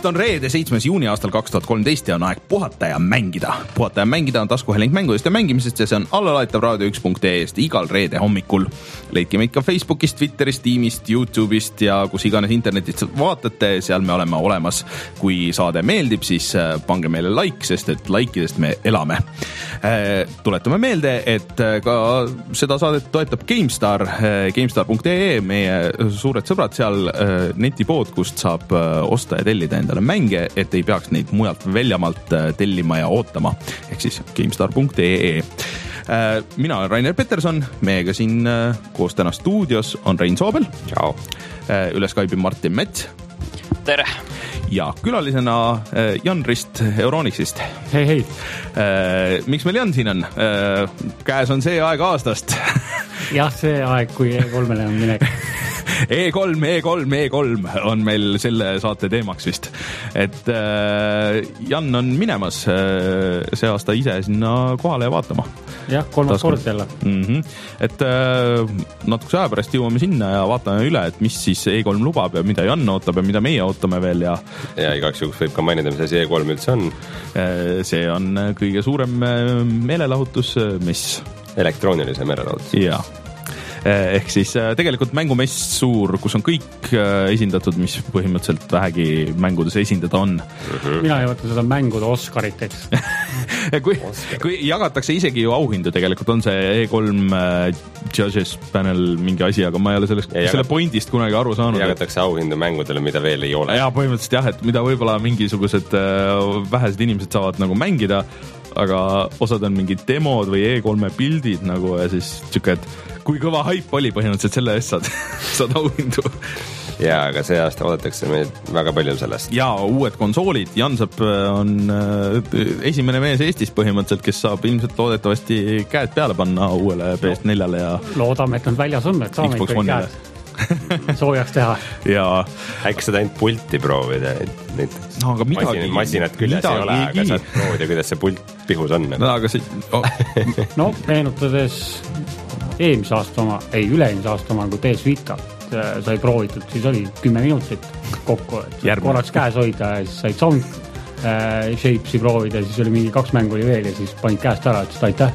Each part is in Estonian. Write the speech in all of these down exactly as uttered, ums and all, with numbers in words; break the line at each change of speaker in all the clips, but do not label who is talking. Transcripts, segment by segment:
tervist, on reede, seitsmes juuni aastal kaks tuhat kolmteist ja on aeg puhata ja mängida. Puhata ja mängida on taskuhääling mängudest ja mängimisest ja see on allalaetav raadio üks punkt ee-st igal reede hommikul. Leidke meid ka Facebookist, Twitterist, Teamist, YouTube'ist ja kus iganes internetist vaatate, seal me oleme olemas. Kui saade meeldib, siis pange meile like, sest et likeidest me elame. Tuletame meelde, et ka seda saadet toetab GameStar, GameStar punkt ee, meie suured sõbrad seal, netipood, kust saab osta ja tellida endale mänge, et ei peaks neid mujalt väljamaalt tellima ja ootama. Ehk siis GameStar punkt ee. Mina olen Rainer Peterson, meiega siin koos täna stuudios on Rein Soobel.
Ciao.
Üle Skype'i Martin Mets.
Tere.
Ja külalisena Jan Rist Euronixist.
Hei, hei.
Miks meil Jan siin on? Käes on see aeg aastast.
Jah, see aeg, kui E kolmele on minek.
E kolm, E kolm, E kolm on meil selle saate teemaks vist. Et äh, Jan on minemas äh, see aasta ise sinna kohale ja vaatama.
Jah, kolmas kord jälle.
Mm-hmm. Et äh, natukese aja pärast jõuame sinna ja vaatame üle, et mis siis E kolm lubab ja mida Jan ootab ja mida meie ootame veel. Ja,
ja igaks juhuks võib ka mainida, mis see E kolm üldse on.
Äh, see on kõige suurem meelelahutus, mis...
Elektroonilise meelelahutus.
Jaa. Ehk siis tegelikult mängumess suur, kus on kõik esindatud, mis põhimõtteliselt vähegi mängudes esindada on.
Mm-hmm. Mina ei võtta seda mängude Oscariteks.
kui, kui jagatakse isegi ju auhindu, tegelikult on see E kolm Judges Panel mingi asi, aga ma ei ole sellest, ja selle jagat... pointist kunagi aru saanud.
Jagatakse auhindu mängudele, mida veel ei ole.
Ja põhimõtteliselt jah, et mida võib-olla mingisugused vähesed inimesed saavad nagu mängida, aga osad on mingid demod või E kolme pildid nagu ja siis tšükke, et kui kõva haip oli põhimõtteliselt selle eest saad, saad auhindu.
Jaa, aga see aasta oodatakse meid väga palju sellest.
Jaa, uued konsoolid. Jan saab, on esimene mees Eestis põhimõtteliselt, kes saab ilmselt loodetavasti käed peale panna uuele P S neljale ja...
Loodame, et nad väljas on, et saame ikka käed soojaks teha.
Ja...
Äkki saad ainult pulti proovida, neid
no, aga midagi,
masinad küljes ei ole, aga saad proovida, kuidas see pult pihus on.
No, aga see... Oh.
no, meenutades eelmise aasta oma, ei üleelmise aasta oma, kui P S Vita sai proovitud, siis oli kümme minutit kokku, et korraks käes hoida ja siis said sound äh, shapesi proovida ja siis oli mingi kaks mängu oli veel ja siis panid käest ära, et aitäh.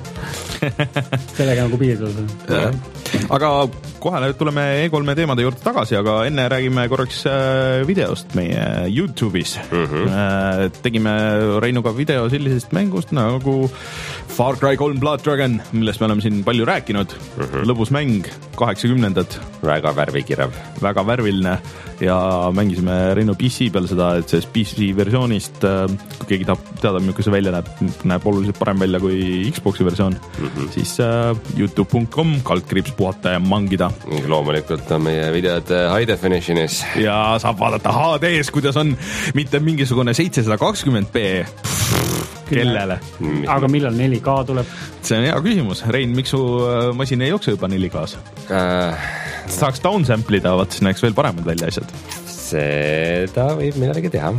Sellega nagu piirdud.
Aga kohe tuleme E kolme teemade juurde tagasi, aga enne räägime korraks videost meie YouTube'is. Mm-hmm. Tegime Reinuga video sellisest mängust nagu Far Cry kolm Blood Dragon, millest me oleme siin palju rääkinud. Mm-hmm. Lõbus mäng, kaheksakümnendad.
Väga värvikirav.
Väga värviline ja mängisime Reinu P C peal seda, et see P C versioonist, kui keegi tahab teada, milline see välja näeb, näeb oluliselt parem välja kui Xboxi versioon, mm-hmm. siis uh, youtube punkt com kaldkriips puhata ja mangida.
Loomulikult on meie videod high definitionis.
Ja saab vaadata H D-s, kuidas on mitte mingisugune seitsesada kakskümmend p. Kellele?
Aga millal neli K tuleb?
See on hea küsimus. Rein, miks su masin ei jookse juba neli K-s? Uh... Saaks downsamplida, vaat siis näeks veel paremad välja asjad.
Seda võib midagi teha.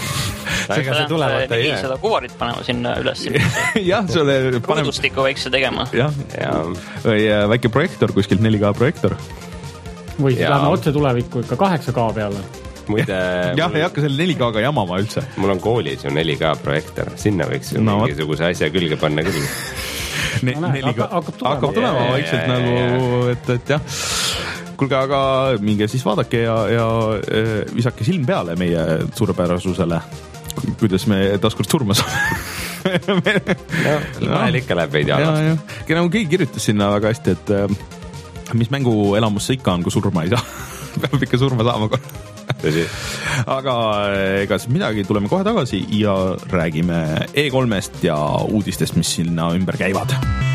Ega see tulevad ei jää. Seda kuvarit panema sinna üles.
Jah, sulle
panem... Ruudustiku väikse tegema.
Jah, ja. Või väike projektor, kuskilt neli K projektor.
Või siis lähme otse tulevikku ikka kaheksa K peale.
Muide,
jah, ei hakka selle neli K-ga jamama üldse.
Mul on koolis ju neli K projektor. Sinna võiks ju no, mingisuguse asja külge panna küll.
Ne- no, neli K hakkab tulema, hakkab tulema yeah, vaikselt yeah, nagu, yeah. et, et jah. Kulge, aga minge siis vaadake ja, ja visake silm peale meie suurepärasusele. Kuidas me taaskord surma saame.
no, vahel ikka läheb veidi halvast.
Nagu keegi kirjutas sinna väga hästi, et mis mängu elamusse ikka on, kui surma ei saa. Peab ikka surma saama korra. Aga ega siis midagi, tuleme kohe tagasi ja räägime E kolmest ja uudistest, mis sinna ümber käivad.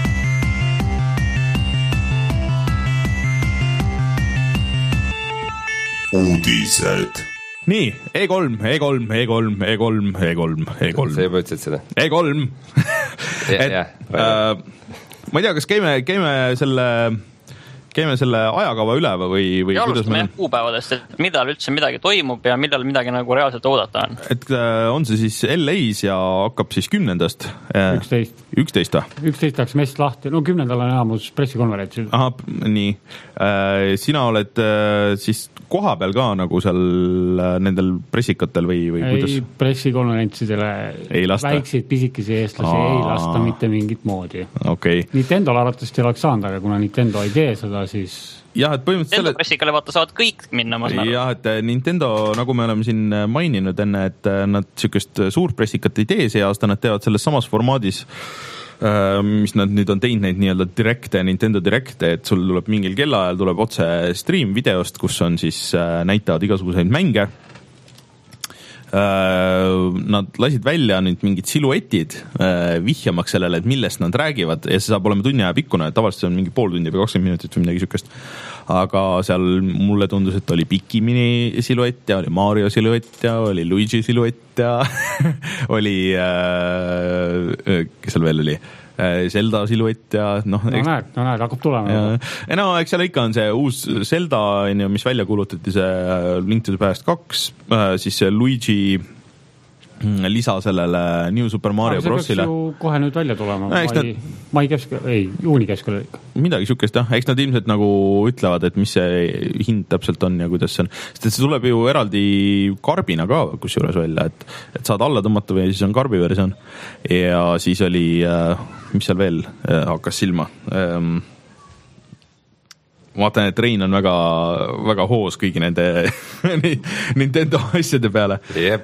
Uudised. Nii, E kolm, E kolm, E kolm, E kolm, E kolm, E kolm.
Sa juba ütlesid seda?
E kolm. et,
ja,
äh, ma ei tea, kas käime, käime selle... Käime selle ajakava üle või, või
ja alustame kuupäevadest, et millal üldse midagi toimub ja millal midagi nagu reaalselt oodata on.
Et on see siis L A-s ja hakkab siis kümnendast?
üksteist.
üksteist või?
üksteist läks mest lahti, no kümnendal on enamus pressikonverentsil.
Aha, nii. Sina oled siis koha peal ka nagu seal nendel pressikatel või, või
ei,
kuidas?
pressikonverentsidele väikseid pisikesi eestlasi Aa. ei lasta mitte mingit moodi.
Okay.
Nintendo arvatavasti oleks saanud, aga kuna Nintendo ei tee seda, siis
jah, et põhimõtteliselt
Nintendo pressikale vaata saavad kõik minna, ma saan aru.
jah, et Nintendo, nagu me oleme siin maininud enne, et nad sükest suurt pressikat ei tee see aasta, nad teevad selles samas formaadis, mis nad nüüd on teinud neid nii-öelda direkte, Nintendo direkte, et sul tuleb mingil kellaajal tuleb otse stream videost, kus on siis näitavad igasuguseid mänge. Nad lasid välja nüüd mingid siluetid vihjamaks sellele, et millest nad räägivad ja see saab olema tunni aja pikkune, tavaliselt see on mingi pool tundi või kakskümmend minutit või midagi sükest. Aga seal mulle tundus, et oli Pikimini siluett ja oli Mario siluett ja oli Luigi siluett ja oli äh, kes seal veel oli? Zelda siluett ja noh.
No näed, no näed, hakkab tulema.
Ja no eks seal ikka on see uus Zelda, mis välja kuulutati, see Link to the Past kaks, siis see Luigi lisa sellele New Super Mario Brosile.
Kohe nüüd välja tulema,
no,
mai, nad... mai keskel, ei, juuni keskel ikka.
Midagi sükest jah, eks nad ilmselt nagu ütlevad, et mis see hind täpselt on ja kuidas see on. Sest et see tuleb ju eraldi karbina ka kus juures välja, et, et saad alla tõmmata või siis on karbi versioon. Ja siis oli, mis seal veel hakkas silma? Ma vaatan, et Rein on väga, väga hoos kõigi nende Nintendo asjade peale.
Jep.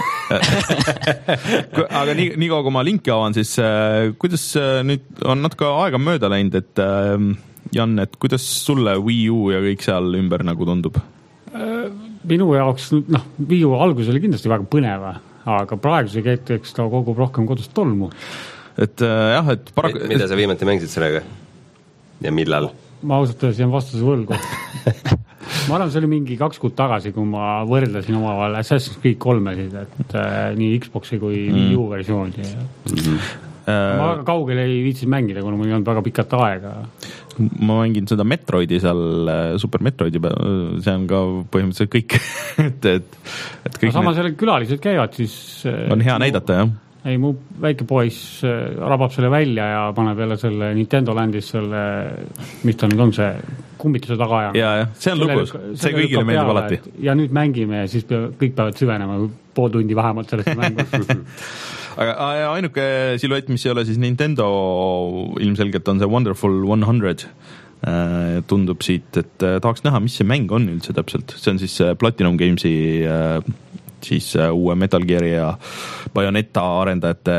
aga nii, nii kaua kui ma linki avan, siis äh, kuidas äh, nüüd on natuke aega mööda läinud, et äh, Jan, et kuidas sulle Wii U ja kõik seal ümber nagu tundub?
Minu jaoks, noh, Wii U algus oli kindlasti väga põneva, aga praeguse keeteks ta kogub rohkem kodust tolmu.
Et äh, jah, et
paraku... Mida sa viimati mängisid sellega? Ja millal?
Ma ausalt öeldes jään vastuse võlgu. Ma arvan, see oli mingi kaks kuud tagasi, kui ma võrdlesin omavahel Assassin's Creed kolmesid, et äh, nii Xboxi kui mm. Wii U versiooni. Mm-hmm. Ma väga kaugel ei viitsid mängida, kuna mul ei olnud väga pikat aega.
Ma mängin seda Metroidi seal, Super Metroidi peal, see on ka põhimõtteliselt kõik. et, et, et kõik
no, sama need... selle külalised käivad, siis...
On hea mu... näidata, jah?
Ei, mu väike poiss rabab selle välja ja paneb jälle selle Nintendo Landis selle, mis ta nüüd on see kumbituse taga ja...
Ja, ja, see on lukus, see kõigile meeldib alati.
Ja nüüd mängime ja siis pea, kõik peavad süvenema pool tundi vähemalt sellest mängus.
aga ainuke siluett, mis ei ole siis Nintendo, ilmselgelt on see Wonderful sada. Tundub siit, et tahaks näha, mis see mäng on üldse täpselt. See on siis Platinum Gamesi siis uue Metal Geari ja Bayonetta arendajate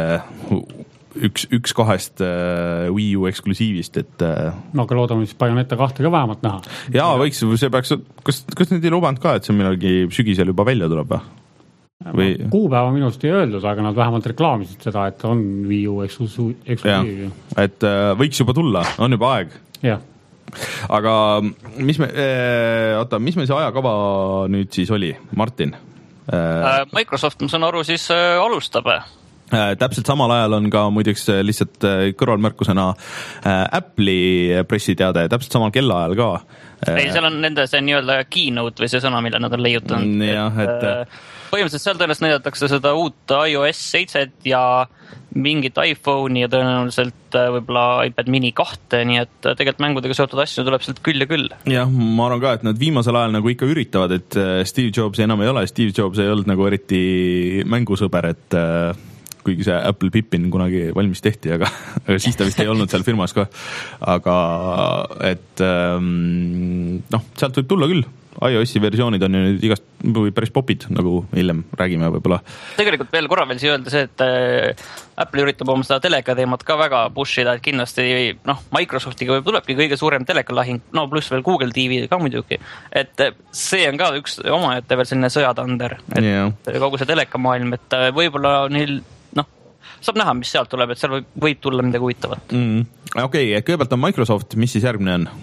üks, üks kahest Wii U eksklusiivist, et
no aga loodame siis Bayonetta kahte ka vähemalt näha.
Jaa, võiks, see peaks, kas, kas need ei lubanud ka, et see millalgi sügisel juba välja tuleb või?
Kuupäeva minust ei öeldud, aga nad vähemalt reklaamisid seda, et on Wii U eksklusiiv.
Et võiks juba tulla, on juba aeg.
Jah.
Aga mis me, oota, mis me see ajakava nüüd siis oli, Martin?
Microsoft, ma saan aru, siis alustab.
Täpselt samal ajal on ka muideks lihtsalt kõrvalmärkusena Apple'i pressiteade, täpselt samal kellaajal ka.
Ei, seal on nende see nii-öelda keynote või see sõna, mille nad on leiutanud.
Jah, et...
Põhimõtteliselt seal tõenäoliselt näidatakse seda uut iOS seitse ja mingit iPhone'i ja tõenäoliselt võib-olla iPad mini kahte, nii et tegelikult mängudega seotud asju tuleb sealt küll ja küll.
Jah, ma arvan ka, et nad viimasel ajal nagu ikka üritavad, et Steve Jobs enam ei ole, Steve Jobs ei olnud nagu eriti mängusõber, et kuigi see Apple Pippin kunagi valmis tehti, aga, aga siis ta vist ei olnud seal firmas ka. Aga et noh, sealt võib tulla küll. iOS-i versioonid on ju nüüd igast või päris popid, nagu hiljem räägime võib-olla.
Tegelikult veel korra veel siia öelda see, et Apple üritab oma seda teleka teemat ka väga pushida, et kindlasti noh, Microsoftiga võib tulebki kõige suurem telekalahing, no pluss veel Google T V ka muidugi, et see on ka üks omaette veel selline sõjatander, et yeah. kogu see telekamaailm, et võib-olla neil noh, saab näha, mis sealt tuleb, et seal võib, võib tulla midagi huvitavat.
Mm. Okei, okay, kõigepealt on Microsoft, mis siis järgmine on?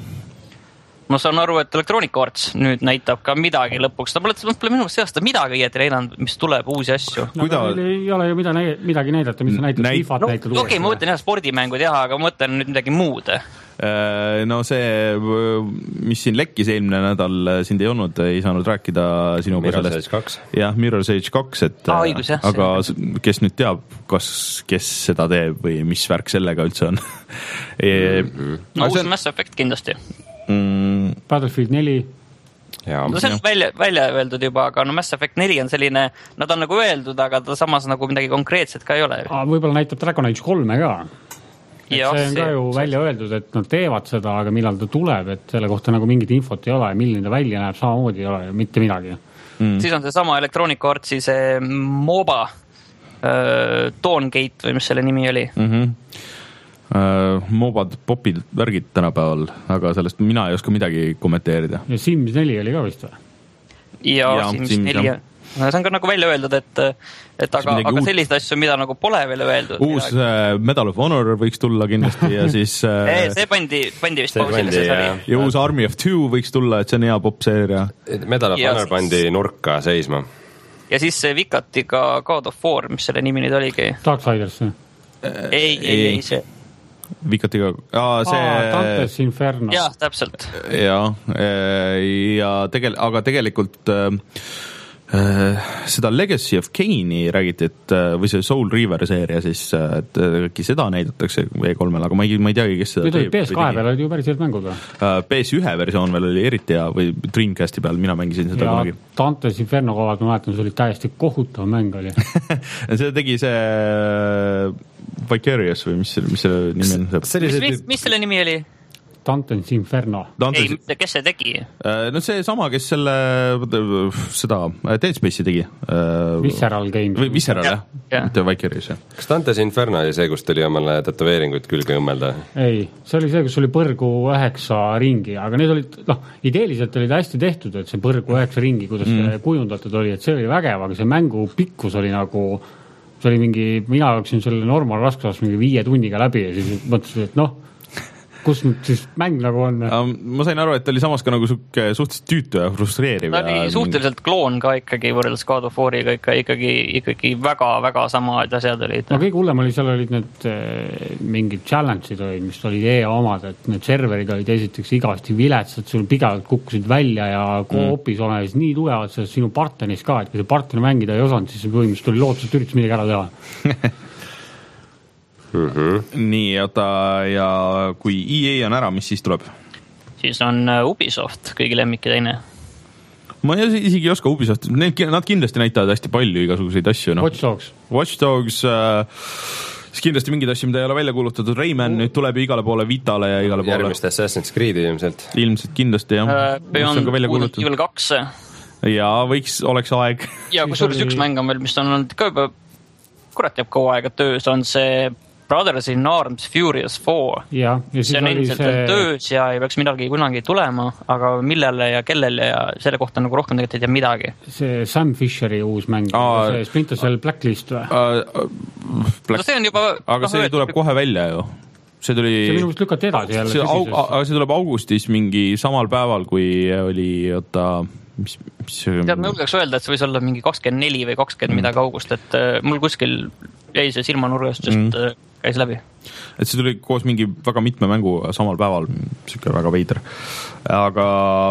Ma saan aru, et Electronic Arts nüüd näitab ka midagi lõpuks. Ta pole minu see aasta midagi õieti näidanud, mis tuleb uusi asju.
No, Kuida... ei ole ju mida, midagi näidata, mis sa näitad
Näit...
FIFA't
no,
näitad.
Okei, okay, ma mõtlen jah spordimängud jah, aga ma mõtlen nüüd midagi muud.
No see, mis siin lekkis eelmine nädal, sind ei olnud, ei saanud rääkida sinuga
Mirror's Edge kaks.
Jah, Mirror's Edge kaks, et
ah, õigus, jah,
aga see. Kes nüüd teab, kas, kes seda teeb või mis värk sellega üldse on?
e... No uus on... Mass Effect kindlasti.
Mm. Battlefield neli.
no see on välja, välja öeldud juba, aga no Mass Effect neli on selline, nad on nagu öeldud, aga ta samas nagu midagi konkreetset ka ei ole.
Võib-olla näitab Dragon Age kolme ka.
Ja,
see on see, ka ju see, välja öeldud, et nad teevad seda, aga millal ta tuleb, et selle kohta nagu mingit infot ei ole, milline ta välja näeb, samamoodi ei ole, mitte midagi.
Mm. Siis on see sama Electronic Artsi see MOBA äh, Dawngate või mis selle nimi oli.
Mhm. Uh, mobad, popid, värgid tänapäeval, aga sellest mina ei oska midagi kommenteerida.
Ja Sims neli oli ka vist või?
Ja, ja Sims, Sims neli. See on ka nagu välja öeldud, et, et aga, aga sellised asju, mida nagu pole veel öeldud.
Uus uh, Medal of Honor võiks tulla kindlasti ja siis uh,
ei, see pandi, pandi vist pausile.
Ja, ja uus Army of Two võiks tulla, et see on hea pop-seeria.
Medal of ja Honor siis pandi nurka seisma.
Ja siis see vikati ka God of War, mis selle nimi nüüd oligi.
Darksiders.
Ei, ei, ei, see
vikati ka, aa, see
Aa, Dante's Inferno.
Jah, täpselt.
Ja, ja tegel, aga tegelikult äh, seda Legacy of Kane'i räägiti, et või see Soul Reaver seeria siis, et äkki seda näidatakse V kolmel, aga ma ei, ma ei teagi, kes seda
nüüd olid P S kahe peal olid ju päris head mängud või?
P S üks versioon veel oli eriti hea või Dreamcasti peal, mina mängisin seda
ja
kunagi.
Dante's Inferno kohalt ma mäletan, see oli täiesti kohutav mäng oli.
seda tegi see Vicarious või mis, mis selle nimi on?
Mis, mis, mis selle nimi oli?
Dante's Inferno.
Dante's... Ei, kes see tegi?
No see sama, kes selle seda Dead Space'i tegi.
Visceral Games.
Või Visceral, jah. Ja. Mitte Vicarious, jah.
Kas Dante's Inferno oli see, kus tuli omale tätoveeringuid külge õmmelda?
Ei, see oli see, kus oli põrgu üheksa ringi, aga need olid, noh, ideeliselt olid hästi tehtud, et see põrgu üheksa ringi, kuidas mm. kujundatud oli, et see oli vägev, aga see mängu pikkus oli nagu see oli mingi, mina jooksin selle normaal raskusas mingi viie tunniga läbi ja siis mõtlesin, et noh, kus nüüd siis mäng nagu on?
Ma sain aru, et oli samas ka nagu suke suhteliselt tüütu ja frustreeriv.
Ta oli suhteliselt kloon ka ikkagi võrreldes God of War'iga ikka, ikkagi, ikkagi väga, väga samad asjad olid.
No kõige hullem oli, seal olid need mingid challenge'id olid, mis olid E A omad, et need serverid olid esiteks igasti viletsad, sul pigavalt kukkusid välja ja koopis mm. olevis nii tugevad selles sinu partneris ka, et kui see partner mängida ei osanud, siis põhimõtteliselt oli lootus, et üritas midagi ära teha.
Mm-hmm. Nii, oota, ja kui E A on ära, mis siis tuleb?
Siis on Ubisoft, kõigi lemmiki teine.
Ma isegi ei oska Ubisoft, need, nad kindlasti näitavad hästi palju igasuguseid asju. No.
Watch Dogs.
Watch Dogs, äh, siis kindlasti mingid asju, mida ei ole välja kuulutatud. Rayman uh. nüüd tuleb igale poole Vitale ja igale poole.
Järgmist Assassin's Creed ilmselt.
Ilmselt kindlasti, jah.
Uh, Beyond Good and Evil kaks.
Ja võiks, oleks aeg.
Ja kui suuris oli... üks mäng on veel, mis on olnud ka juba, kurat jääb kaua aega töös, on see Brothers in Arms Furious four.
Ja, ja
see on endiselt see... töös ja ei peaks midagi kunagi tulema, aga millele ja kellele ja selle kohta nagu rohkem tegelikult ei tea midagi.
See Sam Fisheri uus mäng, Aa, see Splinter Cell Blacklist või?
Uh, Black...
no see on juba...
Aga see tuleb kohe välja ju. See tuli...
See minu mõttes lükati edasi jälle.
See, au, aga see tuleb augustis mingi samal päeval, kui oli, oota... Mis, mis...
Tead, ma julgeks öelda, et see võis olla mingi kakskümmend neli või kakskümmend mm. midagi august, et uh, mul kuskil jäi see silmanurgast, just mm. uh, käis läbi.
Et see tuli koos mingi väga mitme mängu samal päeval, siuke väga veider. Aga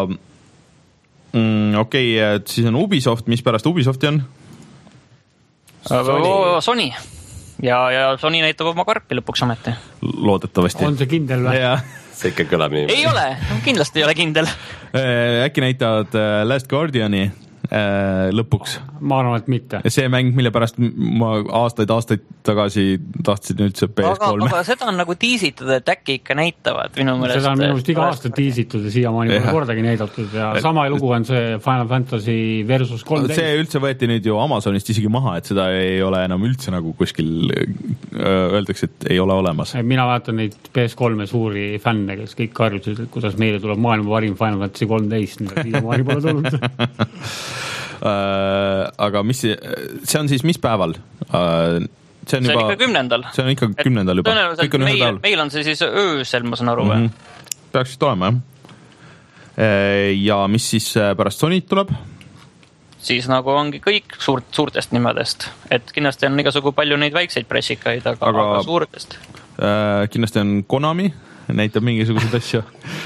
mm, okei, okay, et siis on Ubisoft, mis pärast Ubisofti on?
Sony. Sony. Ja, ja Sony näitab oma karpi lõpuks ameti.
Loodetavasti.
On see kindel või?
Ja.
See ikka kõlab nii.
Ei ole, kindlasti ei ole kindel.
Äkki näitavad Last Guardiani lõpuks.
Ma arvan, et mitte.
See mäng, mille pärast ma aastaid, aastaid tagasi tahtsin üldse P S kolme.
Aga, aga seda on nagu tiisitud, et äkki ikka näitavad minu mõelest.
Seda on minu mõelest iga aasta tiisitud ja siiamaani pole kordagi näidatud ja sama lugu on see Final Fantasy versus kolmteist.
See üldse võeti nüüd ju Amazonist isegi maha, et seda ei ole enam üldse nagu kuskil öeldakse, et ei ole olemas.
Mina vaatan neid P S kolme suuri fänne, kes kõik harjusid, kuidas meile tuleb maailma parim Final Fantasy kolmteist, mida siiamaani pole tulnud.
Uh, aga mis see, see on siis mis päeval? Uh, see on,
see
juba,
on ikka kümnendal.
See on ikka kümnendal juba.
On meil, meil on see siis öösel, ma saan aru või?
Mm-hmm. Peaks olema, jah. Ja mis siis pärast Sonyt tuleb?
Siis nagu ongi kõik suurt, suurtest nimedest. Et kindlasti on igasugu palju neid väikseid pressikaid, aga, aga, aga suurtest.
Uh, kindlasti on Konami. näitab mingisuguseid asju.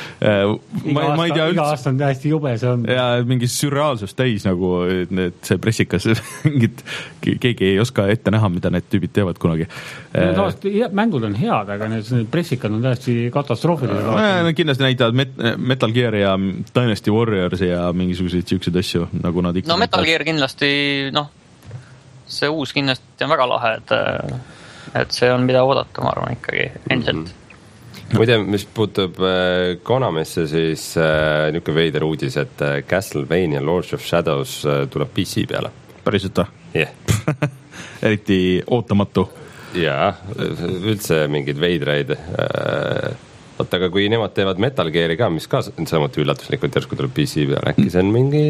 Ma,
iga,
ma ei tea
aasta, iga aasta on täiesti jube, see on.
Ja mingi sürreaalsus täis nagu need, see pressikas, mingid, keegi ei oska ette näha, mida need tüübid teevad kunagi.
Tavaliselt, mängud on head, aga need, need pressikad on täiesti katastroofilised.
No, kindlasti näitavad Met, Metal Gear ja Dynasty Warriors ja mingisuguseid siukseid asju, nagu nad ikka.
No Metal Gear kindlasti, noh, see uus kindlasti on väga lahe, et, et see on mida oodata, ma arvan ikkagi endiselt. Mm-hmm.
Muide, mis puutub äh, Konamisse, siis äh, niisugune veider uudis, et äh, Castlevania Lords of Shadows äh, tuleb P C peale.
Päriselt,
jah? Yeah.
Eriti ootamatu.
Jaa, üldse mingid veidraid. Äh, oota, aga kui nemad teevad Metal Geari ka, mis ka samuti üllatuslikult järsku tuleb P C peale, äkki see on mingi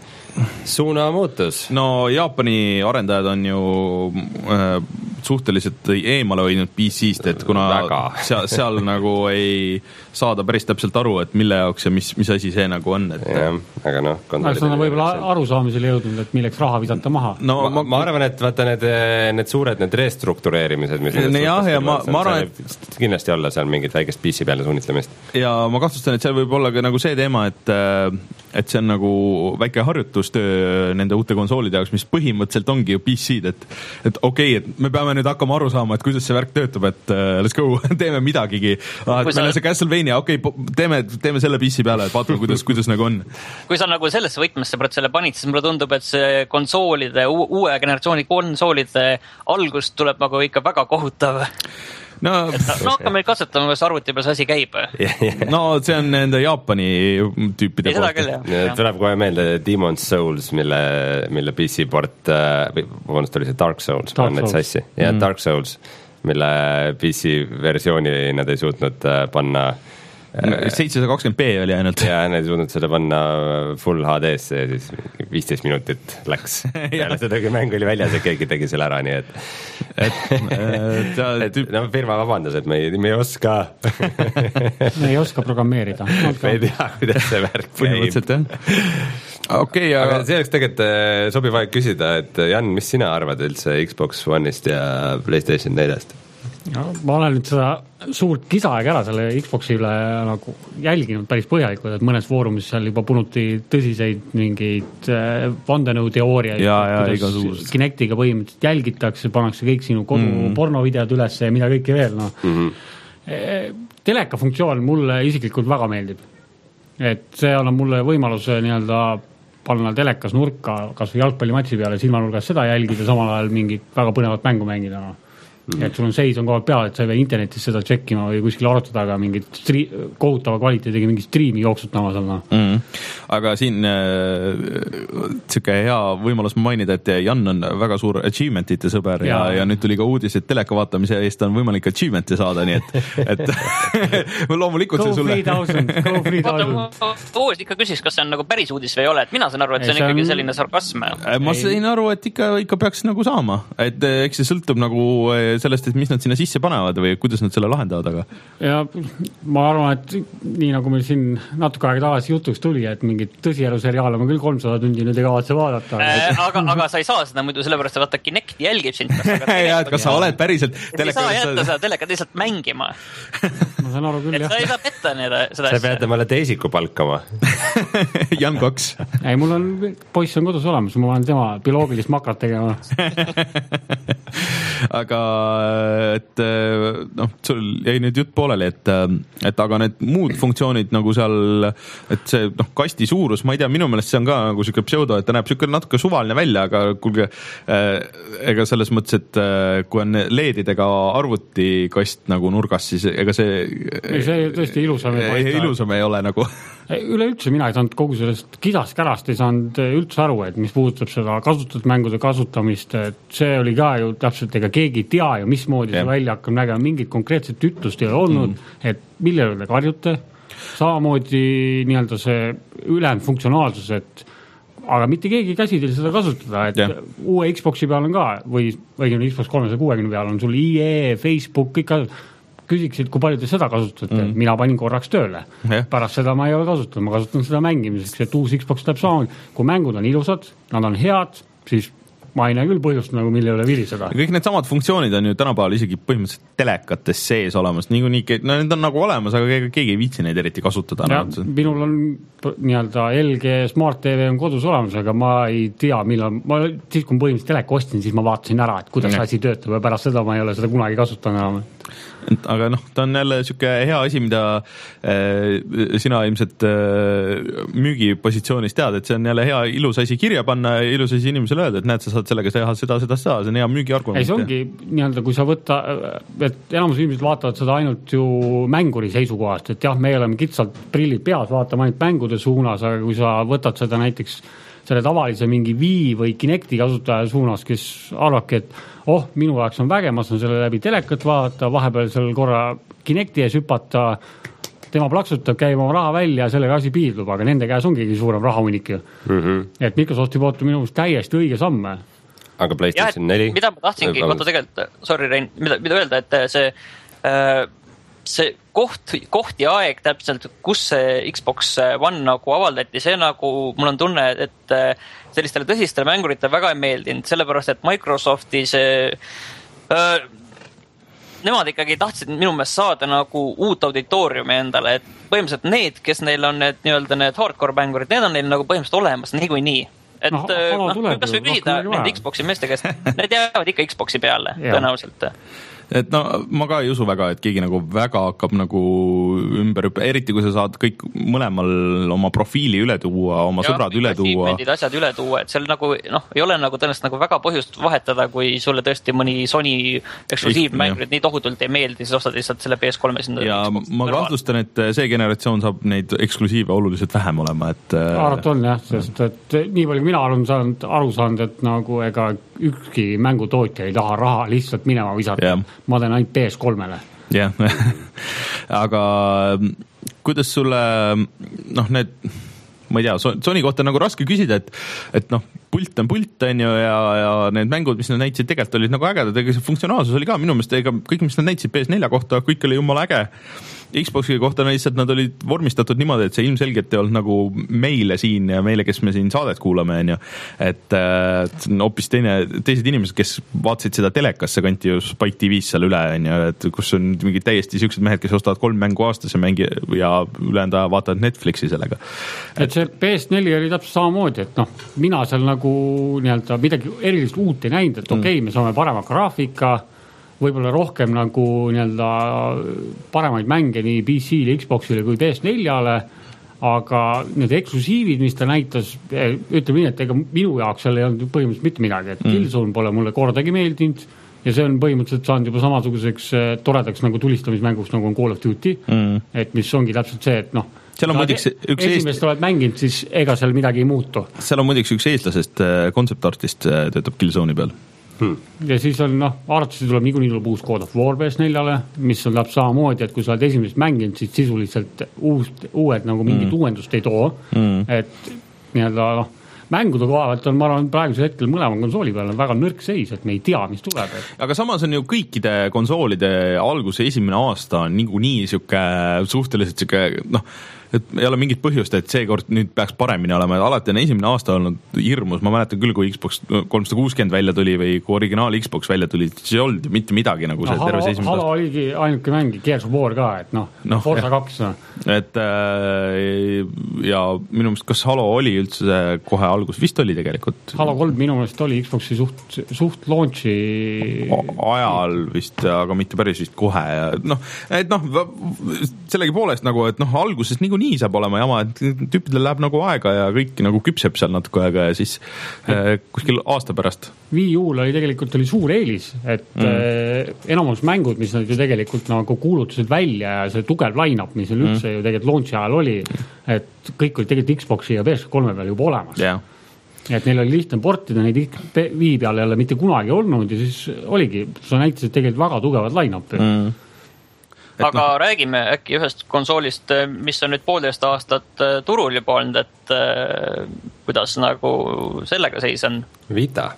suuna muutus?
No Jaapani arendajad on ju äh, suhteliselt eemale hoidnud P C-st, et kuna seal, seal nagu ei saada päris täpselt aru, et mille jaoks ja mis, mis asi see nagu on. Et...
Ja, aga noh,
nad on võib-olla arusaamisele jõudnud, et milleks raha visata maha.
No, ma, ma arvan, et vaata need, need suured need restruktureerimised, mis
ne, jah, ja ma, ma arvan,
et kindlasti olla seal mingit väikest P C peale suunitlemist.
Ja ma kahtlustan, et seal võib olla ka nagu see teema, et, et see on nagu väike harjutustöö nende uute konsoolide jaoks, mis põhimõtteliselt ongi ju P C-d, et, et okei, okay, et me peame nüüd hakkama aru saama, et kuidas see värk töötab, et uh, let's go, teeme midagigi. Ah, et meil on see Castlevania, okei, okay, teeme, teeme selle P C peale, et vaatame, kuidas, kuidas nagu on.
Kui sa nagu sellesse võtmesse praegu selle panid, siis mulle tundub, et see konsoolide, uue generatsiooni konsoolide algust tuleb nagu ikka väga kohutav. No, no hakkame katsetama, kas arvuti peal see asi käib.
No see on nende Jaapani tüüpide
ei, poolt. Küll,
tuleb kohe meelde Demon's Souls, mille, mille P C port, vabandust oli see Dark Souls, Dark Souls. Sassi. Ja, mm. Dark Souls, mille P C versiooni nad ei suutnud panna
seitsesada kakskümmend B oli ainult.
Ja nad ei suutnud seda panna full H D-sse ja siis viisteist minutit läks. Peale seda, kui mäng oli väljas ja keegi tegi selle ära, nii et et, et, et no, firma vabandas, et me ei, me ei oska
me ei oska programmeerida.
Me ei tea, kuidas see värk
põhimõtteliselt, jah. Okay,
aga see oleks tegelikult sobiv aeg küsida, et Jan, mis sina arvad üldse Xbox One'ist ja PlayStation neljast?
No, ma olen nüüd seda suurt kisaaeg ära selle Xboxi üle nagu jälginud päris põhjalikult, et mõnes foorumis seal juba punuti tõsiseid mingeid vandenõuteooriaid, kuidas Kinectiga põhimõtteliselt jälgitakse, pannakse kõik sinu kodu mm. pornovideod üles ja mida kõike veel. No. Mm-hmm. Teleka funktsioon mulle isiklikult väga meeldib. Et see annab mulle võimaluse nii-öelda panna telekas nurka, kas või jalgpallimatsi peale silmanurgas seda jälgida, samal ajal mingit väga põnevat mängu mängida. No. Mm-hmm. Et sul on seis on kohe peal, et sa ei pea internetis seda tšekkima või kuskil arutada, aga mingit stri- kohutava kvaliteediga mingi striimi jooksutama seal.
Mm-hmm. Aga siin äh, tsüke hea võimalus mainida, et Jan on väga suur achievementite sõber ja, ja, ja nüüd tuli ka uudis, et teleka vaatamise eest on võimalik achievemente saada, nii et, et loomulikult see sulle.
Go free thousand.
Oos ikka küsis, kas see on nagu päris uudis või ei ole, et mina saan aru, et see on ei, ikkagi on... selline sarkasm.
Ma sain aru, et ikka, ikka peaks nagu saama, et eks see sõltub nagu sellest, et mis nad sinna sisse panevad või kuidas nad selle lahendavad, aga
ja ma arvan, et nii nagu meil siin natuke aega tagasi jutuks tuli, et mingit tõsielu seriaale ma küll kolmsada tundi nüüd ei kavatse vaadata.
Äh, aga, aga sa ei saa seda muidu sellepärast, et vaata Kinect jälgib sind.
Ja, et kas sa oled päriselt
ei saa jätta seda telekat lihtsalt mängima.
Ma saan aru küll,
et
jah.
sa ei saa petta seda asja.
Sa pead temale teisiku palkama.
Jan kaks.
Ei, mul on, poiss on kodus olemas, ma olen tema bioloogilist makrat tegema.
Aga et noh, sul jäi nüüd jutt pooleli, et, et aga need muud funktsioonid nagu seal, et see noh, kasti suurus, ma ei tea, minu meelest see on ka nagu siuke pseudo, et ta näeb siuke natuke suvaline välja, aga kuulge, ega selles mõttes, et kui on leedidega arvutikast nagu nurgas, siis ega see
ei, see tõesti ilusam ei
paista. Ilusam ei ole nagu.
Üleüldse mina ei saanud kogu sellest kisast kärast ei saanud üldse aru, et mis puudutab seda kasutatud mängude kasutamist, et see oli ka ju täpselt, ega keegi ei tea ju, mismoodi see välja hakkab nägema, mingit konkreetset ütlust ei ole olnud, mm. et millele te karjute, samamoodi nii-öelda see ülejäänud funktsionaalsus, et aga mitte keegi käsi teil seda kasutada, et yeah. uue Xboxi peal on ka, või, või Xbox kolmesaja kuuekümne peal on sul I E, Facebook, kõik küsiksid, kui palju te seda kasutate. Mm. Mina panin korraks tööle. Yeah. Pärast seda ma ei ole kasutanud, ma kasutan seda mängimiseks, et uus Xbox läheb saama. Kui mängud on ilusad, nad on head, siis ma ei näe küll põhjust nagu mille üle viriseda.
Kõik need samad funktsioonid on ju tänapäeval isegi põhimõtteliselt telekates sees olemas, niikuinii, no need on nagu olemas, aga keegi ei viitsi neid eriti kasutada.
Ja, minul on nii-öelda L G Smart T V on kodus olemas, aga ma ei tea, millal, ma siis kui põhimõtteliselt teleka ostin, siis ma vaatasin ära, et kuidas asi töötab ja pärast seda ma ei ole seda kunagi kasutanud enam.
Aga noh, ta on jälle siuke hea asi, mida äh, sina ilmselt äh, müügipositsioonis tead, et see on jälle hea ilus asi kirja panna ja ilus asi inimesele öelda, et näed, sa saad sellega teha seda, seda, seda, see on hea müügiargument.
Ei, see ongi nii-öelda, kui sa võtta, et enamus inimesed vaatavad seda ainult ju mänguri seisukohast, et jah, me oleme kitsalt prillid peas, vaatame ainult mängude suunas, aga kui sa võtad seda näiteks selle tavalise mingi Wii või Kinecti kasutaja suunas, kes arvabki, et oh, minu jaoks on väge, ma saan selle läbi telekat vaadata, vahepeal selle korra Kinecti ees hüpata, tema plaksutab, käib oma raha välja ja sellega asi piirdub, aga nende käes ongi suurem rahaunik ju. Mm -hmm. Et Microsofti poolt on minu meelest täiesti õige samme.
Aga PlayStation neli?
Mida ma tahtsingi, vaata tegelikult, sorry Rein, mida, mida öelda, et see äh, see koht, koht ja aeg täpselt, kus see Xbox One nagu avaldati, see nagu, mul on tunne, et sellistele tõsistele mänguritele väga ei meeldinud, sellepärast, et Microsofti see öö, nemad ikkagi tahtsid minu meelest saada nagu uut auditooriumi endale, et põhimõtteliselt need, kes neil on need nii-öelda need hardcore mängurid, need on neil nagu põhimõtteliselt olemas niikuinii nii. Et no, no, no kas või küsida nende Xboxi meeste käest, need jäävad ikka Xboxi peale tõenäoliselt.
Et no ma ka ei usu väga, et keegi nagu väga hakkab nagu ümber, eriti kui sa saad kõik mõlemal oma profiili üle tuua, oma ja, sõbrad üle tuua.
Asjad üle tuua, et seal nagu, noh, ei ole nagu tõenäoliselt nagu väga põhjust vahetada, kui sulle tõesti mõni Sony eksklusiivmängurid nii tohutult ei meeldi, siis ostad lihtsalt selle P S kolme sinna.
Ja ma kahtlustan, et see generatsioon saab neid eksklusiive oluliselt vähem olema, et
arvat on jah, sest et nii palju mina olen saanud, aru saanud, et nagu ega ükski mängutootja ei taha raha lihtsalt minema visata yeah. Ma teen ainult P S kolmele.
Jah, aga kuidas sulle, noh need, ma ei tea, Sony kohta on nagu raske küsida, et, et noh, pult on pult, on ju, ja, ja need mängud, mis nad näitsid, tegelikult olid nagu ägedad, ega see funktsionaalsus oli ka minu meelest, ega kõik, mis nad näitsid P S nelja kohta, kõik oli jumala äge. Xboxi kohta lihtsalt nad olid vormistatud niimoodi, et see ilmselgelt ei olnud nagu meile siin ja meile, kes me siin saadet kuulame, on ju. Et, et hoopis teine, teised inimesed, kes vaatasid seda telekasse kanti ju Spike T V's seal üle, on ju, et kus on mingid täiesti siuksed mehed, kes ostavad kolm mängu aastas ja mängi ja ülejäänud vaatavad Netflixi sellega.
Et see P S neli oli täpselt samamoodi, et noh, mina seal nagu nii-öelda midagi erilist uut ei näinud, et okei okay, me saame parema graafika, võib-olla rohkem nagu nii-öelda paremaid mänge nii P C-le, Xboxile kui P S neljale, aga need eksklusiivid, mis ta näitas, ütleme nii, et ega minu jaoks seal ei olnud põhimõtteliselt mitte midagi, et mm. Killzone pole mulle kordagi meeldinud ja see on põhimõtteliselt saanud juba samasuguseks toredaks nagu tulistamismänguks, nagu on Call of Duty, mm. et mis ongi täpselt see, et noh,
seal on muidiks üks
esimest eest... oled mänginud, siis ega seal midagi ei muutu.
Seal on muidiks üks eestlasest kontseptartist töötab Killzone'i peal.
Hmm. Ja siis on, noh, arvatavasti tuleb niikuinii tuleb uus God of War P S neljale, mis on täpselt samamoodi, et kui sa oled esimesest mänginud, siis sisuliselt uust, uued nagu mingit mm. uuendust ei too, mm. et nii-öelda, noh, mängude kohavalt on, ma arvan, praegusel hetkel mõlema konsooli peal on väga nõrk seis, et me ei tea, mis tuleb. Et...
aga samas on ju kõikide konsoolide alguse esimene aasta on niikuinii siuke suhteliselt siuke, noh, et ei ole mingit põhjust, et seekord nüüd peaks paremini olema, et alati on esimene aasta olnud hirmus, ma mäletan küll, kui Xbox kolmsada kuuskümmend välja tuli või kui originaal Xbox välja tuli, siis ei olnud mitte midagi nagu see no, terve esimene
aasta. Halo oligi ainuke mängi, Gears of War ka, et noh, no, Forza kaks. No.
Et äh, ja minu meelest, kas Halo oli üldse kohe algus, vist oli tegelikult?
Halo kolm minu meelest oli Xboxi suht, suht launchi
ajal vist, aga mitte päris vist kohe. Noh, et noh, sellegi poolest nagu, et noh, alguses nii nii saab olema jama, et tüüpidel läheb nagu aega ja kõik nagu küpseb seal natuke aega ja siis äh, kuskil aasta pärast.
Wii U-l oli tegelikult oli suur eelis, et mm. äh, enamus mängud, mis nad ju tegelikult nagu kuulutasid välja ja see tugev line-up, mis mm. üldse ju tegelikult launchi ajal oli, et kõik oli tegelikult Xboxi ja P S kolme peal juba olemas. Yeah. Et neil oli lihtne portida, neid Wii peal ei ole mitte kunagi olnud ja siis oligi, sa näitasid tegelikult väga tugevad line-upi. Mm.
Et aga no. Räägime äkki ühest konsoolist, mis on nüüd poolteist aastat turul juba olnud, et äh, kuidas nagu sellega seis on?
Vita.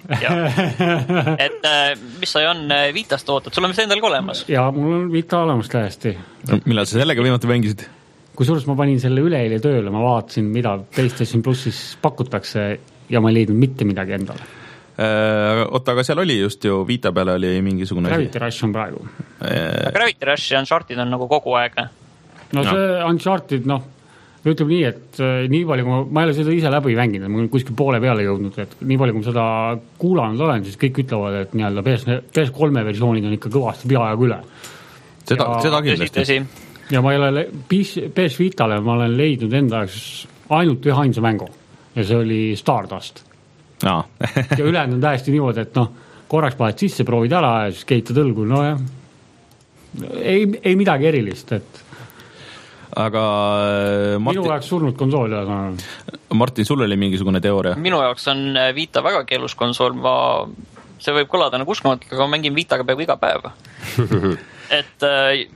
Et äh, mis sa on Vitast ootad? Sul on vist endal ka olemas?
Jaa, mul on Vita olemas täiesti.
Millal sa sellega viimati mängisid?
Kusjuures ma panin selle üleeile tööle, ma vaatasin, mida PlayStation Plussis pakutakse ja ma ei leidnud mitte midagi endale.
oota, aga seal oli just ju Vita peale oli mingisugune
Gravity Rush on praegu.
Gravity Rush ja Uncharted on nagu kogu aeg.
No see Uncharted, noh, ütleb nii, et nii palju, kui ma ei ole seda ise läbi mänginud, ma olen kuskil poole peale jõudnud, et nii palju, kui ma seda kuulanud olen, siis kõik ütlevad, et nii-öelda P S kolm versioonid on ikka kõvasti peaaegu üle.
Seda, ja, seda kindlasti.
Ja ma ei ole P S Vitale, ma olen leidnud enda ainult ühe ainsa mängu ja see oli Stardust.
Ja,
ja ülejäänud on täiesti niimoodi, et noh, korraks pahed sisse, proovid ära ja siis keitad õlgu, no jah, ei, ei midagi erilist, et
aga Martin...
minu jaoks surnud konsool.
Martin, sul oli mingisugune teooria?
Minu jaoks on Vita väga keelus konsool, ma, see võib kõlada nagu uskumatult, aga ma mängin Vitaga peaaegu iga päev. et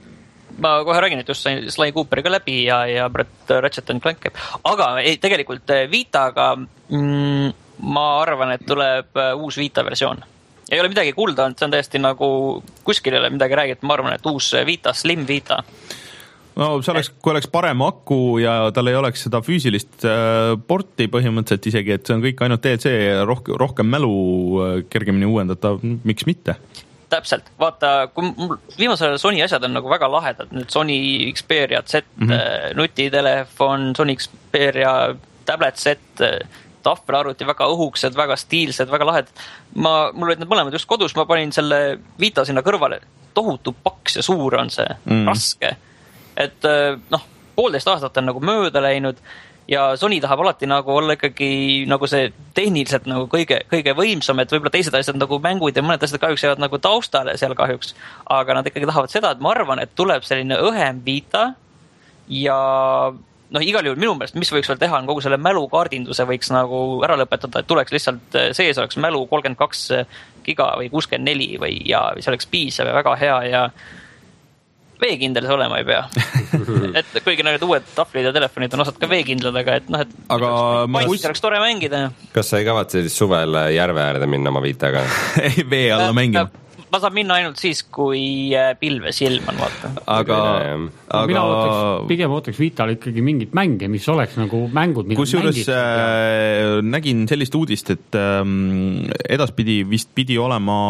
ma kohe räägin, et just sain Sly Cooperiga läbi ja, ja Brett Ratchet and Clank käib. Aga ei, tegelikult Vitaga mm, ma arvan, et tuleb uus Vita versioon. Ei ole midagi kuulda olnud, see on täiesti nagu kuskil ei ole midagi räägit, ma arvan, et uus Vita, Slim Vita.
No see oleks, kui oleks parem aku ja tal ei oleks seda füüsilist porti põhimõtteliselt isegi, et see on kõik ainult D L C, rohkem, rohkem mälu, kergemini uuendatav, miks mitte?
Täpselt, vaata, kui viimasel Sony asjad on nagu väga lahedad, nüüd Sony Xperia Z, mm-hmm. nutitelefon, Sony Xperia tablet Z, tahvelarvuti väga õhuksed, väga stiilsed, väga lahed. Ma, mul olid need mõlemad just kodus, ma panin selle Vita sinna kõrvale, tohutu paks ja suur on see, mm. raske. Et noh, poolteist aastat on nagu mööda läinud ja Sony tahab alati nagu olla ikkagi nagu see tehniliselt nagu kõige, kõige võimsam, et võib-olla teised asjad nagu mängud ja mõned asjad kahjuks jäävad nagu taustale seal kahjuks, aga nad ikkagi tahavad seda, et ma arvan, et tuleb selline õhem Vita ja noh, igal juhul minu meelest, mis võiks veel teha, on kogu selle mälukaardinduse võiks nagu ära lõpetada, et tuleks lihtsalt sees oleks mälu kolmkümmend kaks giga või kuuskümmend neli või ja see oleks piisav ja väga hea ja veekindel see olema ei pea. et kuigi need uued tahvlid ja telefonid on osad ka veekindlad, aga et noh, et
aga ma
kus... oleks tore mängida.
Kas sa ei kavatse siis suvel järve äärde minna oma Vitaga?
ei, vee alla mängima.
Ma saan minna ainult siis, kui pilves ilm on, vaata.
Aga, aga...
mina ootaks, pigem ootaks Vitale ikkagi mingit mänge, mis oleks nagu mängud, mida
kusjuures äh, nägin sellist uudist, et ähm, edaspidi vist pidi olema,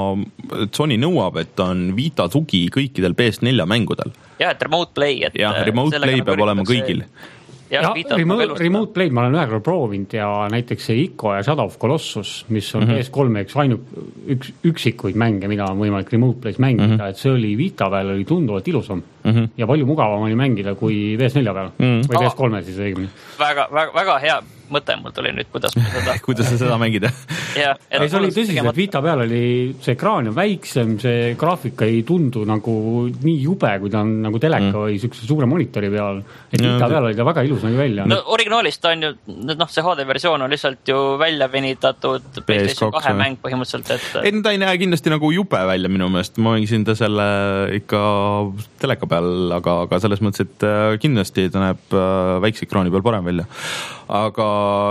Sony nõuab, et on Vita tugi kõikidel P S neli mängudel.
Jah, et remote play. Et
jah, remote play peab olema kõigil.
Ja, ja remote, remote play'd ma olen ühe korra proovinud ja näiteks see Ico ja Shadow of Colossus, mis on mm-hmm. P S kolm eks ainult üks, üksikuid mänge, mida on võimalik remote play's mängida, mm-hmm. et see oli Vita peal oli tunduvalt ilusam mm-hmm. ja palju mugavam oli mängida kui P S neli peal mm-hmm. või P S kolm siis õigemini.
Väga, väga, väga hea mõte mul tuli nüüd, kuidas seda
kuidas sa seda mängida?
ja,
ei, see oli tõsiselt, et Vita peal oli see ekraan on väiksem, see graafika ei tundu nagu nii jube, kui ta on nagu teleka mm. või sükse suure monitori peal, et Vita ja, peal oli ta väga ilus nagu välja.
No originaalist on ju, noh, see H D versioon on lihtsalt ju välja venitatud PlayStation kahe mäng põhimõtteliselt, et
ei, ta ei näe kindlasti nagu jube välja minu meelest, ma mängisin ta selle ikka teleka peal, aga, aga selles mõttes, et kindlasti ta näeb väikse ekraani peal parem välja, aga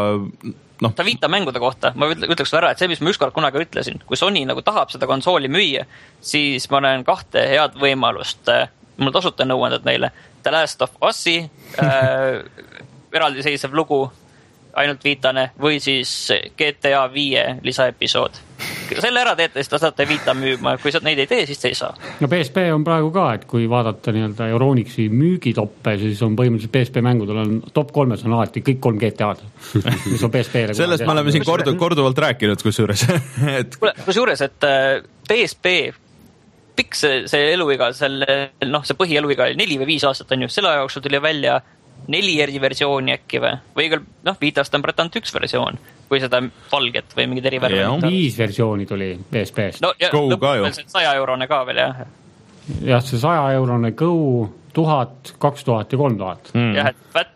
no.
Ta Vita mängude kohta, ma ütleks ära, et see, mis ma ükskord kunagi ütlesin, kui Sony nagu tahab seda konsooli müüa, siis ma näen kahte head võimalust, mul tasuta nõuandad neile, The Last of Us'i äh, eraldiseisev lugu, ainult Vitane, või siis G T A viie lisaepisood. Selle ära teete, siis ta saate Vita müüma, kui sa neid ei tee, siis te ei saa.
No P S P on praegu ka, et kui vaadata nii-öelda Euronixi müügitoppe, siis on põhimõtteliselt P S P mängudel on top kolmes on alati kõik kolm G T A-d, mis on P S P-le.
Sellest me oleme siin kordu, korduvalt rääkinud, kusjuures. et...
kusjuures, et P S P pikk see, see eluiga, selle, noh, see põhieluiga oli neli või viis aastat on ju, selle aja jooksul tuli välja neli eri versiooni äkki või, või küll, noh, Vitast on praegu üks versioon, kui seda valget või mingid eri värved.
Viis versiooni tuli P S P-st.
No ja lõpuks see saja eurone ka veel, jah.
Jah, see saja eurone Go, tuhat, kaks tuhat ja kolm tuhat.
Mm. Jah, et Fat,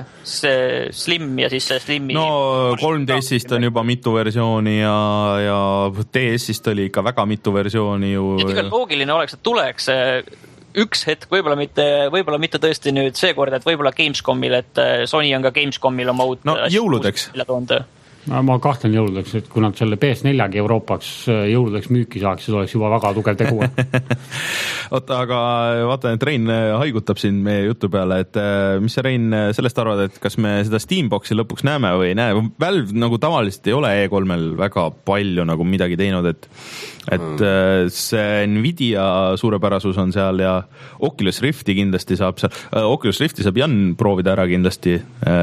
see Slim ja siis see Slimi.
No kolmteistist on juba mitu versiooni ja, ja D S-ist oli ikka väga mitu versiooni ju.
Ja tegelikult loogiline oleks, et tuleks üks hetk, võib-olla mitte, võib-olla mitte tõesti nüüd see kord, et võib-olla Gamescomil, et Sony on ka Gamescomil oma uut
no jõuludeks.
ma kahtlen jõuludeks, et kui nad selle P S neljagi Euroopaks jõuludeks müüki saaks, siis oleks juba väga tugev tegu.
Oota, aga vaatan, et Rein haigutab siin meie jutu peale, et mis sa, Rein, sellest arvad, et kas me seda Steamboxi lõpuks näeme või ei näe? Valve nagu tavaliselt ei ole E kolmel väga palju nagu midagi teinud, et, et see Nvidia suurepärasus on seal ja Oculus Rifti kindlasti saab seal, Oculus Rifti saab Jan proovida ära kindlasti,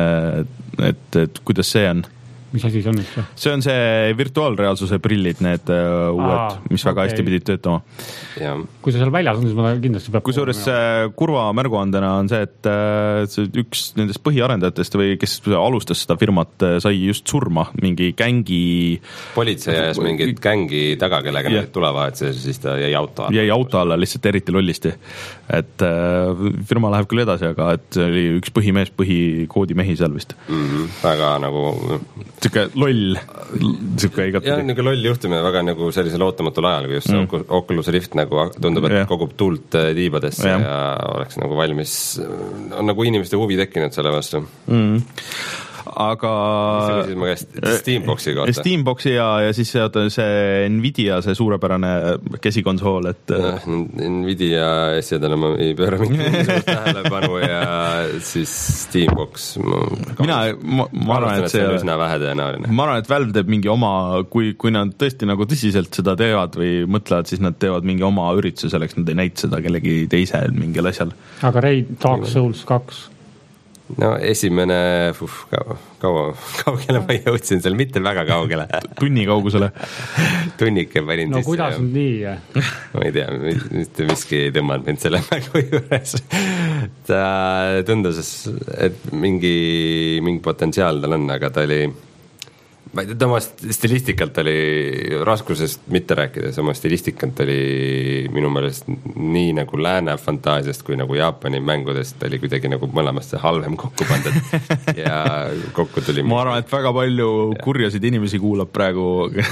et, et kuidas see on?
Mis asi see on üldse?
See on see virtuaalreaalsuse prillid, need uh, uued, Aa, mis väga okay. hästi pidid töötama.
Ja.
Kui see seal väljas on, siis ma kindlasti peab...
Kusjuures kurva märguandena on see, et see üks nendest põhiarendajatest või kes alustas seda firmat, sai just surma mingi gängi...
Politsei ajas mingit gängi taga, kellega yeah. tulevad, siis ta jäi auto alla. Jäi
auto alla lihtsalt eriti lollisti. Et uh, firma läheb küll edasi, aga et see oli üks põhimees, põhikoodimehi seal vist.
Mm-hmm. Väga nagu...
Siuke loll, siuke igat...
Ja niuke loll juhtumine väga nagu sellisel ootamatul ajal, kui just mm. Oculus Rift nagu tundub, et yeah. kogub tuult tiibadesse yeah. ja oleks nagu valmis, on nagu inimeste huvi tekkinud selle vastu.
Mm. Aga
siis ma käest Steamboxi kohta.
Steamboxi ja, ja siis see Nvidia, see suurepärane käsikonsool, et
Nvidia asjadele ma ei pööra mingit tähelepanu ja siis Steambox ma,
mina, ma, ma arvan, et see
on üsna vähe tõenäoline.
Ma arvan, et Valve teeb mingi oma, kui, kui nad tõesti nagu tõsiselt seda teevad või mõtlevad, siis nad teevad mingi oma ürituse selleks, nad ei näita seda kellegi teisel mingil asjal.
Aga Ray, Dark Souls kaks
no esimene, uf, kaua, kaua, kaugele ma jõudsin seal, mitte väga kaugele.
Tunni kaugusele.
Tunnike panin
no,
sisse.
No kuidas on nii?
Ma ei tea, mitte miski ei tõmmanud mind selle mängu juures. Ta tundus, et mingi, mingi potentsiaal tal on, aga ta oli... Ma ei tea, oma stilistikalt oli raskusest mitte rääkides, oma stilistikalt oli minu meelest nii nagu lääne fantaasiast kui nagu Jaapani mängudest oli kuidagi nagu mõlemast see halvem kokku pandud ja kokku tuli
ma arvan, et väga palju kurjasid inimesi kuulab praegu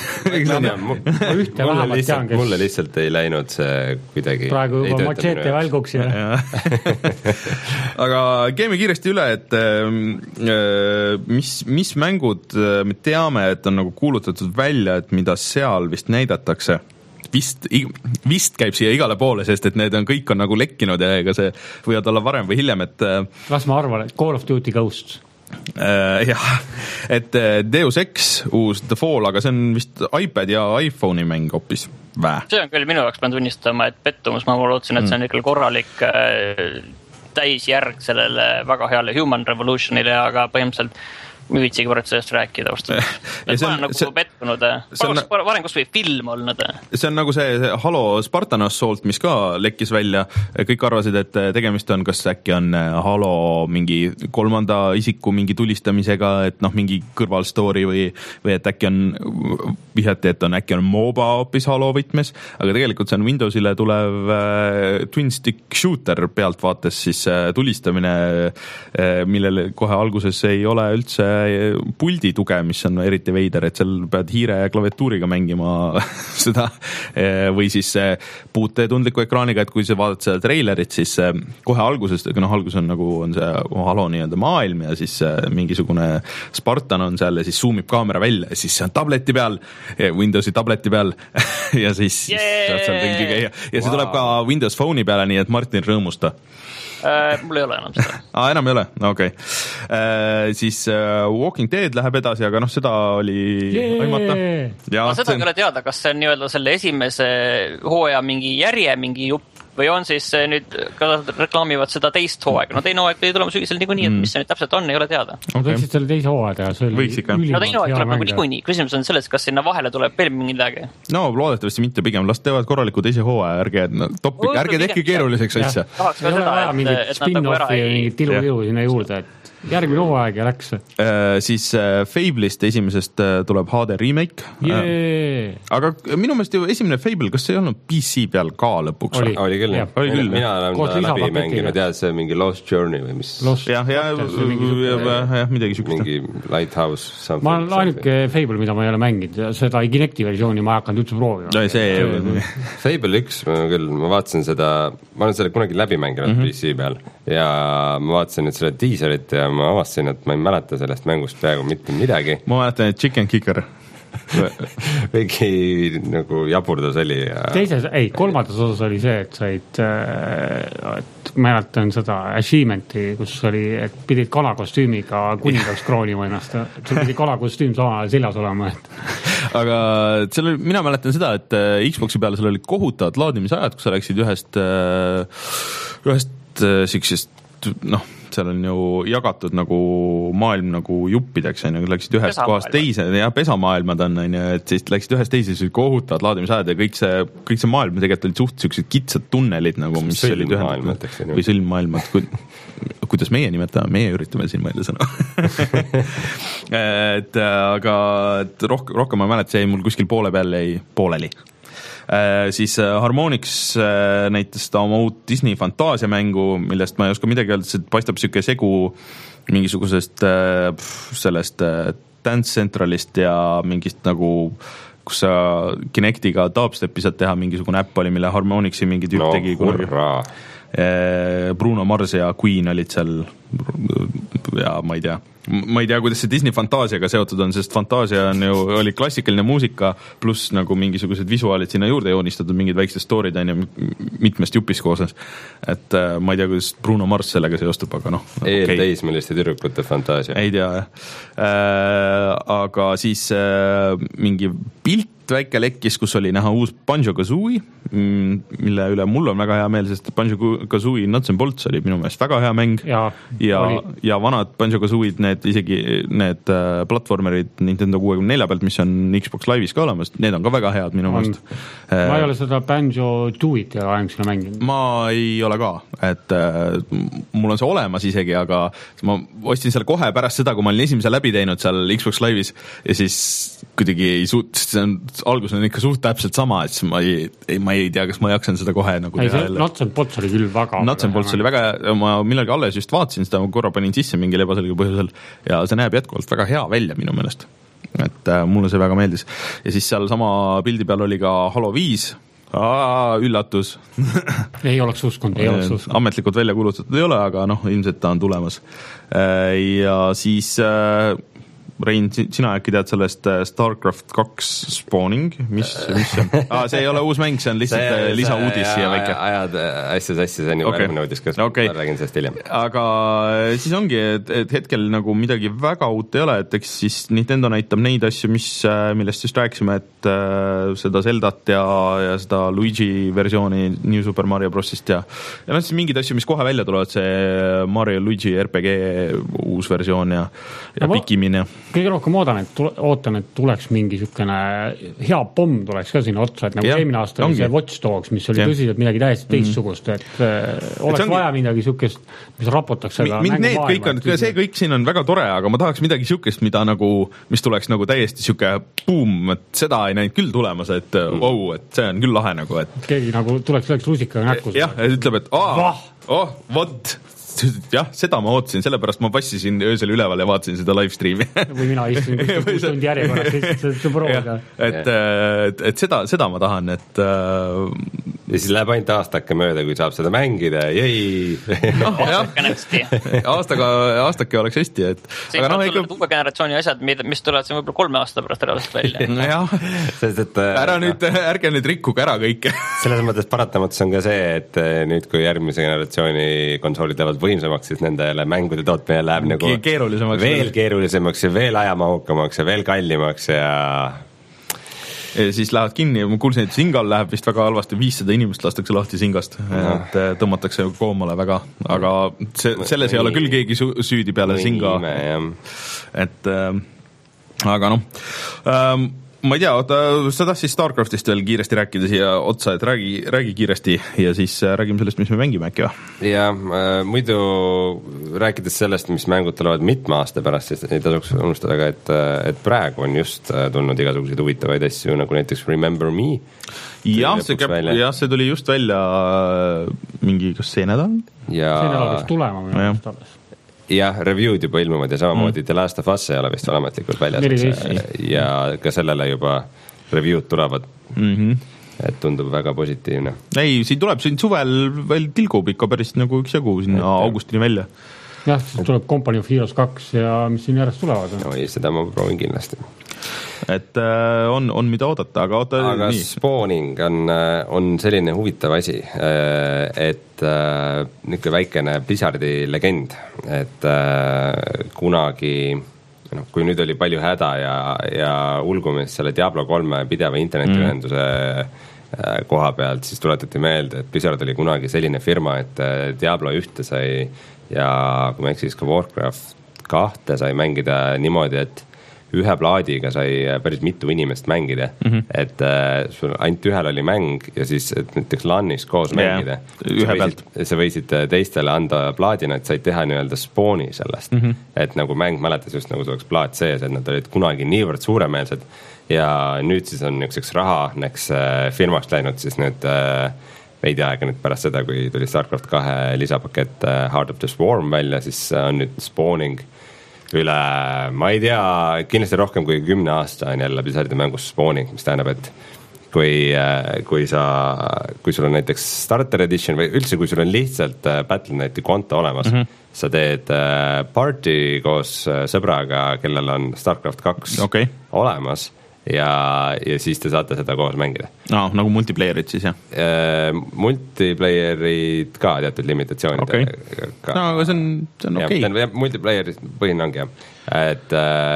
ühte vähemalt tean,
kes mulle lihtsalt ei läinud see kuidagi
praegu juba machete välguks ja, ja.
Aga käime kiiresti üle, et mis, mis mängud me teame, et on nagu kuulutatud välja, et mida seal vist näidatakse. Vist, vist käib siia igale poole, sest et need on, kõik on nagu lekkinud ja ega see võivad olla varem või hiljem, et...
Las ma arvan, et Call of Duty Ghosts.
Äh, jah, et Deus Ex, uus The Fall, aga see on vist iPad ja iPhone'i mäng hoopis vä.
See on küll minu jaoks pean tunnistama, et pettumus, ma lootsin, et see on ikka korralik äh, täisjärg sellele väga heale Human Revolutionile, aga põhimõtteliselt müütsigi võrrad sellest rääkida vastu. Et ma olen nagu see, pettunud. Varem kus või film olnud.
See on nagu see, see Halo Spartan Assault, mis ka lekkis välja. Kõik arvasid, et tegemist on, kas äkki on Halo mingi kolmanda isiku mingi tulistamisega, et noh, mingi kõrvalstory või, või et äkki on vihjati, et on äkki on MOBA hoopis Halo võtmes, aga tegelikult see on Windowsile tulev äh, twin stick shooter pealtvaates siis äh, tulistamine, äh, millele kohe alguses ei ole üldse puldi tuge, mis on eriti veider, et seal pead hiire ja klaviatuuriga mängima seda või siis puutetundliku ekraaniga, et kui sa vaatad seda treilerit, siis kohe alguses, noh algus on nagu on see Halo nii-öelda maailm ja siis mingisugune Spartan on seal ja siis zoomib kaamera välja ja siis see on tableti peal, Windowsi tableti peal ja siis, siis saad seal ringi käia ja see wow. tuleb ka Windows Phone'i peale, nii et Martin rõõmusta.
Äh, mul ei ole enam seda.
ah, enam ei ole? No, okei. Okay. Äh, siis uh, Walking Dead läheb edasi, aga noh, seda oli
yeah.
aimata.
Ja, ma seda on... ei ole teada, kas see on nii-öelda selle esimese hooaja mingi järje, mingi jupp või on siis nüüd, kas reklaamivad seda teist hooaega. No teine hooaeg pidi tulema sügisel niikuinii, et mis see nüüd täpselt on, ei ole teada.
No võiksid selle teise hooaega.
Võiks ikka.
No teine hooaeg tuleb nagu niikuinii. Küsimus on selles, kas sinna vahele tuleb veel mingi midagi.
No loodetavasti mitte pigem. Las teevad korraliku teise hooaja, ärge, no, topi, ärge tehke keeruliseks asja.
Tahaks ka seda, et, et nad nagu ära ei...
Mingit tilu-tilu sinna juurde, et järgmine hooaeg ja läks.
Äh, siis äh, Fable'ist esimesest äh, tuleb H D remake.
Yeah.
Äh, aga minu meelest ju esimene Fable, kas see ei olnud P C peal ka lõpuks?
Oli, oli küll. küll, jah. Mina olen ta läbi mänginud ja see mingi Lost Journey või mis.
jah, jah, jah, midagi sükust.
mingi Lighthouse.
ma olen ainuke Fable, mida ma ei ole mänginud ja seda Kinecti versiooni ma ei hakanud üldse proovima.
See...
Fable üks küll, ma vaatasin seda, ma olen selle kunagi läbi mänginud mm -hmm. P C peal ja ma vaatasin nüüd selle teaserit ja ma avastasin, et ma ei mäleta sellest mängust peaaegu mitte midagi.
ma mäletan, et Chicken Kicker
mingi nagu jaburdus oli ja...
teises, ei, kolmandas osas oli see, et said äh, et mäletan seda achievement'i, kus oli, et pidid kanakostüümiga kuningaks kroonima ennast, sul pidi kanakostüüm sama seljas olema, et
aga seal oli, mina mäletan seda, et Xboxi peale seal olid kohutavad laadimisajad, kus sa läksid ühest ühest siuksest, noh, seal on ju jagatud nagu maailm nagu juppideks, on ju, läksid ühest kohast teise, jah, pesamaailmad on, on ju, et siis läksid ühest teise, siis kohutavad laadimisajad ja kõik see, kõik see maailm tegelikult olid suht siuksed kitsad tunnelid nagu, mis olid ühendatud või sõlmmaailmad, kuidas meie nimetame, meie üritame siin mõelda sõna et aga et rohkem, rohkem ma mälet, see jäi mul kuskil poole peal jäi pooleli. Äh, siis Harmonix äh, näitas ta oma uut Disney fantaasiamängu, millest ma ei oska midagi öelda, see paistab siuke segu mingisugusest äh, sellest äh, Dance Centralist ja mingist nagu, kus sa Kinectiga dubstepi saad teha, mingisugune äpp oli, mille Harmonixi mingi tüüp
no,
tegi kunagi. Bruno Mars ja Queen olid seal ja ma ei tea ma ei tea, kuidas see Disney fantaasiaga seotud on, sest fantaasia on ju, oli klassikaline muusika pluss nagu mingisugused visuaalid sinna juurde joonistatud, mingid väiksed storid on ju mitmest jupis koosnes. Et äh, ma ei tea, kuidas Bruno Mars sellega seostub, aga noh.
Eelteismeliste okay. tüdrukute fantaasia.
Ei tea, jah. Äh, aga siis äh, mingi pilt väike lekkis, kus oli näha uus Banjo-Kazooie, mille üle mul on väga hea meel, sest Banjo-Kazooie Nuts and Bolts oli minu meelest väga hea mäng
ja,
ja, ja vanad Banjo-Kazooid, need isegi need platvormerid Nintendo kuuekümne nelja pealt, mis on Xbox Live'is ka olemas, need on ka väga head minu meelest.
Ma ei ole seda Banjo-Tooit ja ainsina mänginud.
Ma ei ole ka, et äh, mul on see olemas isegi, aga ma ostsin seal kohe pärast seda, kui ma olin esimese läbi teinud seal Xbox Live'is ja siis kuidagi ei suut, see on algus on ikka suht täpselt sama, et ma ei, ei, ma ei tea, kas ma jaksan seda kohe nagu
ei, see Nuts and Bolts oli küll väga
Nuts and Bolts oli väga, ma millalgi alles just vaatasin seda, ma korra panin sisse mingil ebaselge põhjusel ja see näeb jätkuvalt väga hea välja minu meelest, et äh, mulle see väga meeldis ja siis seal sama pildi peal oli ka Halo viis. Aa, üllatus
ei oleks uskunud, ei oleks uskunud.
Ametlikult välja kuulutatud ei ole, aga noh, ilmselt ta on tulemas ja siis äh, Rein, sina äkki tead sellest Starcraft kaks Spawning, mis, mis see on? Ah, see ei ole uus mäng, see on lihtsalt lisauudis siia väike.
Ajad asja sassi, see on juba okay. Järgmine uudis, kas okay. ma räägin sellest hiljem.
Aga siis ongi, et, et hetkel nagu midagi väga uut ei ole, et eks siis Nintendo näitab neid asju, mis, millest just rääkisime, et äh, seda Zeldat ja, ja seda Luigi versiooni New Super Mario Brosist ja, ja noh, siis mingid asju, mis kohe välja tulevad, see Mario Luigi R P G uus versioon ja, ja Pikmin ja
kõige rohkem ootan, et, tule, ootan, et tuleks mingi sükene hea pomm tuleks ka sinna otsa, et nagu eelmine aasta oli see Watch Dogs, mis oli ja. Tõsiselt midagi täiesti teistsugust, et äh, oleks et ongi... vaja midagi sükest, mis rapotaks seda
Mi, mängu maailma. See kõik siin on väga tore, aga ma tahaks midagi sükest, mida nagu, mis tuleks nagu täiesti süke boom, et seda ei näinud küll tulemas, et mm. wow, et see on küll lahe nagu, et
keegi nagu tuleks lööks rusikaga näkku.
Jah, et ütleb, et aa, oh, vot jah, seda ma ootasin, sellepärast ma passisin öösel üleval ja vaatasin seda livestreami.
või mina istusin kuus tundi järjekorras, lihtsalt see proovida.
Et, et, et seda, seda ma tahan, et
ja siis läheb ainult aastake mööda, kui saab seda mängida, jäi.
No, aastake on hästi.
Aastaga, aastake oleks hästi, et
siin aga no, ikka... uue generatsiooni asjad, mis tulevad siin võib-olla kolme aasta pärast ära välja.
jah, sest et ära nüüd, ärge nüüd rikkuge ära kõike.
Selles mõttes paratamatus on ka see, et nüüd kui järgmise generatsiooni konsoolid lähevad võimsamaks, siis nendele mängude tootmine läheb nagu
keerulisemaks,
veel keerulisemaks ja veel ajamahukamaks ja veel kallimaks ja...
ja siis lähevad kinni, ma kuulsin, et Singal läheb vist väga halvasti, viissada inimest lastakse lahti Singast, no. Et tõmmatakse koomale väga, aga see, selles ei ole küll keegi süüdi peale Singa, et äh, aga noh ähm, ma ei tea, oota, sa tahtsid Starcraftist veel kiiresti rääkida siia otsa, et räägi, räägi kiiresti ja siis räägime sellest, mis me mängime äkki või?
Ja äh, muidu rääkides sellest, mis mängud tulevad mitme aasta pärast, siis ei tasuks unustada ka, et, et praegu on just tulnud igasuguseid huvitavaid asju, nagu näiteks Remember Me.
Jah, see, käb, jah, see tuli just välja mingi, kas see nädal?
Ja...
see nädal peaks tulema minu arust alles.
Jah, review'd juba ilmuvad ja samamoodi mm. The Last of Us ei ole vist olematlikult väljas. Ja ka sellele juba review'd tulevad. Mm-hmm. Et tundub väga positiivne.
Ei, siin tuleb, siin suvel veel tilgub ikka päris nagu üks jagu sinna et, augustini välja.
Jah, siis tuleb Company of Heroes kaks ja mis siin järjest tulevad.
No ei, seda ma proovin kindlasti.
Et äh, on, on mida oodata, aga oota
aga nii. Spawning on, on selline huvitav asi, et äh, niisugune väikene Blizzardi legend, et äh, kunagi, no, kui nüüd oli palju häda ja, ja ulgumist selle Diablo kolme pideva internetiühenduse mm. koha pealt, siis tuletati meelde, et Blizzard oli kunagi selline firma, et Diablo ühte sai ja kui ma eksis ka Warcraft kahte sai mängida niimoodi, et ühe plaadiga sai päris mitu inimest mängida, mm-hmm. et äh, sul ainult ühel oli mäng ja siis et näiteks LANis koos yeah. mängida. Sa võisid, sa võisid teistele anda plaadina, et said teha nii-öelda spooni sellest, mm-hmm. et nagu mäng mäletas just nagu see oleks plaat sees, et nad olid kunagi niivõrd suuremeelsed ja nüüd siis on niiseks rahaneks äh, firmast läinud siis nüüd äh, veidi aega nüüd pärast seda, kui tuli Starcraft kahe lisapakett äh, Heart of the Swarm välja, siis on nüüd Spawning üle, ma ei tea, kindlasti rohkem kui kümne aasta on jälle Blizzardi mängus Spawning, mis tähendab, et kui, kui sa, kui sul on näiteks Starter Edition või üldse, kui sul on lihtsalt Battle dot neti konto olemas, mm-hmm. sa teed party koos sõbraga, kellel on Starcraft kaks
okay.
olemas ja, ja siis te saate seda koos mängida.
No, nagu multiplayerid siis, jah?
E, multiplayerid ka teatud limitatsioonid.
Okay. No, aga see on, see on okei.
Okay. Multiplayerid põhine ongi, jah. Et,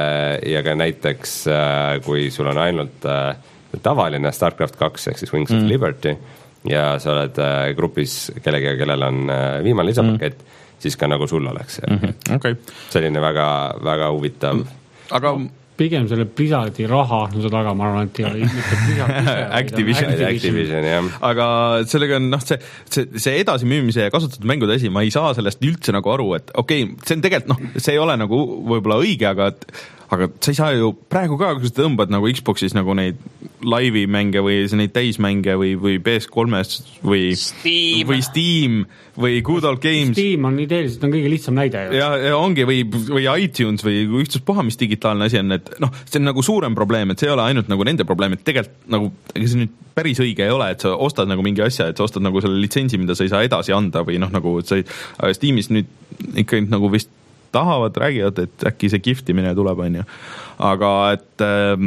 ja ka näiteks, kui sul on ainult tavaline Starcraft kaks, ehk siis Wings mm. of Liberty, ja sa oled grupis kellega, kellel on viimane lisapakett, mm. siis ka nagu sul oleks.
Mm-hmm. Okay.
Selline väga, väga huvitav.
Aga
pigem selle Blizzardi raha, no seda taga ma arvan, et ei ole mitte Blizzard
Activision,
Activision, jah.
Aga sellega on, noh, see, see, see edasimüümise ja kasutatud mängude asi, ma ei saa sellest üldse nagu aru, et okei, okay, see on tegelikult, noh, see ei ole nagu võib-olla õige, aga aga sa ei saa ju praegu ka, kui sa tõmbad nagu Xboxis nagu neid laivi mänge või neid täismänge või, või P S kolmes või
Steam
või, Steam, või Good Old Games.
Steam on ideeliselt on kõige lihtsam näide.
Ja, ja ongi või, või iTunes või üksus puha, mis digitaalne asi on, et noh, see on nagu suurem probleem, et see ei ole ainult nagu nende probleem, et tegelikult nagu, ega see nüüd päris õige ei ole, et sa ostad nagu mingi asja, et sa ostad nagu selle litsentsi, mida sa ei saa edasi anda või noh, nagu et sa ei, Steamis nüüd ikka nagu vist tahavad, räägivad, et äkki see giftimine tuleb, on ju. Aga et,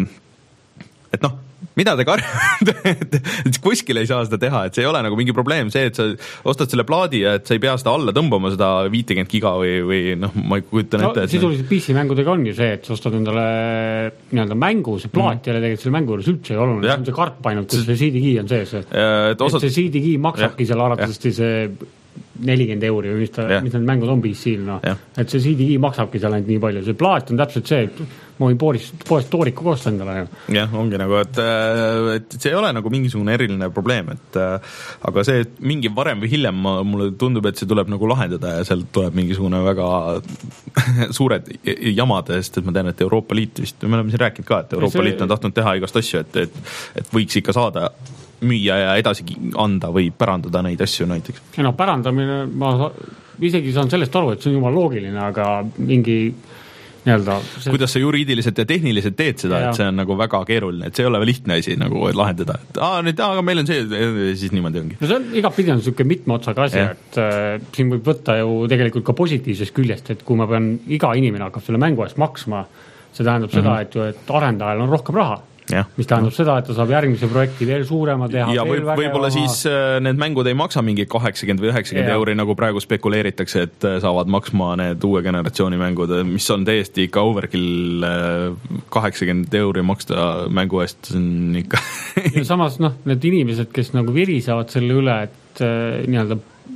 et noh, mida te karjate, et kuskil ei saa seda teha, et see ei ole nagu mingi probleem see, et sa ostad selle plaadi ja et sa ei pea seda alla tõmbama, seda viitekümmet giga või, või noh, ma ei kujutan
no,
ette.
Sisuliselt P C-mängudega on ju see, et sa ostad endale nii-öelda mängu, see plaat mm. ja tegelikult selle mängu juures üldse ei oluline, see on see karp ainult, kus see C D key on sees. Et, et, osad... et see C D key maksabki seal arvatavasti see nelikümmend euri või mis, ta, mis need mängud on P C-l, noh. Et see C D key maksabki seal ainult nii palju. See plaat on täpselt see, et ma võin poolist, poolest tooriku koosta endale.
Jah, ongi nagu, et, et see ei ole nagu mingisugune eriline probleem, et aga see, et mingi varem või hiljem ma, mulle tundub, et see tuleb nagu lahendada ja sealt tuleb mingisugune väga suured jamad, sest et ma tean, et Euroopa Liit vist, me oleme siin rääkinud ka, et Euroopa see... Liit on tahtnud teha igast asju, et, et, et võiks ikka saada müüa ja edasi anda või pärandada neid asju näiteks.
Ja no pärandamine, ma isegi saan sellest aru, et see on jumal loogiline, aga mingi nii-öelda see...
kuidas sa juriidiliselt ja tehniliselt teed seda, ja. Et see on nagu väga keeruline, et see ei ole lihtne asi nagu lahendada, et aa, nüüd, aga meil on see, siis niimoodi ongi.
No see on iga pidi on niisugune mitme otsaga asi, ja. Et äh, siin võib võtta ju tegelikult ka positiivsest küljest, et kui ma pean, iga inimene hakkab selle mängu eest maksma, see tähendab mm-hmm. seda, et, ju, et arendajal on rohkem raha. Ja. Mis tähendab no. seda, et ta saab järgmise projekti veel suurema teha.
Ja võib, võib-olla siis äh, need mängud ei maksa mingi kaheksakümmend või üheksakümmend ja. Euri, nagu praegu spekuleeritakse, et äh, saavad maksma need uue generatsiooni mängud, mis on täiesti ikka overkill äh, kaheksakümmend euri maksta mängu eest, see on ikka
ja samas, noh, need inimesed, kes nagu virisevad selle üle, et äh, nii-öelda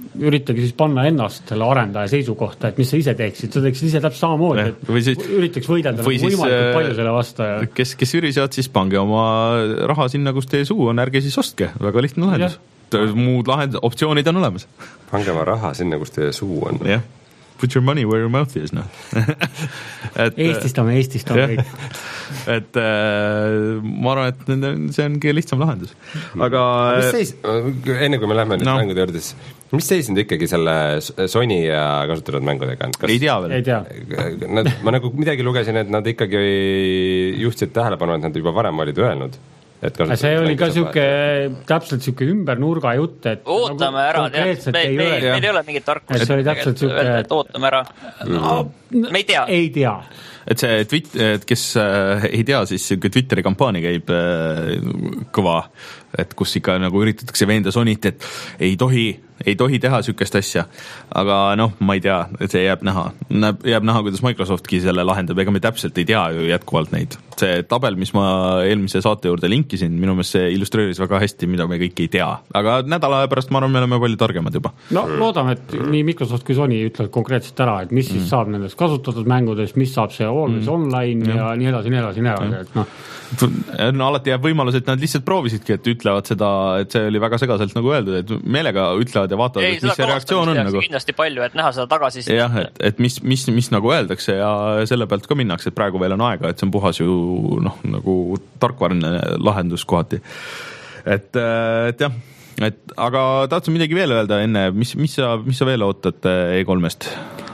üritage siis panna ennast selle arendaja seisukohta, et mis sa ise teeksid, sa teeksid ise täpselt samamoodi, et siis, üritaks võidelda nagu võimalikult palju selle vastu. Ja...
kes, kes ürisevad, siis pange oma raha sinna, kus teie suu on, ärge siis ostke, väga lihtne lahendus. Muud lahend, optsioonid on olemas.
Pange oma raha sinna, kus teie suu on.
Jah. Put your money where your mouth is, noh.
Eestistame, Eestistame kõik.
Et äh, ma arvan, et see ongi lihtsam lahendus. Aga...
Mis seis, enne kui me lähme nüüd no. mängude juurde, mis seisnud ikkagi selle Sony ja kasutatud mängudega?
Kas... Ei tea veel.
Ei tea.
Nad, ma nagu midagi lugesin, et nad ikkagi juhtsid tähelepanu, et nad juba varem olid öelnud.
See oli ka siuke, täpselt siuke ümber nurga jutt, et
ootame nagu ära, tead, me, me, meil ei ole mingit tarkust.
See oli täpselt siuke,
et ootame ära. No, me ei tea.
Ei tea.
Et see tweet, et kes äh, ei tea, siis siuke Twitteri kampaani käib äh, kõva, et kus ikka nagu üritatakse veenda Sonit, et ei tohi, ei tohi teha siukest asja. Aga noh, ma ei tea, et see jääb näha. Jääb näha, kuidas Microsoftki selle lahendab, ega me täpselt ei tea ju jätkuvalt neid. See tabel, mis ma eelmise saate juurde linkisin, minu meelest see illustreeris väga hästi, mida me kõik ei tea. Aga nädala pärast ma arvan, me oleme palju targemad juba.
No loodame, et nii Microsoft kui Sony ütlevad konkreetselt ära, et mis siis mm. saab nendest kasutatud mängudest, mis saab see Always mm. online ja, ja nii edasi, nii edasi, nii edasi, et noh.
No, alati jääb võimalus, et nad lihtsalt proovisidki, et ütlevad seda, et see oli väga segaselt nagu öeldud, et meelega ütlevad ja vaatavad, ei, et mis see reaktsioon on nagu.
Kindlasti palju, et näha seda tagasi.
Jah, et, et mis, mis, mis nagu öeldakse ja selle pealt ka minnakse, et praegu veel on aega, et see on puhas ju noh, nagu tarkvarne lahendus kohati. Et, et jah, et, aga tahtsin midagi veel öelda enne, mis, mis, sa, mis sa veel ootad E kolmest?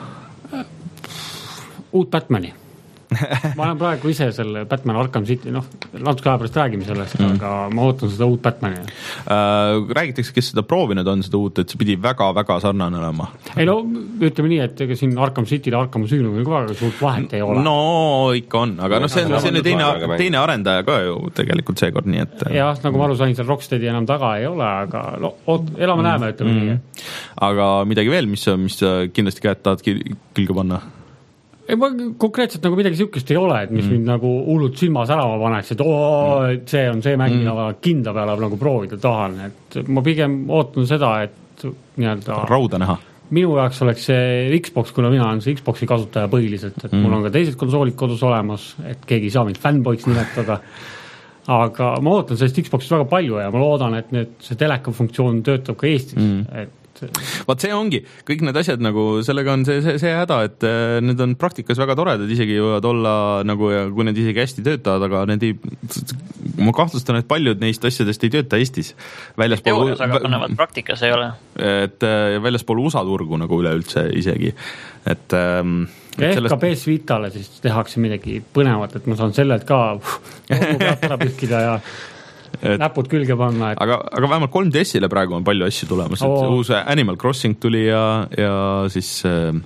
Uut Batmani. Ma olen praegu ise selle Batman Arkham City, noh, natuke aja pärast räägime sellest, mm. aga ma ootan seda uut Batmani.
Äh, räägitakse, kes seda proovinud on, seda uut, et see pidi väga-väga sarnane olema.
Ei no, ütleme nii, et ega siin Arkham City ja Arkham Asylum ka väga suurt vahet ei ole.
No, ikka on, aga no see on, see on teine, teine arendaja ka ju tegelikult seekord, nii et...
Jah, nagu ma aru sain, seal Rocksteadi enam taga ei ole, aga no, oot, elame mm. näeme, ütleme mm. nii.
Aga midagi veel, mis, mis kindlasti käed tahad külge panna?
Ei, ma konkreetselt nagu midagi siukest ei ole, et mis mm. mind nagu hullult silma särama paneks, et oo, mm. see on see mäng, mida mm. kindla peale nagu proovida tahan, et ma pigem ootan seda, et nii-öelda
rauda näha.
Minu jaoks oleks see Xbox, kuna mina olen see Xboxi kasutaja põhiliselt, et mm. mul on ka teised konsoolid kodus olemas, et keegi ei saa mind fanboyks nimetada, aga ma ootan sellest Xboxist väga palju ja ma loodan, et need, see teleka funktsioon töötab ka Eestis, mm. et
vaat see ongi, kõik need asjad nagu sellega on see, see, see häda, et need on praktikas väga toredad, isegi võivad olla nagu ja kui need isegi hästi töötavad, aga need ei, ma kahtlustan, et paljud neist asjadest ei tööta Eestis. Väljaspool,
teoorias aga panevad praktikas ei ole.
Et väljaspool U S A turgu nagu üleüldse isegi. Et,
et ehk sellest... ka P S Vitale siis tehakse midagi põnevat, et ma saan sellelt ka pealt ära pühkida ja Et, näpud külge panna. Et...
Aga, aga vähemalt kolm D S-ile praegu on palju asju tulemas. Oh. Uus Animal Crossing tuli ja, ja siis äh,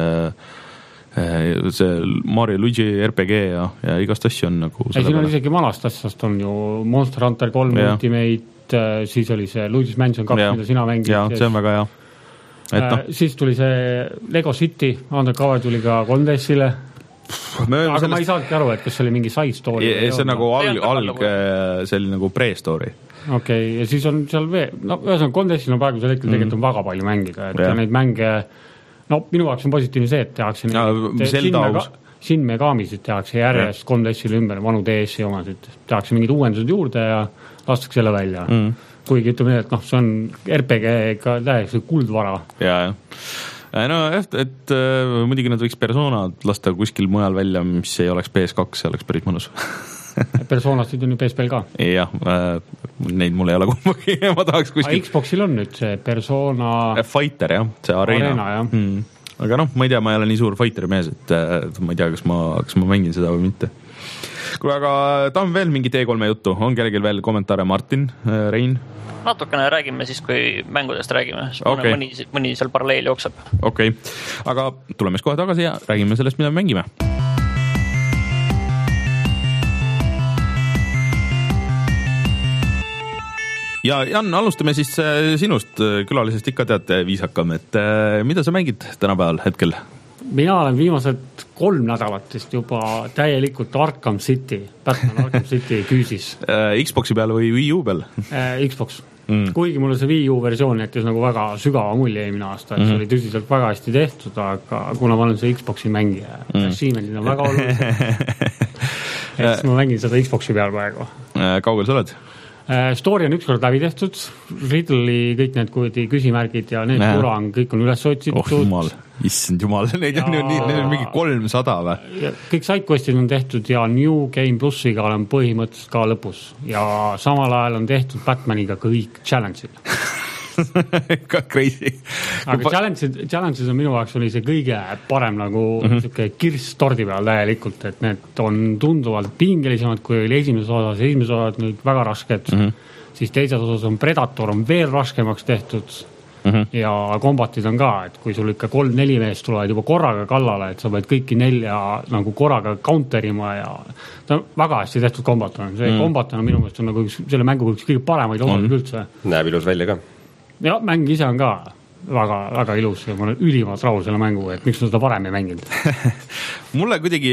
äh, see Mario Luigi R P G ja, ja igast asju on nagu...
Ei, siin on isegi vanast asjast on ju Monster Hunter kolm ja. Ultimate, siis oli see Luigi's Mansion kaks, mida sina mängid.
Ja, see on väga hea. Et no.
äh, siis tuli see Lego City, Undercover tuli ka kolm D S-ile. Me aga sellest... ma ei saanudki aru, et kas see oli mingi side story.
Ja, see on nagu alg, alg, see oli nagu pre-story.
Okei, okay, ja siis on seal veel, no ühesõnaga kolm D S-il on praegu seal hetkel mm. tegelikult on väga palju mängida, et ja. Neid mänge, no minu jaoks on positiivne see, et tehakse ja, Shin Megamisid tehakse järjest kolm D S-il ümber, vanu D S-i omasid, tehakse mingid uuendused juurde ja lastakse selle välja. Mm. Kuigi ütleme, et noh, see on R P G-ga täiesti kuldvara.
Ja, jah. No et, et muidugi nad võiks Personad lasta kuskil mujal välja, mis ei oleks P S kaks, see oleks päris mõnus.
Personasid on ju P S P-l ka.
Jah, neid mul ei ole kumbagi, ma tahaks kuskil...
Xboxil on nüüd see Persona...
Fighter, jah, see Arena.
Arena jah.
Hmm. Aga noh, ma ei tea, ma ei ole nii suur Fighteri mees, et ma ei tea, kas ma, kas ma mängin seda või mitte. Kuule, aga tahan veel mingi T kolme juttu. On kellelgi veel kommentaare? Martin, Rein?
Natukene räägime siis, kui mängudest räägime. Okay. Mõni, mõni seal paralleel jookseb.
Okei, okay. Aga tuleme kohe tagasi ja räägime sellest, mida me mängime. Ja Jan, alustame siis sinust külalisest, ikka teate viisakam, et mida sa mängid tänapäeval hetkel?
Mina olen viimased kolm nädalatist juba täielikult Arkham City, Batman Arkham City küüsis.
Xboxi peal või Wii U peal?
Xbox. mm. kuigi mulle see Wii U versioon jättis nagu väga sügava mulje eelmine aasta, et mm. see oli tõsiselt väga hästi tehtud, aga kuna ma olen see Xboxi mängija, mm. Achievementid on väga olulised, et ma mängin seda Xboxi peal praegu.
Kaugel sa oled?
Story on ükskord läbi tehtud, Riddle'i kõik need kuidi küsimärgid ja need kurang, kõik on üles otsitud.
Oh jumal, issand jumal, neid on ju nii, need on mingi kolmsada või?
Kõik sidequestid on tehtud ja New Game Plussiga olen põhimõtteliselt ka lõpus ja samal ajal on tehtud Batmaniga kõik challenge'id.
ka crazy.
aga pa... challenge'id, challenge'id on minu jaoks oli see kõige parem nagu mm-hmm. siuke kirss tordi peal täielikult, et need on tunduvalt pingelisemad, kui oli esimeses osas, esimeses osas nüüd väga rasked, mm-hmm. siis teises osas on Predator on veel raskemaks tehtud mm-hmm. ja kombatid on ka, et kui sul ikka kolm-neli meest tulevad juba korraga kallale, et sa pead kõiki nelja nagu korraga counterima ja ta on väga hästi tehtud kombat on, see mm-hmm. kombat on minu meelest on nagu üks, selle mängu üks kõige paremaid osasid mm-hmm. üldse.
Näeb ilus välja ka.
Ja mäng ise on ka väga, väga ilus ja ma olen ülimalt rahul selle mängu, et miks ma seda varem ei mänginud.
Mulle kuidagi,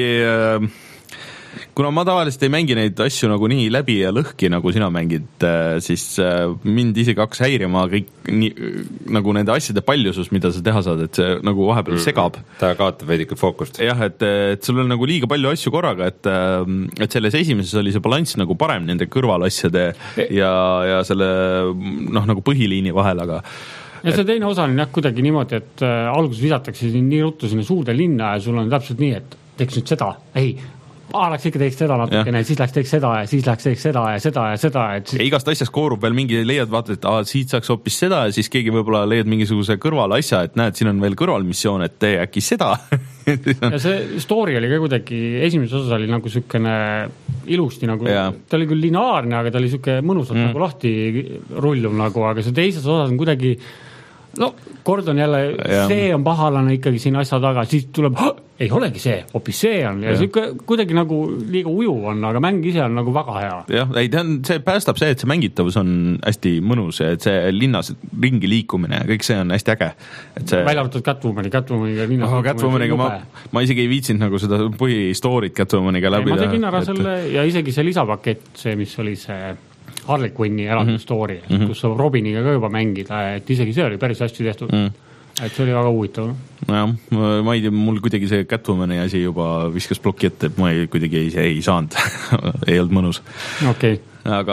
kuna ma tavaliselt ei mängi neid asju nagu nii läbi ja lõhki, nagu sina mängid, siis mind isegi hakkas häirima kõik nii, nagu nende asjade paljusus, mida sa teha saad, et see nagu vahepeal segab.
Ta kaotab veidike fookust.
Jah, et, et sul on nagu liiga palju asju korraga, et, et selles esimeses oli see balanss nagu parem nende kõrvalasjade ja, ja selle noh, nagu põhiliini vahel, aga
ja see teine osa on jah kuidagi niimoodi, et äh, alguses visatakse nii ruttu sinna suurde linna ja sul on täpselt nii, et teeks nüüd seda, ei, aa, läks ikka teeks seda natukene, siis läks teeks seda ja siis läks teeks seda ja seda ja seda. Et siis...
ja igast asjast koorub veel mingi, leiad vaatad, et aa, siit saaks hoopis seda ja siis keegi võib-olla leiad mingisuguse kõrval asja, et näed, siin on veel kõrvalmissioon, et tee äkki seda.
ja see story oli ka kuidagi, esimeses osas oli nagu sükene ilusti nagu, ja. Ta oli küll lineaarne, aga ta oli süke mõnusalt mm. nagu lahti rullum nagu, aga see teises osas on kuidagi no, kord on jälle, ja. See on pahalane ikkagi siin asja taga, siis tuleb, ei olegi see, hoopis see on ja, ja. See kuidagi nagu liiga ujuv on, aga mäng ise on nagu väga hea.
Jah, ei, ta on, see päästab see, et see mängitavus on hästi mõnus ja et see linnas ringi liikumine ja kõik see on hästi äge. Et see... välja
arvatud Catwomani, Catwomaniga linnas
oh, Catwomaniga ma, ma isegi ei viitsinud nagu seda põhistoorit Catwomaniga läbi.
Ma tegin ära et... selle ja isegi see lisapakett, see, mis oli see Harley Quinni eraldi mm-hmm. story, mm-hmm. kus saab Robiniga ka juba mängida, et isegi see oli päris hästi tehtud. Mm. Et see oli väga huvitav.
Nojah, ma ei tea, mul kuidagi see Catwomani asi juba viskas ploki ette, et ma ei, kuidagi ei, ei saanud. ei olnud mõnus.
Okei. Okay.
Aga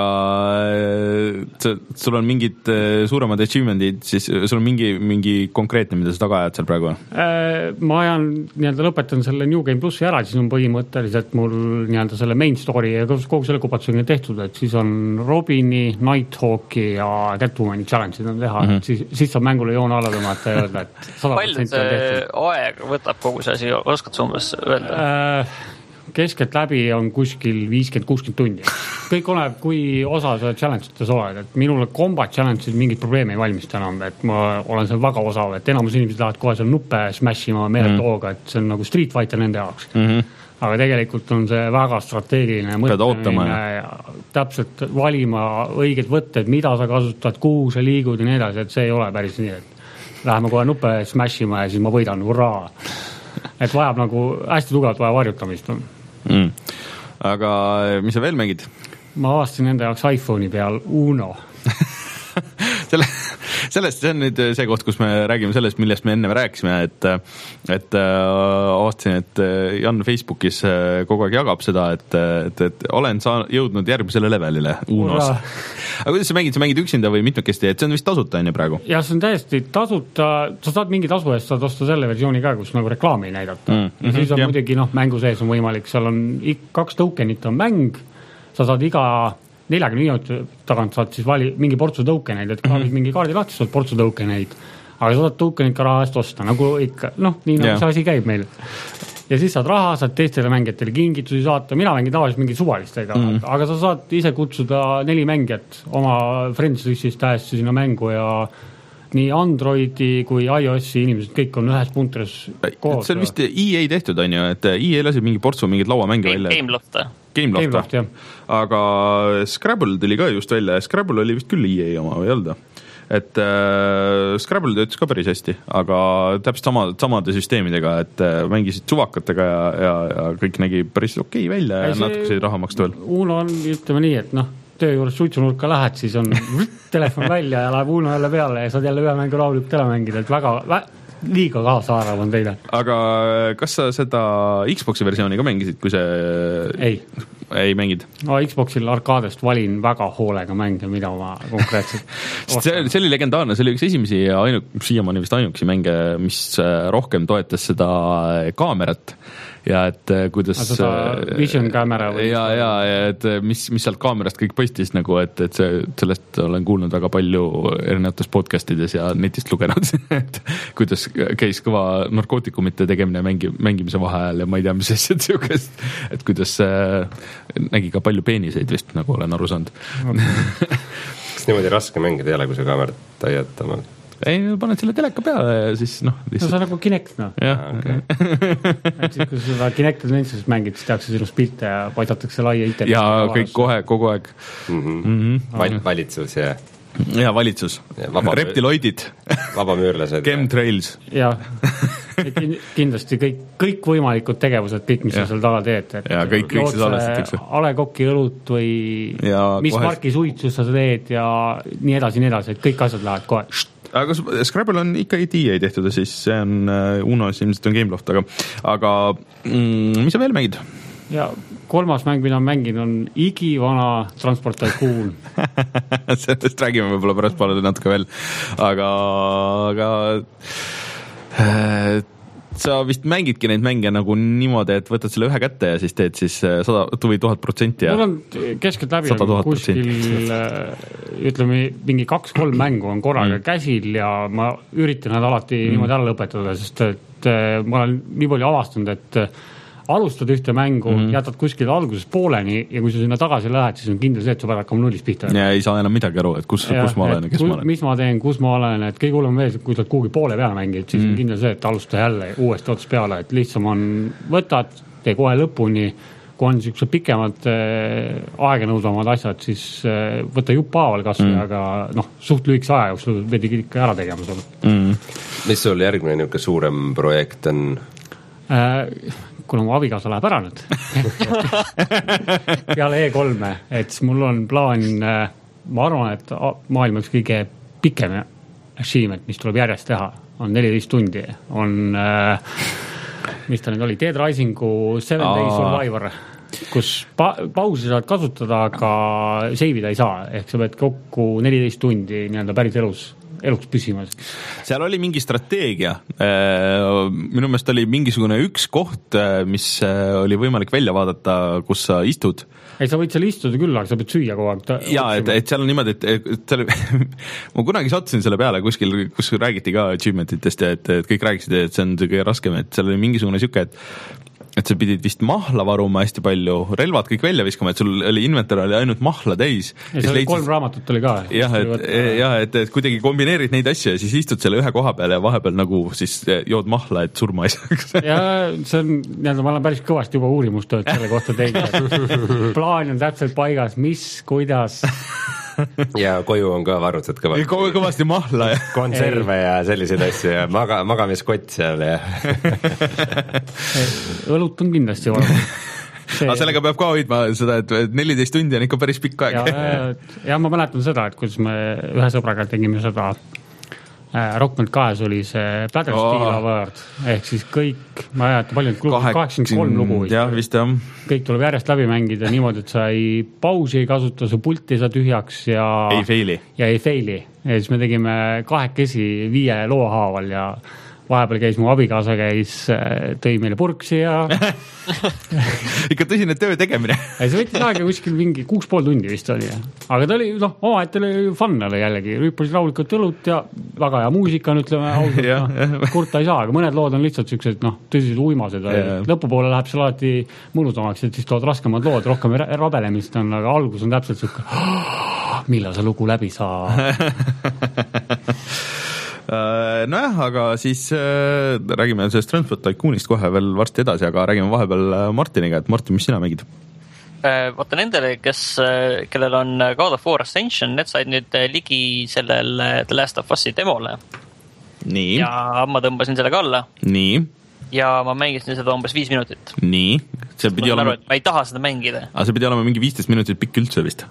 sul on mingid suuremad achievementid, siis sul on mingi, mingi konkreetne, mida sa taga ajad seal praegu?
Ma ajan, nii-öelda lõpetan selle New Game Plussi ära, siis on põhimõtteliselt mul nii-öelda selle main story ja kogu selle kupatusega tehtud, et siis on Robini, Nighthawki ja Catwomani challenge'id on teha, mm-hmm. siis, siis saab mängule joon alla tõmmata ja öelda, et sada protsenti on tehtud.
Palju see aeg võtab kogu see asi, oskad sa umbes öelda?
Äh, keskelt läbi on kuskil viiskümmend kuuskümmend tundi. Kõik oleneb, kui osa sa challenge'ites oled, et minule combat challenge'id mingit probleemi ei valmista enam, et ma olen seal väga osav, et enamus inimesed lähevad kohe seal nuppe smashima meeletooga, et see on nagu Street Fighter nende jaoks. Mm-hmm. Aga tegelikult on see väga strateegiline mõtlemine ja täpselt valima õiged võtted, mida sa kasutad, kuhu sa liigud ja nii edasi, et see ei ole päris nii, et läheme kohe nuppe smashima ja siis ma võidan, hurraa. Et vajab nagu hästi tugevalt vaja varjutamist.
Mm. Aga mis sa veel mängid?
Ma avastasin enda jaoks iPhone'i peal Uno.
Selle, sellest, see on nüüd see koht, kus me räägime sellest, millest me enne rääkisime, et, et avastasin, et Jan Facebookis kogu aeg jagab seda, et, et, et olen saa, jõudnud järgmisele levelile Unos. Aga kuidas sa mängid, sa mängid üksinda või mitmekesti, et see on vist tasuta enne praegu?
Ja see on täiesti tasuta, sa saad mingi tasu eest, saad osta selle versiooni ka, kus nagu reklaami ei näidata. Mm, ja siis on jah. Muidugi noh, mängu sees on võimalik, seal on kaks tokenit on mäng, sa saad iga neljakümne minuti tagant saad siis vali mingi portsu tõukeneid, et mm-hmm. mingi kaardi lahti saad portsu tõukeneid, aga saad tõukeneid ka raha eest osta, nagu ikka, noh, nii nagu yeah. see asi käib meil. Ja siis saad raha, saad teistele mängijatele kingitusi saata, mina mängin tavaliselt mingi suvalistega, mm-hmm. aga sa saad ise kutsuda neli mängijat oma friendslistist tähesti sinna mängu ja nii Androidi kui iOS-i inimesed, kõik on ühes puntris koos.
See on vist E A tehtud, on ju, et E A lasi mingi portsu mingid lauamänge
Game,
välja.
Gameloft.
Gameloft, jah. Aga Scrabble tuli ka just välja, Scrabble oli vist küll E A oma või olda. Et äh, Scrabble töötas ka päris hästi, aga täpselt sama, samade süsteemidega, et äh, mängisid suvakatega ja, ja, ja kõik nägi päris okei välja ja, ja natuke see raha maksta veel.
Uno on, ütleme nii, et noh, töö juures suitsunurka lähed, siis on telefon välja ja läheb uno jälle peale ja saad jälle ühe mängu rahulikult tele mängida, et väga vä, liiga kaasaarav on teile.
Aga kas sa seda Xboxi versiooni ka mängisid, kui see
ei,
ei mängid?
No Xboxil arkaadest valin väga hoolega mänge, mida ma konkreetselt
see, see oli legendaarne, see oli üks esimesi ja ainuk, siiamaani vist ainuksi mänge, mis rohkem toetas seda kaamerat ja et kuidas
vision camera või
ja, ja, ja et mis, mis sealt kaamerast kõik paistis nagu, et, et see, sellest olen kuulnud väga palju erinevates podcastides ja netist lugenud, et kuidas käis kõva narkootikumite tegemine mängi, mängimise vaheajal ja ma ei tea, mis asjad siukest, et kuidas nägi ka palju peeniseid vist, nagu olen aru saanud.
Kas niimoodi raske mängida ei ole, kui see kaamerat ei jätta?
Ei, paned selle teleka peale ja siis noh
lihtsalt... no see on nagu Kinect, noh.
Jah, okei.
Et siis, kui seda Kinect lensus mängid, siis tehakse sinust pilte ja paidatakse laia internet.
Ja kõik kohe, kogu aeg.
Mm-hmm. Mm-hmm. Val, valitsus ja...
Ja valitsus. Ja, vaba... Reptiloidid.
Vabamüürlased.
Chemtrails.
Ja kindlasti kõik, kõik võimalikud tegevused, kõik, mis ja. Sa seal taga teed. Et
ja kõik, kõik siis alastatakse.
Alekokki õlut või
ja
mis
kohe...
marki suitsus sa teed ja nii edasi, nii edasi, et kõik asjad lähevad kohe.
Aga Scrabble on ikka E T A tehtud ja siis see on Unos, ilmselt on Gameloft, aga, aga mm, mis sa veel mängid?
Ja kolmas mäng, mida mängin, on igivana Transport Tycoon.
Sellest räägime võib-olla pärast palun natuke veel, aga, aga äh, sa vist mängidki neid mänge nagu niimoodi, et võtad selle ühe kätte ja siis teed siis sada või tuhat protsenti ja
mul on keskelt läbi kuskil ütleme mingi kaks-kolm mängu on korraga mm. käsil ja ma üritan nad alati mm. niimoodi ära lõpetada, sest et ma olen nii palju avastanud, et alustad ühte mängu, mm-hmm. jätad kuskil alguses pooleni ja kui sa sinna tagasi lähed, siis on kindel see, et sa pead hakkama nullist pihta.
Ja ei saa enam midagi aru, et kus, ja, kus ma olen ja kes
kus,
ma olen.
Mis ma teen, kus ma olen, et kõige hullem veel, kui sa kuhugi poole peale mängid, siis mm-hmm. on kindel see, et alusta jälle uuesti ots peale, et lihtsam on võtad, tee kohe lõpuni, kui on niisugused pikemad äh, aeganõudvamad asjad, siis äh, võta juppaaval kasvõi, mm-hmm. aga noh, suht lühikese aja jooksul pead ikka ära tegema sulle.
Mm-hmm. Mis sul järgmine niuke suurem projekt on?
Äh, kuna mu abikaasa läheb ära nüüd peale E kolme, et mul on plaan, ma arvan, et maailma üks kõige pikem achievement, mis tuleb järjest teha, on neliteist tundi, on mis ta nüüd oli, Dead Risingu Seven Aa. Days Survivor, kus pa- pausi saad kasutada, aga seivida ei saa, ehk sa pead kokku neliteist tundi nii-öelda päris elus eluks püsimas.
Seal oli mingi strateegia. Minu meelest oli mingisugune üks koht, mis oli võimalik välja vaadata, kus sa istud.
Ei, sa võid seal istuda küll, aga sa pead süüa kogu aeg.
Jaa, et, et seal on niimoodi, et, et seal, ma kunagi sattusin selle peale kuskil, kus räägiti ka achievementitest, et, et kõik rääkisid, et see on kõige raskem, et seal oli mingisugune siuke, et et sa pidid vist mahla varuma hästi palju, relvad kõik välja viskama, et sul oli inventar oli ainult mahla täis.
Ja seal leidsid... kolm raamatut oli ka.
Jah, et, võtta... jah, et, et kuidagi kombineerid neid asju ja siis istud selle ühe koha peale ja vahepeal nagu siis jood mahla, et surma ei saaks.
Ja see on, nii-öelda ma olen päris kõvasti juba uurimustööd selle kohta teinud. Plaan on täpselt paigas, mis, kuidas...
ja koju on ka varused kõvasti.
Kõ, kõvasti mahla ja
konserve ja selliseid asju ja maga, magamiskott seal ja
õlut on kindlasti vaja.
See... aga sellega peab ka hoidma seda, et neliteist tundi on ikka päris pikk aeg.
ja, ja ma mäletan seda, et kuidas me ühe sõbraga tegime seda äh, Rockband kahes oli see Bladder oh. Steel Award ehk siis kõik, ma ei ajata palju kaheksakümmend kolm lugu
ja, vist, jah.
Kõik tuleb järjest läbi mängida niimoodi, et sa ei pausi ei kasuta, su pulti ei saa tühjaks ja
ei faili
ja ei faili ja siis me tegime kahekesi viie loo haaval ja vahepeal käis mu abikaasa käis, tõi meile purksi ja
ikka tõsine töö tegemine.
See võttis aega kuskil mingi kuus pool tundi vist oli. Aga ta oli, noh, oma ette oli fun oli jällegi, rüüpasid rahulikult õlut ja väga hea muusika on, ütleme, ausalt, no, kurta ei saa, aga mõned lood on lihtsalt sellised, noh, tõsised uimased. Lõpupoole läheb see alati mõnusamaks, et siis tood raskemad lood, rohkem rabelemist on, aga algus on täpselt selline, millal see lugu läbi saa.
Nojah, aga siis äh, räägime sellest Transport Tycoonist kohe veel varsti edasi, aga räägime vahepeal Martiniga, et Martin, mis sina mängid?
Vaata nendele, kes, kellel on God of War Ascension, need said nüüd ligi sellel The Last of Us'i demole.
Nii.
Ja ma tõmbasin selle ka alla.
Nii.
Ja ma mängisin seda umbes viis minutit.
Nii. See pidi
ma
olema...
aru, et ma ei taha seda mängida.
Aga see pidi olema mingi viisteist minutit pikk üldse vist?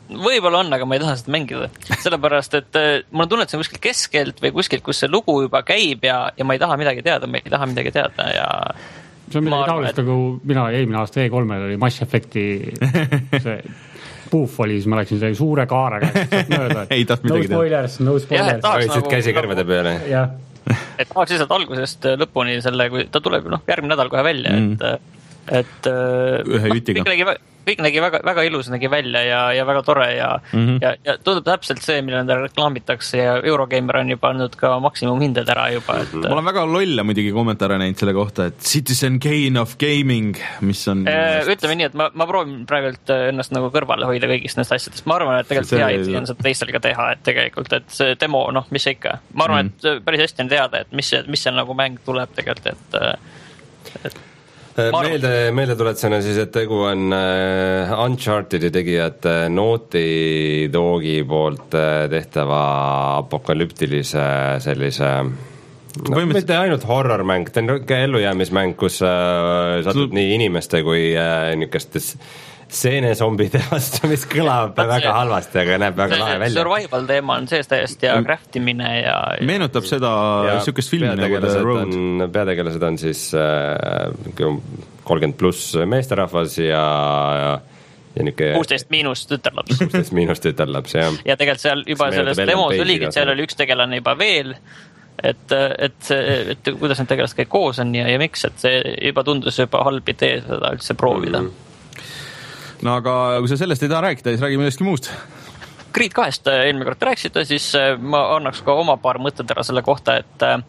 võib-olla on, aga ma ei taha seda mängida. Sellepärast, et mul on tunne, et see on kuskil keskelt või kuskilt, kus see lugu juba käib ja, ja ma ei taha midagi teada, ma ei taha midagi teada ja
see on midagi taolist, nagu mina eelmine aasta E kolmel oli Mass Effecti see puuf oli, siis ma läksin selle suure kaarega mööda.
Ei taht midagi
no spoilers, no spoilers.
Hoidsid nagu, käsi kõrvade peale.
Jah.
Et tahaks lihtsalt algusest lõpuni selle, kui ta tuleb noh, järgmine nädal kohe välja, mm. et et
ühe ütiga.
Kõik nägi, kõik nägi väga, väga ilus nägi välja ja, ja väga tore ja, mm-hmm. ja, ja tundub täpselt see, mille nendele reklaamitakse ja Eurogeimer on juba andnud ka maksimumhinded ära juba. Et...
ma olen väga lolle muidugi kommentaare näinud selle kohta, et Citizen Kane of Gaming, mis on...
Äh, ütleme nii, et ma, ma proovin praegult ennast nagu kõrvale hoida kõigist nendest asjadest. Ma arvan, et tegelikult see... hea idea on seda teistel ka teha, et tegelikult, et see demo, noh, mis see ikka. Ma arvan, mm. et päris hästi on teada, et mis, mis see nagu mäng tuleb tegelikult, et... et
Meelde, meelde tuletsena siis, et tegu on uh, Unchartedi tegijate Naughty Dogi poolt uh, tehtava apokalüptilise sellise no, mitte ainult horror-mäng, ta on ka ellujäämismäng, kus uh, satud nii inimeste kui uh, niisugustes seenezombide vastu, mis kõlab That's väga it. halvasti, aga näeb väga lahe välja.
Survival teema on sees täiesti ja craftimine ja... Meenutab
seda niisugust filmi nagu The Road.
Peategelased on siis äh, kolmkümmend pluss meesterahvas ja, ja, ja niuke...
kuusteist miinus tütarlaps.
kuusteist miinus tütarlaps, jah.
Ja tegelikult seal juba selles demos oligi, et seal oli üks tegelane juba veel, et, et, et kuidas need tegelased kõik koos on ja, ja miks, et see juba tundus juba halb idee seda üldse proovida. Mm-hmm.
No aga kui sa sellest ei taha rääkida, siis räägi millestki muust.
Creed kahest eelmine kord rääksite, siis ma annaks ka oma paar mõtted ära selle kohta,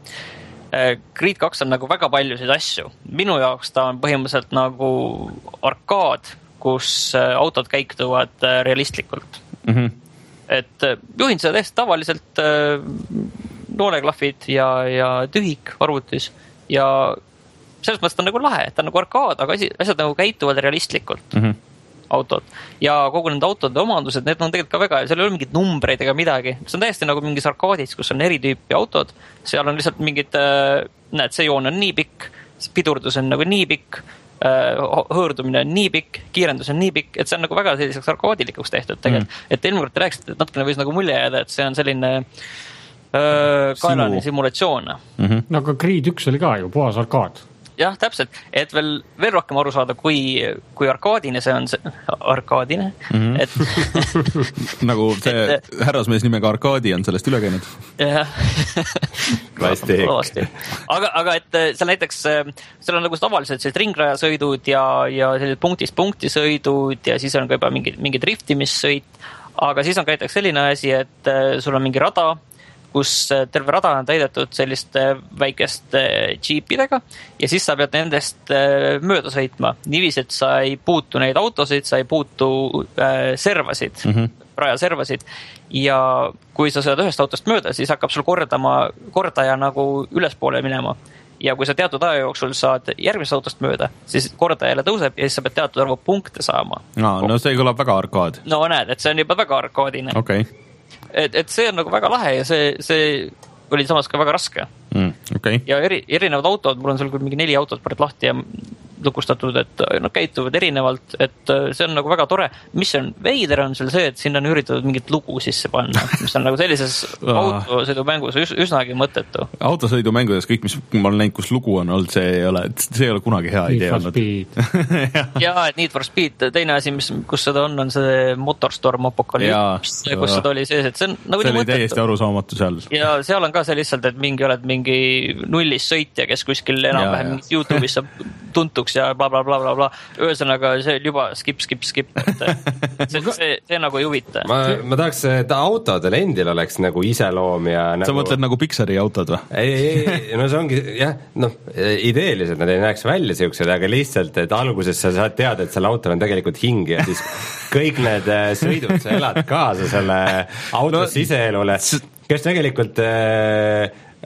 et Creed kaks on nagu väga paljusid asju. Minu jaoks ta on põhimõtteliselt nagu arkaad, kus autod käituvad realistlikult. Mm-hmm. Et juhin seda täiesti tavaliselt nooleklahvid ja, ja tühik arvutis ja selles mõttes ta on nagu lahe, ta on nagu arkaad, aga asjad nagu käituvad realistlikult. Mm-hmm. Autod. Ja kogu nende autode omandused, need on tegelikult ka väga, seal ei ole mingid numbreid ega midagi. See on täiesti nagu mingis arkaadis, kus on eri tüüpi autod. Seal on lihtsalt mingid, näed, see joon on nii pikk, pidurdus on nagu nii pikk, hõõrdumine on nii pikk, kiirendus on nii pikk, et see on nagu väga selliseks arkaadilikuks tehtud tegelikult. Mm. Et eelmine kord te rääksite, et natukene võis nagu mulje jääda, et see on selline öö, kaelani simulatsioon. Mm-hmm.
No aga Creed üks oli ka ju puhas arkaad.
Jah, täpselt, et veel, veel rohkem aru saada, kui, kui arkaadine see on, see, arkaadine, mm-hmm. et
nagu see et, härrasmees nimega Arkaadi on sellest üle käinud.
Jah, aga, aga et seal näiteks, seal on nagu tavaliselt sellised ringrajasõidud ja, ja sellised punktist punkti sõidud ja siis on ka juba mingi, mingi driftimissõit, aga siis on ka näiteks selline asi, et sul on mingi rada, kus terve rada on täidetud selliste väikeste džiipidega ja siis sa pead nendest mööda sõitma. Niiviisi, et sa ei puutu neid autosid, sa ei puutu äh, servasid, mm-hmm. rajaservasid ja kui sa sõidad ühest autost mööda, siis hakkab sul kordama, kordaja nagu ülespoole minema. Ja kui sa teatud aja jooksul saad järgmisest autost mööda, siis kordaja jälle tõuseb ja siis sa pead teatud arvu punkte saama.
No, no see kõlab väga arkaad.
No näed, et see on juba väga arkaadine.
Okei. Okay.
Et, et see on nagu väga lahe ja see, see oli samas ka väga raske.
Mm, okay.
Ja eri, erinevad autod, mul on seal mingi neli autot pärit lahti ja lukustatud, et no, käituvad erinevalt, et see on nagu väga tore. Mis on veider on seal see, et sinna on üritatud mingit lugu sisse panna, mis on nagu sellises autosõidumängus üs, üsnagi mõttetu.
Autosõidumängudes kõik, mis ma olen näinud, kus lugu on olnud, see ei ole, see ei ole kunagi hea idee olnud.
ja, et Need for Speed, teine asi, mis, kus seda on, on see Motorstorm Apocalypse, kus seda oli sees, et see on nagu
see oli mõttetu. Täiesti arusaamatu seal.
Ja seal on ka see lihtsalt, et mingi oled mingi nullis sõitja, kes kuskil enam-vähem YouTube'is saab tuntuks ja bla, bla, bla, bla, bla. Ühesõnaga see juba skip, skip, skip. See, see, see nagu ei huvita.
Ma, ma tahaks, et autodel endil oleks nagu iseloom ja
sa nagu... mõtled nagu Pixari autod või?
Ei, ei, ei, no see ongi, jah, noh, ideeliselt nad ei näeks välja siuksed, aga lihtsalt, et alguses sa saad teada, et seal autol on tegelikult hing ja siis kõik need sõidud, sa elad kaasa selle auto no, siseelule, kes tegelikult äh,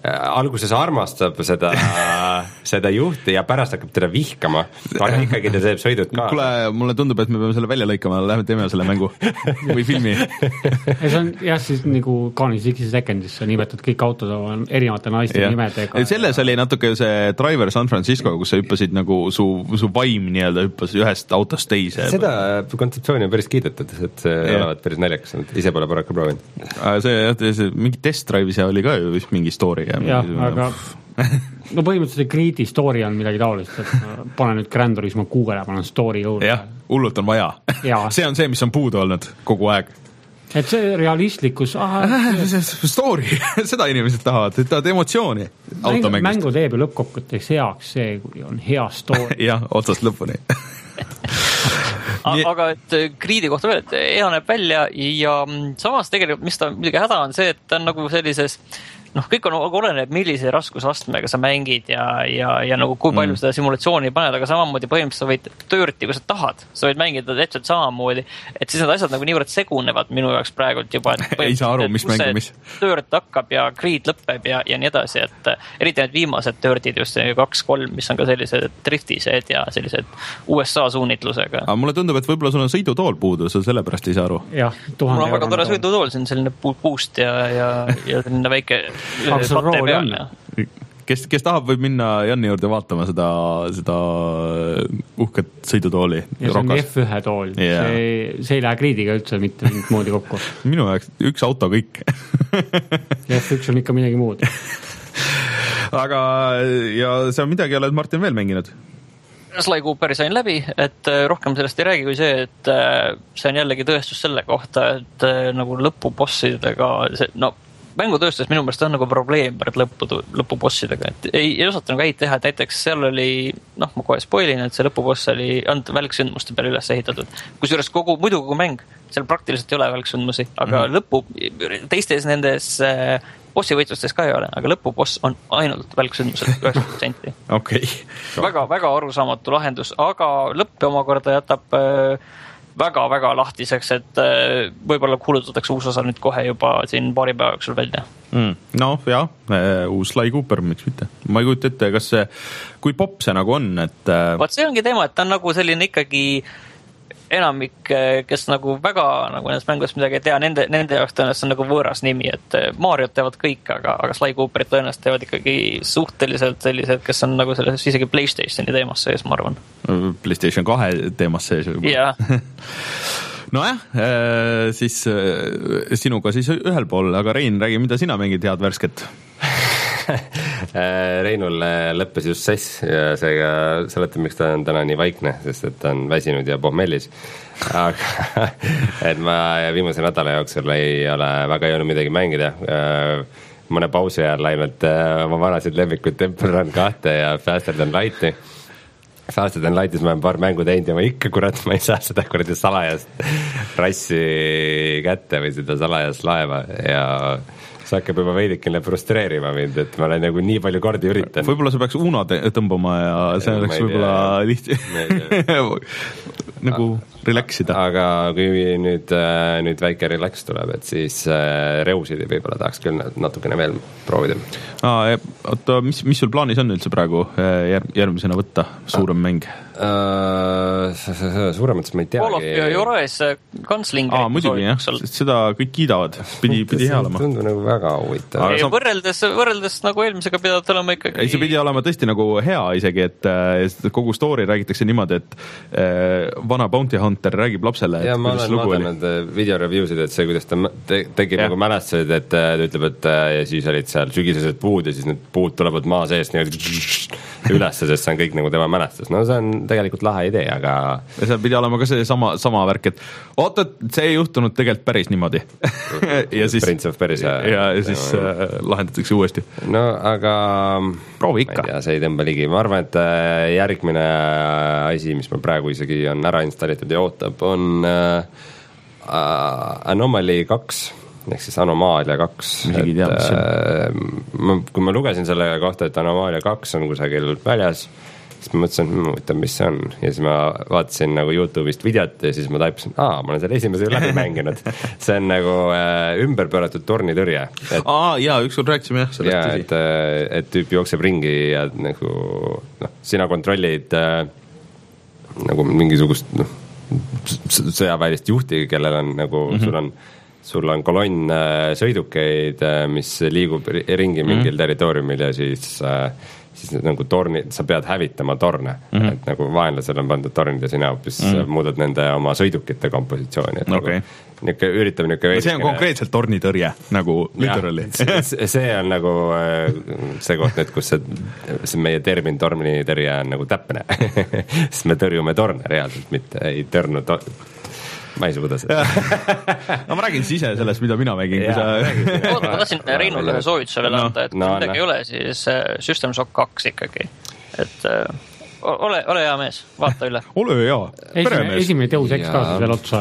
alguses armastab seda, seda juhti ja pärast hakkab teda vihkama, aga ikkagi ta teeb sõidud ka.
Kuule, mulle tundub, et me peame selle välja lõikama, lähme teeme selle mängu või filmi.
See on jah, siis nagu Gone in sixty Seconds nimetad kõik autod on erinevate naiste ja. nimedega.
Selles oli natuke see Driver San Francisco, kus sa hüppasid nagu su, su vaim nii-öelda hüppas ühest autost teise.
Seda kontseptsiooni on päris kiidetud, et see ja. olevat päris naljakas, ise pole paraku proovinud.
See, see mingi test drive'i seal oli ka ju vist mingi story.
jah, aga no põhimõtteliselt Creed'i story on midagi taolist, et pane nüüd Gran Turismo Google ja panen story juurde.
jah, hullult on vaja. see on see, mis on puudu olnud kogu aeg.
Et see realistlikkus aha,
story, seda inimesed tahavad, et tahavad emotsiooni automängust.
Mängu teeb ju lõppkokkuteks heaks see, kui on hea story.
jah, otsast lõpuni.
aga et Creed'i kohta veel, et hea näeb välja ja samas tegelikult, mis ta midagi häda on see, et ta on nagu sellises noh, kõik on oleneb, millise raskusastmega sa mängid ja, ja, ja nagu kui palju mm. seda simulatsiooni paned, aga samamoodi põhimõtteliselt sa võid tööriti, kui sa tahad, sa võid mängida täpselt samamoodi, et siis need asjad nagu niivõrd segunevad minu jaoks praegult juba, et
ei saa aru, mis mängu, mis
töört hakkab ja Creed lõpeb ja, ja nii edasi, et eriti need viimased töördid just kaks kolm, mis on ka sellised driftised ja sellised U S A suunitlusega.
Aga mulle tundub, et võib-olla sul on sõidutool puudu, sa sellepärast ei saa aru.
jah,
mul on väga tore sõidutool, see on selline puust ja, ja, ja selline väike
aga sul rooli on.
Kes, kes tahab, võib minna Janni juurde vaatama seda, seda uhket sõidutooli.
Ja see on F üks tool. Yeah. See, see ei lähe Creediga üldse mitte mingit moodi kokku.
Minu jaoks üks auto kõik.
F üks on ikka midagi muud.
Aga ja see on midagi, oled Martin veel mänginud?
Sly Cooperi sain läbi, et rohkem sellest ei räägi kui see, et see on jällegi tõestus selle kohta, et nagu lõpubossidega see, no mängutööstus minu meelest on nagu probleem lõpu, lõpubossidega, et ei, ei osata nagu häid teha, et näiteks seal oli, noh, ma kohe spoilin, et see lõpuboss oli ainult välksündmuste peale üles ehitatud. Kusjuures kogu, muidu kogu mäng, seal praktiliselt ei ole välksündmusi, aga mm. lõpu, teistes nendes äh, bossivõitlustes ka ei ole, aga lõpuboss on ainult välksündmused üheksakümmend protsenti.
Okei.
Väga, väga arusaamatu lahendus, aga lõpp omakorda jätab äh, väga-väga lahtiseks, et võib-olla kuulutatakse uus osa nüüd kohe juba siin paari päeva jooksul välja.
Mm, no jah, uus Sly Cooper, miks mitte. Ma ei kujuta ette, kas see, kui popp see nagu on, et
vaat see ongi teema, et ta on nagu selline ikkagi enamik, kes nagu väga nagu nendest mängudest midagi ei tea, nende, nende jaoks tõenäoliselt on nagu võõras nimi, et Mariot teevad kõik, aga, aga Sly Cooperit tõenäoliselt teevad ikkagi suhteliselt sellised, kes on nagu selles isegi PlayStationi teemas sees, ma arvan.
PlayStation kahe teemas sees juba.
Jah.
Nojah, siis sinuga siis ühel pool, aga Rein, räägi, mida sina mängid head värsket?
Reinul lõppes just sess ja seega seletan, miks ta on täna nii vaikne, sest et ta on väsinud ja pohmellis. Aga et ma viimase nädala jooksul ei ole väga jõudnud midagi mängida. Mõne pausi ajal ainult oma vanasid lemmikud Temple Run kahte ja Faster Than Light'i. Faster Than Light'is ma olen paar mängu teinud ja ma ikka kurat, ma ei saa seda kuradi salajast rassi kätte või seda salajast laeva ja see hakkab juba veidikene frustreerima mind, et ma olen nagu nii palju kordi üritanud.
Võib-olla sa peaks Una tõmbama ja see oleks võib-olla lihtne nagu relaxida.
Aga kui nüüd, nüüd väike relax tuleb, et siis Reusidi võib-olla tahaks küll natukene veel proovida.
Aa, oota, mis, mis sul plaanis on üldse praegu järgmisena võtta? Suurem mäng?
Uh, suurematest ma ei teagi.
Call of Juarez Gunslinger.
Aa, muidugi jah, sest seda kõik kiidavad. Pidi, pidi hea olema.
Tundub nagu väga huvitav.
Sa... Võrreldes, võrreldes nagu eelmisega pidavad olema ikkagi...
Ei, see pidi olema tõesti nagu hea isegi, et kogu story räägitakse niimoodi, et vana Bounty Hunter räägib lapsele.
Ja ma olen vaadanud videoreviewsid, et see, kuidas ta te- tegib ja. nagu mälestused, et ta ütleb, et ja siis olid seal sügisesed puud ja siis need puud tulevad maa seest ülesse, sest see on kõik nagu tema mälestus. No see on tegelikult lahe idee, aga...
Ja see pidi olema ka see sama, sama värk, et oota, see ei juhtunud tegelikult päris niimoodi. ja siis,
Prince of Persia.
Ja, ja siis ja, ja. lahendatakse uuesti.
No, aga...
Proovi ikka.
Ma ei tea, see ei tõmba ligi. Ma arvan, et järgmine asi, mis mul praegu isegi on ära installitud ja ootab, on uh, Anomaly kaks, ehk siis Anomaalia kaks. Et, uh, ma, kui ma lugesin selle kohta, et Anomaalia kaks on kusagil väljas, siis ma mõtlesin, mõtlen, mis see on ja siis ma vaatasin nagu YouTube'ist videot ja siis ma taipasin, aa, ma olen selle esimese läbi mänginud. See on nagu äh, ümberpööratud tornitõrje.
Aa, jaa, ükskord rääkisime jah sellest.
Jaa, et, et tüüp jookseb ringi ja nagu noh, sina kontrollid äh, nagu mingisugust noh, sõjaväelist juhti, kellel on nagu mm-hmm. sul on sul on kolonn äh, sõidukeid, äh, mis liigub ringi mingil mm-hmm. territooriumil ja siis äh, siis nagu tornid, sa pead hävitama torne mm-hmm. et nagu vaenlasel on pandud tornid ja sina hoopis mm-hmm. muudad nende oma sõidukite kompositsiooni, et okay. nagu niuke, üritab niuke
no see on konkreetselt tornitõrje, nagu literally.
see, see on nagu see koht nüüd, kus see, see meie termin tornitõrje on nagu täpne sest me tõrjume torne reaalselt, mitte ei törnu to- ma ei suuda seda
no ma räägin siis ise sellest, mida mina mängin.
Sa... ma tahtsin Reinule ühe soovituse veel anda, et kui no, midagi ei ole, siis System Shock kaks ikkagi, et ole, ole hea mees, vaata üle.
Ole hea,
esimene, esimene teus eks ka veel otsa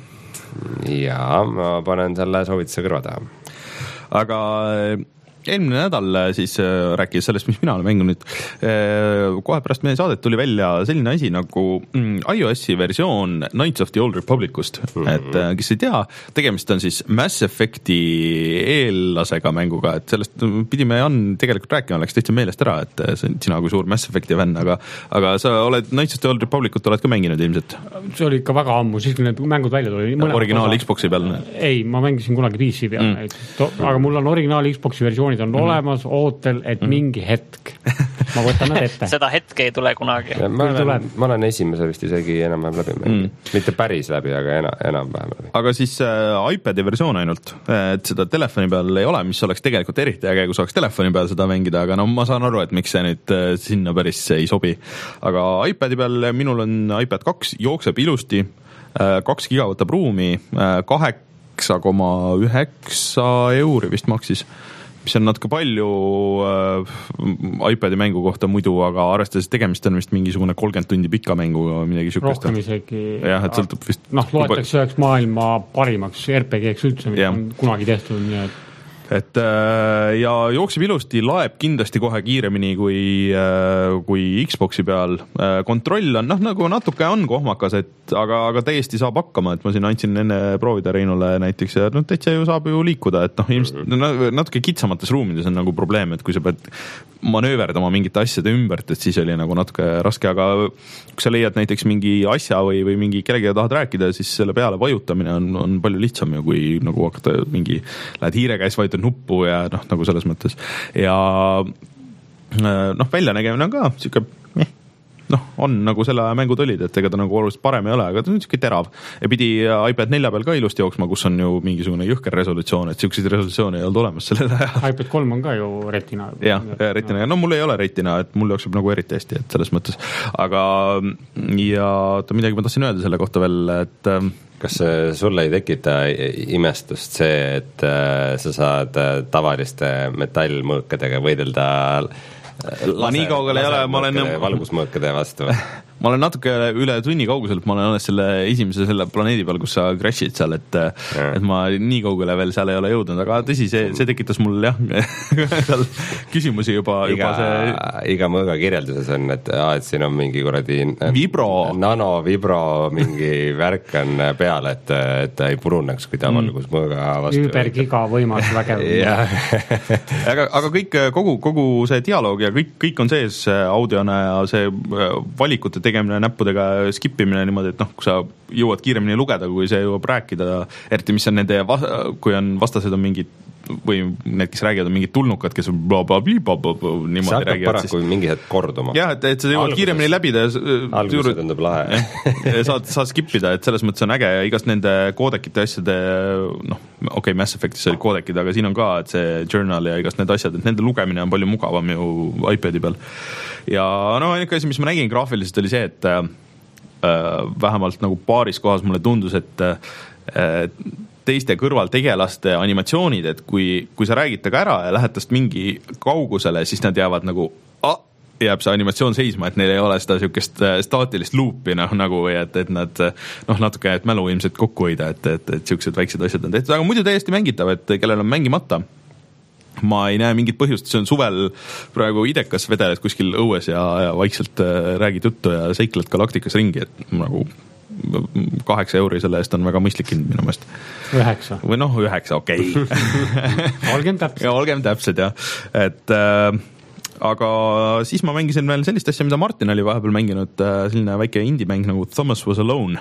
ja ma panen selle soovituse kõrva taha.
Aga eelmine nädal siis rääkis sellest, mis mina olen mänginud. Kohe pärast meie saadet tuli välja selline asi nagu iOS-i versioon Knights of the Old Republicust. Mm-hmm. Et kes ei tea, tegemist on siis Mass Effecti eellasega mänguga, et sellest pidime Jan tegelikult rääkima, läks täitsa meelest ära, et sina kui suur Mass Effecti fänn, aga, aga sa oled Knights of the Old Republicut oled ka mänginud ilmselt?
See oli ikka väga ammu, siis kui need mängud välja tuli.
Originaal osa... Xboxi peal?
Ei, ma mängisin kunagi P C peal mm., aga mul on originaal Xboxi versiooni on mm-hmm. olemas, ootel, et mm-hmm. mingi hetk ma võtan nad ette.
Seda hetke ei tule kunagi.
Ja ma, olen, ma olen esimese vist isegi enam-vähem läbi mm. mitte päris läbi, aga ena, enam-vähem läbi.
Aga siis äh, iPadi versioon ainult, et seda telefoni peal ei ole, mis oleks tegelikult eriti äge, kui saaks telefoni peal seda mängida, aga no ma saan aru, et miks see nüüd äh, sinna päris ei sobi. Aga iPadi peal minul on iPad kaks, jookseb ilusti, äh, kaks giga võtab ruumi, äh, kaheksa koma üheksa euri vist maksis, mis on natuke palju äh, iPadi mängu kohta muidu, aga arvestades tegemist on vist mingisugune kolmkümmend tundi pika mängu või midagi sükest.
Rohkem isegi.
Jah, et sõltub vist.
Noh, loetakse üheks maailma parimaks R P G-ks üldse, mis on kunagi tehtud, nii et
et ja jookseb ilusti, laeb kindlasti kohe kiiremini kui, kui Xboxi peal. Kontroll on, noh, nagu natuke on kohmakas, et aga, aga täiesti saab hakkama, et ma siin andsin enne proovida Reinule näiteks ja noh, täitsa ju saab ju liikuda, et noh, ilmselt natuke kitsamates ruumides on nagu probleem, et kui sa pead manööverdama mingite asjade ümbert, et siis oli nagu natuke raske, aga kui sa leiad näiteks mingi asja või, või mingi kellega tahad rääkida, siis selle peale vajutamine on, on palju lihtsam ju, kui nagu hakata mingi, lähed hiire käis, vajutad nuppu ja noh, nagu selles mõttes. Ja noh, väljanägemine on ka siuke, noh, on nagu selle mängud olid, et ega ta nagu oluliselt parem ei ole, aga ta on siuke terav. Ja pidi iPad nelja peal ka ilusti jooksma, kus on ju mingisugune jõhker resolutsioon, et siukseid resolutsioone ei olnud olemas sellel ajal.
iPad kolm on ka ju retina.
Jah, retina. No mul ei ole retina, et mul jookseb nagu eriti hästi, et selles mõttes. Aga ja ta midagi ma tahtsin öelda selle kohta veel, et
kas sulle ei tekita imestust see, et sa saad tavaliste metallmõõkadega võidelda
ma nii kaugele ei ole, ma olen
valgusmõõkade vastu?
Ma olen natuke üle tunni kauguselt, ma olen alles selle esimese selle planeedi peal, kus sa crashid seal, et, et ma nii kaugele veel seal ei ole jõudnud, aga tõsi, see, see tekitas mul jah seal küsimusi juba,
iga,
juba see...
iga mõõga kirjelduses on, et, aa, et siin on mingi kuradi
vibro,
nano vibro mingi värk on peal, et, et ta ei puruneks, kui ta valgus mõõga vastu.
Übergiga võimas vägev.
aga, aga kõik, kogu, kogu see dialoog ja kõik, kõik on sees audiona ja see valikute tegemine näppudega skippimine niimoodi, et noh, kui sa jõuad kiiremini lugeda, kui see jõuab rääkida, eriti mis on nende, kui on vastased on mingid või need, kes räägivad, on mingid tulnukad, kes on blablabla niimoodi
see hakkab paraku mingi hetk korduma.
Jah, et, et sa jõuad kiiremini läbida
alguses tundub lahe
saad, saad skippida, et selles mõttes on äge ja igast nende koodekite asjade noh, okei, okay, Mass Effectis olid koodekid, aga siin on ka, et see journal ja igast need asjad, et nende lugemine on palju mugavam ju iPadi peal. Ja no ainuke asi, mis ma nägin graafiliselt oli see, et äh, vähemalt nagu paaris kohas mulle tundus, et äh, teiste kõrvaltegelaste animatsioonid, et kui, kui sa räägid taga ära ja lähed tast mingi kaugusele, siis nad jäävad nagu ah, jääb see animatsioon seisma, et neil ei ole seda siukest staatilist luupi noh, nagu, et, et nad noh, natuke et mälu ilmselt kokku hoida, et, et, et siuksed väiksed asjad on tehtud, aga muidu täiesti mängitav, et kellel on mängimata ma ei näe mingit põhjust, see on suvel praegu idekas vedeled kuskil õues ja, ja vaikselt räägid juttu ja seikled galaktikas ringi, et nagu kaheksa euri selle eest on väga mõistlik hind minu meelest.
Üheksa.
Või noh, üheksa, okei. Okay.
olgem täpsed.
Ja olgem täpsed, jah. Et äh, aga siis ma mängisin veel sellist asja, mida Martin oli vahepeal mänginud, äh, selline väike indie-mäng nagu Thomas Was Alone.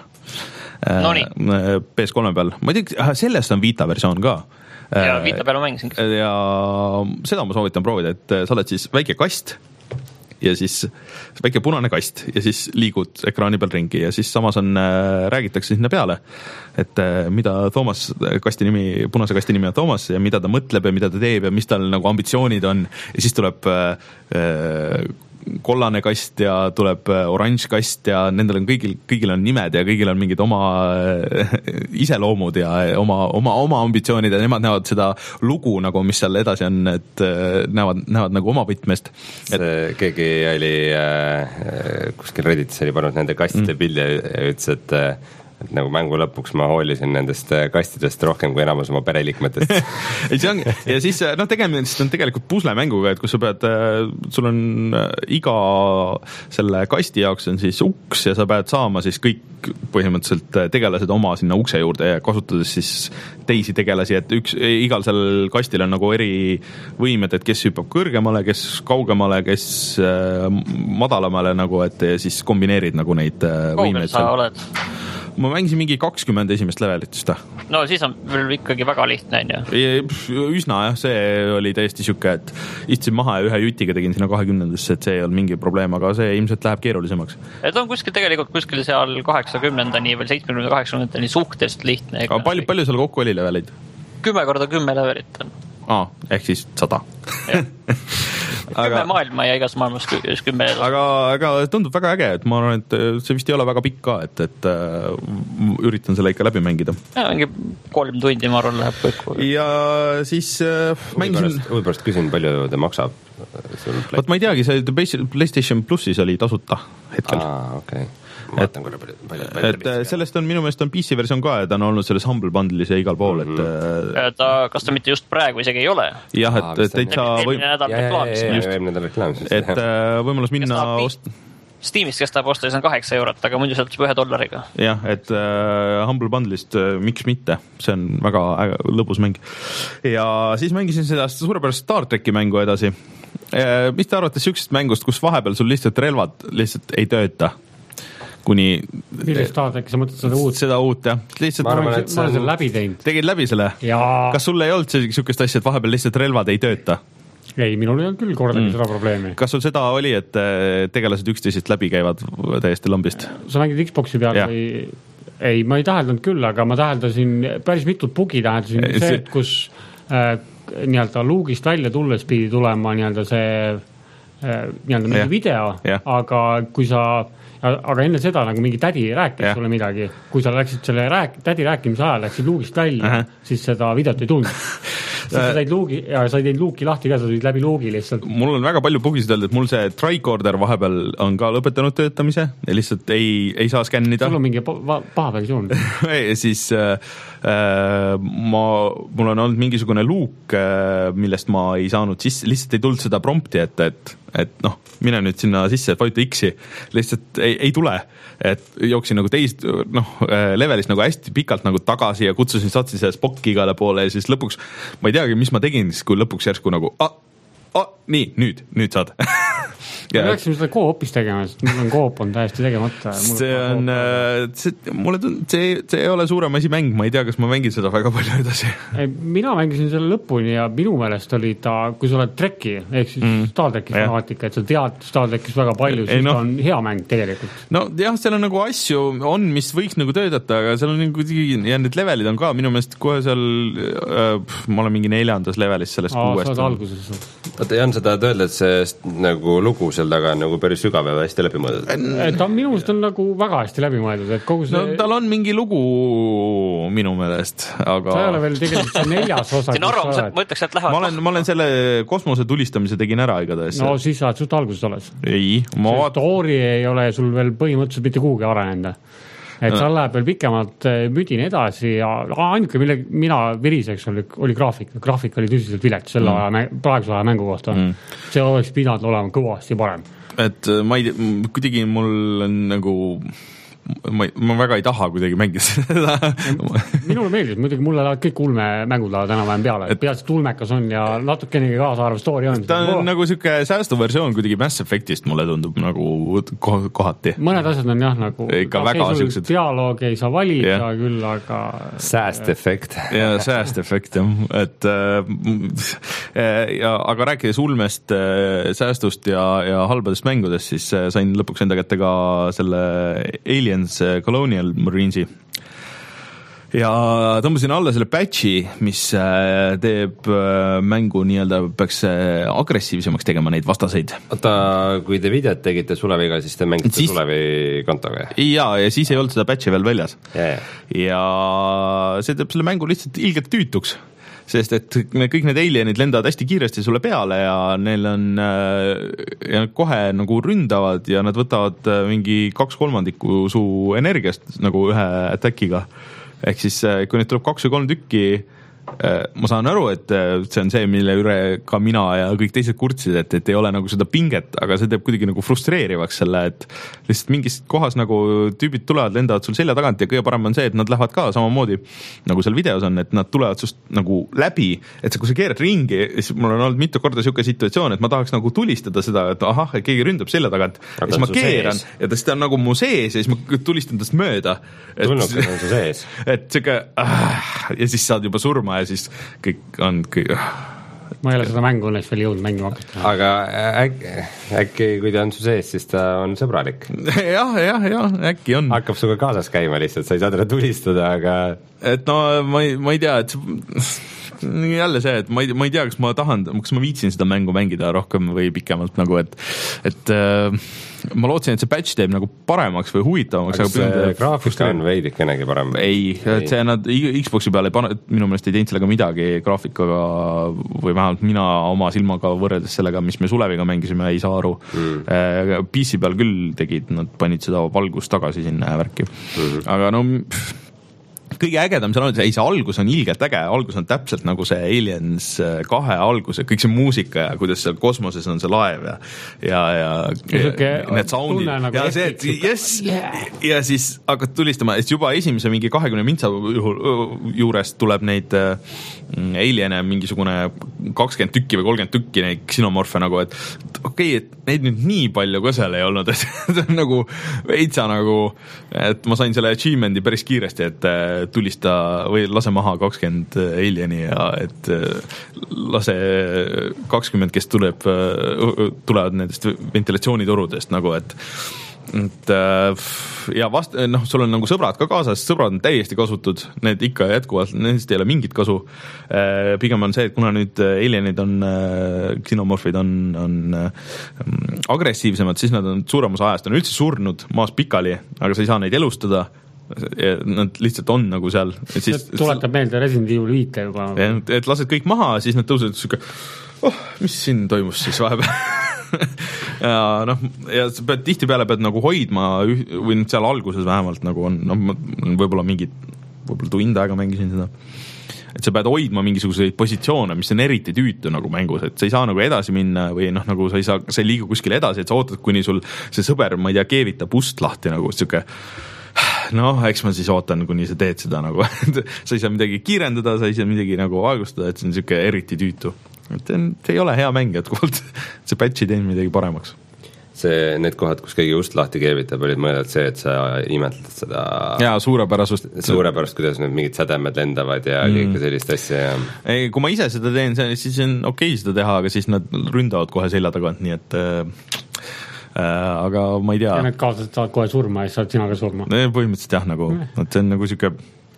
No nii.
P S kolme peal. Ma ei tea, sellest on Vita versioon ka.
Ja Vita peal ma mängisin.
Ja seda ma soovitan proovida, et sa oled siis väike kast ja siis väike punane kast ja siis liigud ekraani peal ringi ja siis samas on, räägitakse sinna peale, et mida Toomas, kasti nimi, punase kasti nimi on Toomas ja mida ta mõtleb ja mida ta teeb ja mis tal nagu ambitsioonid on ja siis tuleb äh, kollane kast ja tuleb oranž kast ja nendel on kõigil, kõigil on nimed ja kõigil on mingid oma iseloomud ja oma, oma, oma ambitsioonid ja nemad näevad seda lugu nagu, mis seal edasi on, et näevad, näevad nagu oma võtmest.
Et... See, keegi oli äh, kuskil Redditis oli pannud nende kastide mm. pildi ja ütles, et äh, et nagu mängu lõpuks ma hoolisin nendest kastidest rohkem kui enamus oma pereliikmetest.
See on, ja siis noh, tegemist on tegelikult puslemänguga, et kus sa pead, sul on iga selle kasti jaoks on siis uks ja sa pead saama siis kõik põhimõtteliselt tegelased oma sinna ukse juurde ja kasutades siis teisi tegelasi, et üks, igal sellel kastil on nagu eri võimed, et kes hüppab kõrgemale, kes kaugemale, kes madalamale nagu, et siis kombineerid nagu neid võimeid.
Kaugel sa oled?
Ma mängisin mingi kakskümmend esimest levelit vist.
No siis on veel ikkagi väga lihtne, on ju?
Üsna jah, see oli täiesti siuke, et istusin maha ja ühe jutiga tegin sinna kahekümnendasse, et see ei olnud mingi probleem, aga see ilmselt läheb keerulisemaks.
Et on kuskil tegelikult kuskil seal kaheksakümnendani või seitsmekümne kaheksakümnendani suhteliselt lihtne.
Aga palju, palju seal kokku oli levelid?
Kümme korda kümme levelit on.
Aa, ehk siis sada.
Kümme maailma ja igas maailmas kümme.
Aga, aga tundub väga äge, et ma arvan, et see vist ei ole väga pikk ka, et, et uh, üritan selle ikka läbi mängida.
Ja, mingi kolm tundi ma arvan läheb kõik.
Ja siis uh, mängisin...
Uvi pärast küsin, palju ta maksab?
Vot ma ei teagi, see PlayStation Plussis oli tasuta hetkel.
Aa, okei. Okay.
Et, palju, palju, palju et sellest on minu meelest on P C versioon ka ja ta on olnud selles Humble Bundle'is ja igal pool, et
mm-hmm. ta, kas ta mitte just praegu isegi ei ole?
Jah, et, et täitsa
või...
eelmine nädal reklaam
et võimalus minna ost...
Steamist kestab osta, see on kaheksa eurot, aga muidu sealt ühe dollariga.
Jah, et uh, Humble Bundle'ist uh, miks mitte, see on väga äge, lõbus mäng. Ja siis mängisin seda suurepärast Star Treki mängu edasi. Uh, mis te arvate sükest mängust, kus vahepeal sul lihtsalt relvad lihtsalt ei tööta? Kuni...
Millest tahad, äkki sa mõtled seda uut?
Seda uut, jah. Lihtsalt
ma arvan, et ma olen selle läbi teinud.
Tegid läbi selle?
Ja...
Kas sulle ei olnud sükest asja, et vahepeal lihtsalt relvad ei tööta?
Ei, minul ei olnud küll kordagi mm. seda probleemi.
Kas sul seda oli, et tegelased üksteisest läbi käivad täiesti lambist?
Sa mängid Xboxi peal või... Ei, ma ei täheldanud küll, aga ma täheldasin päris mitut bugi täheldasin see, see, et kus äh, nii-öelda luugist välja tulles pidi tulema nii-öelda see äh, nii-öelda mingi video, ja. Aga kui sa aga enne seda nagu mingi tädi rääkis ja. Sulle midagi, kui sa läksid selle rääk- tädi rääkimise ajal, läksid luugist välja, uh-huh. Siis seda videot ei tulnud. Sa said luugi, ja sa said luuki lahti ka, sa said läbi luugi lihtsalt.
Mul on väga palju bugisid öelda, et mul see tricorder vahepeal on ka lõpetanud töötamise ja lihtsalt ei, ei saa skännida.
Sul on mingi paha versioon.
Siis äh, ma, mul on olnud mingisugune luuk, millest ma ei saanud sisse, lihtsalt ei tulnud seda prompti, et, et et noh, mine nüüd sinna sisse, et vajuta X-i, lihtsalt ei, ei tule, et jooksin nagu teist, noh, levelist nagu hästi pikalt nagu tagasi ja kutsusin satsi selle Spocki igale poole ja siis lõpuks, ma ei teagi, mis ma tegin, siis kui lõpuks järsku nagu, ah, ah, nii, nüüd, nüüd saad.
Me peaksime seda co-opis tegema, sest mul on co-op on täiesti tegemata.
See on, see, mulle tund, see, see ei ole suurem asi mäng, ma ei tea, kas ma mängin seda väga palju edasi.
Mina mängisin selle lõpuni ja minu meelest oli ta, kui sa oled Trekki, ehk siis mm. Star Trekki fanaatika, et sa tead Star Trekkis väga palju, siis no, ta on hea mäng tegelikult.
No jah, seal on nagu asju on, mis võiks nagu töötada, aga seal on nagu, ja need levelid on ka, minu meelest kohe seal, äh, ma olen mingi neljandas levelis sellest
Aa,
kuuest.
Sa oled alguses.
Oota, Jan, seda öelda, et see nagu lugu seal taga on nagu päris sügav ja hästi läbi mõeldud.
Ta minu meelest on nagu väga hästi läbi mõeldud, et kogu see...
No tal on mingi lugu minu meelest, aga...
Ta ei ole veel tegelikult see neljas osa.
Siin arvamus, et ma ütleks, et lähevad...
Ma olen, ma olen selle kosmose tulistamise tegin ära igatahes.
No siis saad suht alguses oles.
Ei, ma
vaat... Story ei ole sul veel põhimõtteliselt mitte kuhugi arenenda. et seal läheb veel pikemalt müdin edasi ja ainuke, mille mina viriseks oli, oli graafik. Graafik oli tõsiselt vilets selle mm. aja, praeguse aja mängu kohta. Mm. See oleks pidanud olema kõvasti parem.
Et ma ei tea, kuidagi mul on nagu ma, ma väga ei taha kuidagi mängida seda.
Minule meeldib, muidugi mulle lähevad kõik ulmemängud lähevad enam-vähem peale, et pealt ulmekas on ja natukenegi kaasa arv story on.
Ta on oh. nagu siuke säästuversioon kuidagi Mass Effectist mulle tundub nagu kohati.
Mõned asjad on jah nagu
ikka väga siuksed.
Dialoogi ei saa valida yeah. küll, aga
säästefekt.
ja säästefekt jah, et ja, aga rääkides ulmest, säästust ja, ja halbadest mängudest, siis sain lõpuks enda kätte ka selle Alien Colonial Marinesi ja tõmbasin alla selle patchi, mis teeb mängu nii-öelda peaks agressiivsemaks tegema neid vastaseid.
Oota, kui te videot tegite Suleviga, siis te mängite siis... Sulevi kontoga?
Ja, ja siis ei olnud seda patchi veel väljas.
Yeah.
Ja see teeb selle mängu lihtsalt ilgelt tüütuks. Sest et kõik need alienid lendavad hästi kiiresti sulle peale ja neil on ja kohe nagu ründavad ja nad võtavad mingi kaks kolmandikku su energiast nagu ühe attackiga. Ehk siis kui neid tuleb kaks või kolm tükki, ma saan aru, et see on see, mille üle ka mina ja kõik teised kurtsid, et, et ei ole nagu seda pinget, aga see teeb kuidagi nagu frustreerivaks selle, et lihtsalt mingis kohas nagu tüübid tulevad, lendavad sul selja tagant ja kõige parem on see, et nad lähevad ka samamoodi, nagu seal videos on, et nad tulevad sust nagu läbi, et kui sa keerad ringi, siis mul on olnud mitu korda siuke situatsioon, et ma tahaks nagu tulistada seda, et ahah, et keegi ründab selja tagant, ja siis ma keeran sees. Ja ta on nagu mu sees ja siis ma tulistan tast mööda. Et,
tulnuks on su sees.
Et siuke, ah, ja siis saad juba surma ja siis kõik on kõik...
ma ei ole seda mängu õnneks veel jõudnud mängima hakata.
Aga äkki, äkki kui ta on su sees, siis ta on sõbralik.
jah, jah, jah, äkki on.
Hakkab suga kaasas käima lihtsalt, sa ei saa teda tulistada, aga
et no ma ei, ma ei tea, et jälle see, et ma ei, ma ei tea, kas ma tahan, kas ma viitsin seda mängu mängida rohkem või pikemalt nagu, et et äh, ma lootsin, et see patch teeb nagu paremaks või huvitavamaks.
Aga see graafika on veidikenegi parem.
Ei, et see nad Xboxi peale ei pane, minu meelest ei teinud sellega midagi graafikaga või vähemalt mina oma silmaga võrreldes sellega, mis me Suleviga mängisime, ei saa aru. Mm. P C peal küll tegid, nad panid seda valgust tagasi sinna värki. Mm. Aga no pff, kõige ägedam see on, ei see algus on ilgelt äge, algus on täpselt nagu see Aliens kahe algus ja kõik see muusika ja kuidas seal kosmoses on see laev ja ja, ja, ja need soundid nagu ja see, et yes, yeah. ja siis hakkad tulistama, et juba esimese mingi kahekümne mintsa juures tuleb neid äh, aliene mingisugune kakskümmend tükki või kolmkümmend tükki neid xinomorfe nagu, et okei, okay, et neid nüüd nii palju ka seal ei olnud, et see on nagu veitsa nagu, et ma sain selle achievement'i päris kiiresti, et tulista või lase maha kakskümmend alieni ja et lase kakskümmend, kes tuleb, tulevad nendest ventilatsioonitorudest nagu, et et ja vast, noh, sul on nagu sõbrad ka kaasas, sõbrad on täiesti kasutud, need ikka jätkuvalt, nendest ei ole mingit kasu. Pigem on see, et kuna nüüd alienid on, xinomorfid on, on agressiivsemad, siis nad on suuremas ajast, on üldse surnud maas pikali, aga sa ei saa neid elustada. Ja nad lihtsalt on nagu seal.
Siis, tuletab meelde Resident Evil viite juba.
Et lased kõik maha, siis nad tõusevad siuke, oh, mis siin toimus siis vahepeal. ja noh, ja sa pead tihti peale pead nagu hoidma või nüüd seal alguses vähemalt nagu on, noh, võib-olla mingid, võib-olla tund aega mängisin seda, et sa pead hoidma mingisuguseid positsioone, mis on eriti tüütu nagu mängus, et sa ei saa nagu edasi minna või noh, nagu sa ei saa, sa ei liigu kuskile edasi, et sa ootad, kuni sul see sõber, ma ei tea, keevitab ust lahti nagu siuke, noh, eks ma siis ootan, kuni sa teed seda nagu, sa ei saa midagi kiirendada, sa ei saa midagi nagu aegustada, et see on siuke eriti tüütu. Et see ei ole hea mäng jätkuvalt, see patch ei teinud midagi paremaks.
See, need kohad, kus keegi ust lahti keevitab, olid mõeldud see, et sa imetled seda
jaa, suurepärasust
suurepärast, kuidas need mingid sädemed lendavad ja mm. kõike sellist asja ja...
ei, kui ma ise seda teen, siis on okei seda teha, aga siis nad ründavad kohe selja tagant, nii et äh, äh, aga ma ei tea
ja need kaaslased saavad kohe surma ja siis saad sina ka surma
põhimõtteliselt jah, nagu mm. et see on nagu siuke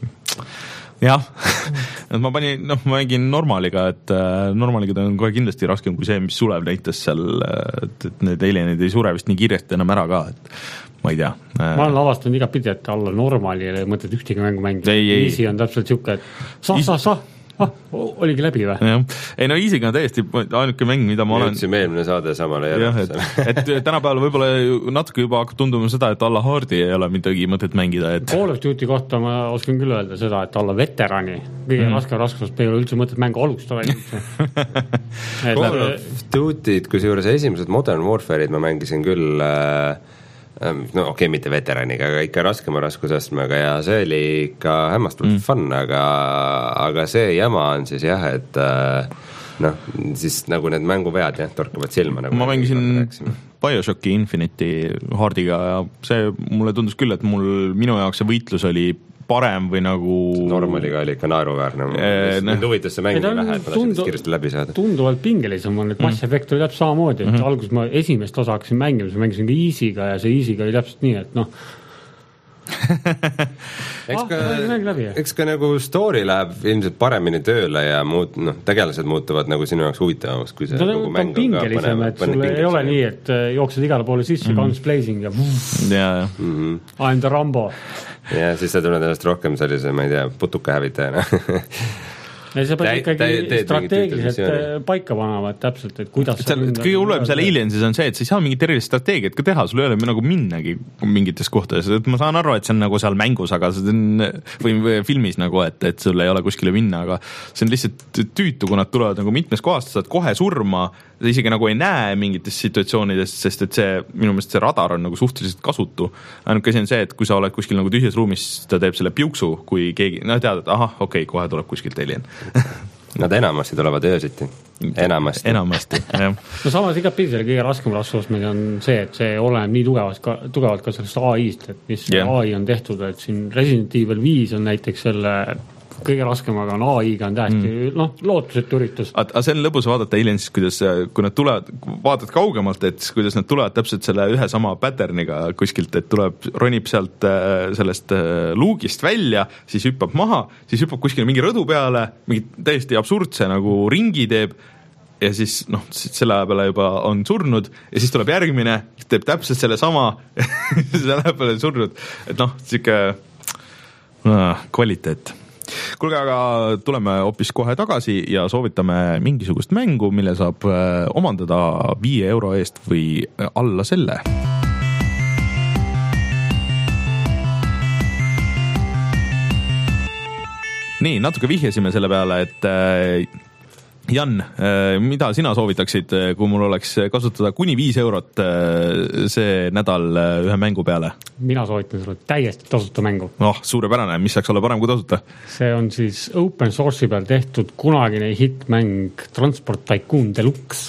jah, et ma panin, noh, ma mängin normaliga, et äh, normaliga ta on kohe kindlasti raskem kui see, mis Sulev näitas seal, et, et need alienid ei sure vist nii kiiresti enam ära ka, et ma ei tea.
Ma olen avastanud iga pidi, et alla normali ei mõtled ühtegi mängu mängida. Easy on täpselt siuke, et sah, sah, sah, ah, oligi läbi või?
ei no Easy'ga on täiesti ainuke mäng, mida ma olen
jõudsime eelmine saade samale
järgmisele. Et, et tänapäeval võib-olla natuke juba hakkab tunduma seda, et alla hardi ei ole midagi mõtet mängida. Et...
Call of Duty kohta ma oskan küll öelda seda, et alla veterani kõige mm. raskem raskusest ei ole üldse mõtet mängu alustada.
Call of Duty't, kus juures esimesed Modern Warfare'id ma mängisin küll äh, no okei okay,, mitte veteraniga, aga ikka raskema raskusastmega ja see oli ikka hämmastavalt mm. fun, aga, aga see jama on siis jah, et noh, siis nagu need mänguvead jah, torkavad silma nagu.
Ma mängisin BioShocki Infinite'i hardiga ja see mulle tundus küll, et mul minu jaoks see võitlus oli parem või nagu
normaliga oli ikka naeruväärne eee, mind huvitas see mäng nii vähe, et ma tahtsin kiiresti läbi saada
tunduvalt pingelisem on, et Mass Effect oli täpselt samamoodi, et mm -hmm. alguses ma esimest osa hakkasin mängima, siis mängisin ka Easy'ga ja see Easy'ga oli täpselt nii, et noh
eks ka, eks ka nagu story läheb ilmselt paremini tööle ja muud, noh, tegelased muutuvad nagu sinu jaoks huvitavamaks, kui see
ta
nagu mäng
on pingelisem, et sul ei ole nii, et jooksed igale poole sisse mm -hmm. guns blazing ja
yeah, yeah.
Mm -hmm.
I'm the Rambo
ja siis sa tunned ennast rohkem sellise, ma ei tea, putuka hävitajana
ja sa pead ikkagi strateegiliselt paika panema, et täpselt, et kuidas
seal, kõige hullem seal Aliensis on see, et sa ei saa mingit erilist strateegiat ka teha, sul ei ole nagu minnagi mingites kohtades, et ma saan aru, et see on nagu seal mängus, aga see on või, või filmis nagu, et, et sul ei ole kuskile minna, aga see on lihtsalt tüütu, kui nad tulevad nagu mitmes kohast, saad kohe surma, sa isegi nagu ei näe mingites situatsioonides, sest et see, minu meelest see radar on nagu suhteliselt kasutu. Ainuke asi on see, et kui sa oled kuskil nagu tühjas ruumis, ta teeb selle piuksu, kui keegi, no tead, et ahah, okei okay,, kohe tuleb kuskilt alien.
Nad enamasti tulevad öösiti. Enamasti.
Enamasti, jah.
No samas igat pidi selle kõige raskem raskus meil on see, et see oleneb nii tugevalt ka, tugevalt ka sellest A I-st, et mis yeah. A I on tehtud, et siin Resident Evil viis on näiteks selle kõige raskem, aga on A I-ga on tähesti mm. noh, lootusetu üritus. Aga
see on lõbus vaadata Aliensis, kuidas, kui nad tulevad, vaatad kaugemalt, et kuidas nad tulevad täpselt selle ühe sama patterniga kuskilt, et tuleb, ronib sealt sellest luugist välja, siis hüppab maha, siis hüppab kuskile mingi rõdu peale, mingi täiesti absurdse nagu ringi teeb ja siis noh, selle aja peale juba on surnud ja siis tuleb järgmine, teeb täpselt selle sama selle aja peale surnud, et noh, siuke äh, kvaliteet. Kuulge, aga tuleme hoopis kohe tagasi ja soovitame mingisugust mängu, mille saab omandada viie euro eest või alla selle. Nii, natuke vihjasime selle peale, et Jan, mida sina soovitaksid, kui mul oleks kasutada kuni viis eurot see nädal ühe mängu peale?
Mina soovitan sulle täiesti tasuta mängu.
Oh, suurepärane, mis saaks olla parem kui tasuta? See
on siis open source'i peal tehtud kunagine hitmäng Transport Tycoon Deluxe.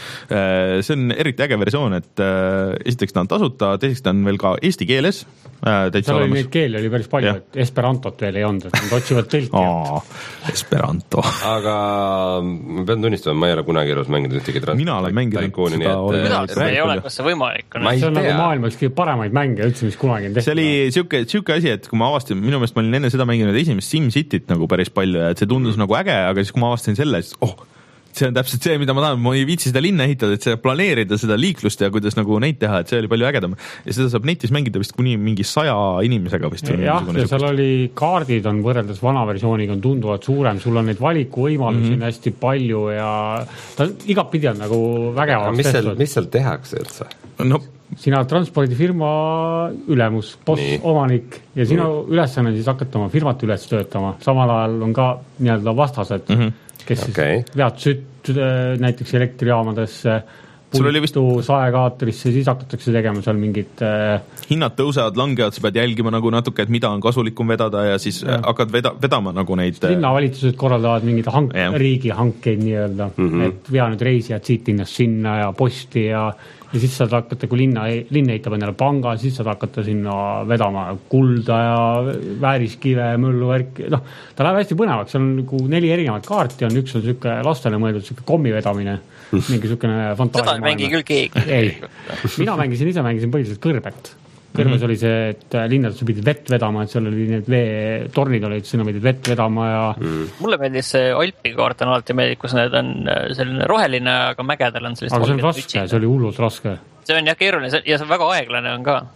See on eriti äge versioon, et esiteks ta on tasuta, teiseks ta on veel ka eesti keeles.
Seal oli neid keeli oli päris palju, ja. Et Esperantot veel ei olnud, et nad otsivad tõlki.
Oh, Esperanto.
Aga ma pean tunnistama, ma ei ole kunagi elus mänginud ühtegi Transport.
Mina olen mänginud seda.
Mida see ei ole, kas see võimalik on?
See on nagu maailma üks kõige paremaid mänge üldse, mis kunagi on tehtud.
See oli siuke, siuke asi, et kui ma avastasin, minu meelest ma olin enne seda mänginud esimest SimCityt nagu päris palju ja et see tundus nagu äge, aga siis kui ma avastasin selle, siis oh, see on täpselt see, mida ma tahan, ma ei viitsi seda linna ehitada, et see planeerida seda liiklust ja kuidas nagu neid teha, et see oli palju ägedam. Ja seda saab netis mängida vist kuni mingi saja inimesega vist.
Jah, ja seal oli kaardid on võrreldes vana versiooniga on tunduvalt suurem, sul on neid valikuvõimalusi mm-hmm. hästi palju ja ta igat pidi on nagu vägevalt
mis tehtud. Mis seal tehakse üldse?
No,
sina transpordifirma ülemus, boss, Nii. omanik ja sina mm. ülesanne siis hakata oma firmat üles töötama. Samal ajal on ka nii-öelda vastased mm-hmm. kes okay. siis vead sütt näiteks elektrijaamadesse, puitu vist... saekaatrisse, siis hakatakse tegema seal mingid äh...
hinnad tõusevad, langevad, sa pead jälgima nagu natuke, et mida on kasulikum vedada ja siis ja. hakkad veda, vedama nagu neid
linnavalitsused korraldavad mingid hank, riigi hankeid nii-öelda, mm-hmm. et vea nüüd reisijad siit linnast sinna ja posti ja ja siis saad hakata, kui linna, linn eitab endale panga, siis saad hakata sinna vedama kulda ja vääriskive, möllu, noh, ta läheb hästi põnevaks, seal on nagu neli erinevat kaarti, on üks on süuke lastele mõeldud, süuke kommi vedamine, mingi süukene fantaasia.
Seda ei mängi küll keegi.
Ei, mina mängisin, ise mängisin põhiliselt kõrbet. Kõrbes mm-hmm. oli see, et linnades pidid vett vedama, et seal oli need vee, tornid olid, sinna pidid vett vedama ja
mm. Mulle meeldis see Alpi kaart on alati meeldib, kus need on selline roheline, aga mägedel on sellist
aga see on raske, see oli hullult raske.
See on jah keeruline ja see on väga aeglane on ka.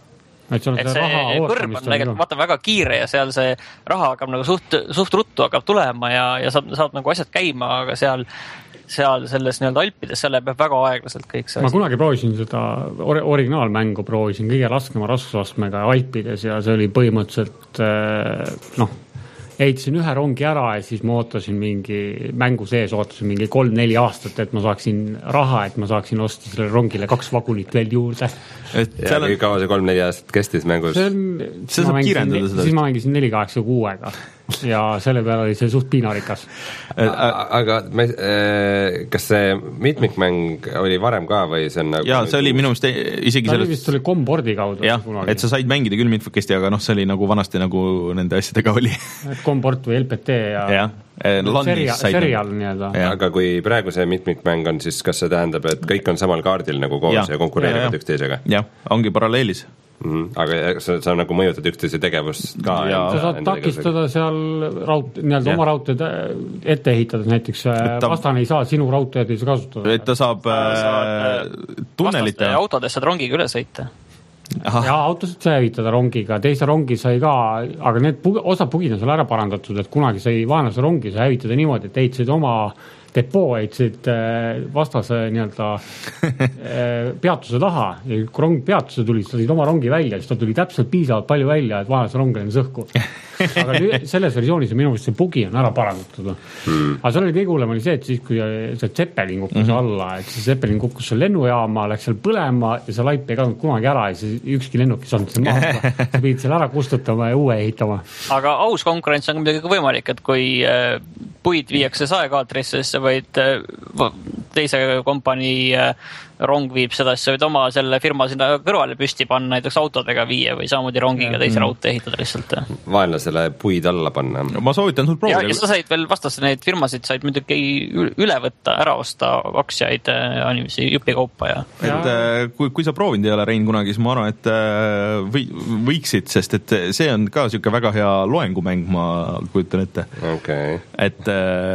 et, et see
kõrb on tegelikult vaata väga kiire ja seal see raha hakkab nagu suht, suht ruttu hakkab tulema ja, ja saab, saab nagu asjad käima, aga seal seal selles nii-öelda Alpides, seal peab väga aeglaselt kõik see
ma asi. Kunagi proovisin seda or originaalmängu, proovisin kõige raskema raskusastmega Alpides ja see oli põhimõtteliselt noh, ehitasin ühe rongi ära ja siis ma ootasin mingi mängu sees, ootasin mingi kolm-neli aastat, et ma saaksin raha, et ma saaksin osta selle rongile kaks vagunit veel juurde.
Et ja on... kui kaua see kolm-neli aastat kestis mängus?
See, on, see saab kiirendada seda.
Siis ma mängisin neli kaheksa kuuega ja selle peale oli see suht piinarikas.
Aga me, kas see mitmikmäng oli varem ka või see on nagu...
Jaa, see oli minu meelest isegi
selles... vist oli komboardi kaudu.
Jah, et sa said mängida küll mitmikesti, aga noh, see oli nagu vanasti nagu nende asjadega oli.
Komport või L P T ja...
ja.
Seria, serial nii-öelda.
Aga kui praegu see mitmikmäng on, siis kas see tähendab, et kõik on samal kaardil nagu koos ja, ja konkureerivad üksteisega?
Jah, ongi paralleelis.
Mm-hmm. Aga sa, sa nagu mõjutad üksteise tegevust ka.
Ja, sa saad takistada seal raud, nii-öelda oma raudteed ette ehitada, näiteks ta, vastane ei saa sinu raudteed ei saa kasutada.
Et ta saab äh, tunnelite
autodest saad rongiga üle sõita.
Aha. Ja autosid sai ehitada rongiga, teise rongi sai ka, aga need pug, osa pugid on seal ära parandatud, et kunagi sai vaenlase rongi sai ehitada niimoodi, et ehitasid oma depoo, ehitasid vastase nii-öelda peatuse taha ja kui rong peatuse tuli, sa said oma rongi välja, siis ta tuli täpselt piisavalt palju välja, et vaenlase rong lendas õhku. Aga nüüd, selles versioonis minu meelest see bugi on ära parandatud. Hmm. Aga seal oli kõige hullem oli see, et siis kui see Zeppelin kukkus mm-hmm. alla, et siis Zeppelin kukkus seal lennujaama, läks seal põlema ja see laip ei kadunud kunagi ära ja siis ükski lennuk ei saanud seal maha. Sa pidid seal ära kustutama ja uue ehitama.
Aga aus konkurents on midagi võimalik, et kui puid viiakse saekaatrisse, vaid teise kompanii rong viib seda, siis sa võid oma selle firma sinna kõrvale püsti panna, näiteks autodega viie või samamoodi rongiga teise raudtee ehitada lihtsalt.
Vaenlasele puid alla panna.
Ma soovitan sul proovida.
Ja, ja sa said veel vastasse neid firmasid, said muidugi üle võtta, ära osta aktsiaid animesi jupikaupa. Ja.
Et, kui, kui sa proovinud ei ole, Rein, kunagi, siis ma arvan, et või, võiksid, sest et see on ka siuke väga hea loengumäng, ma kujutan ette.
Okay.
Et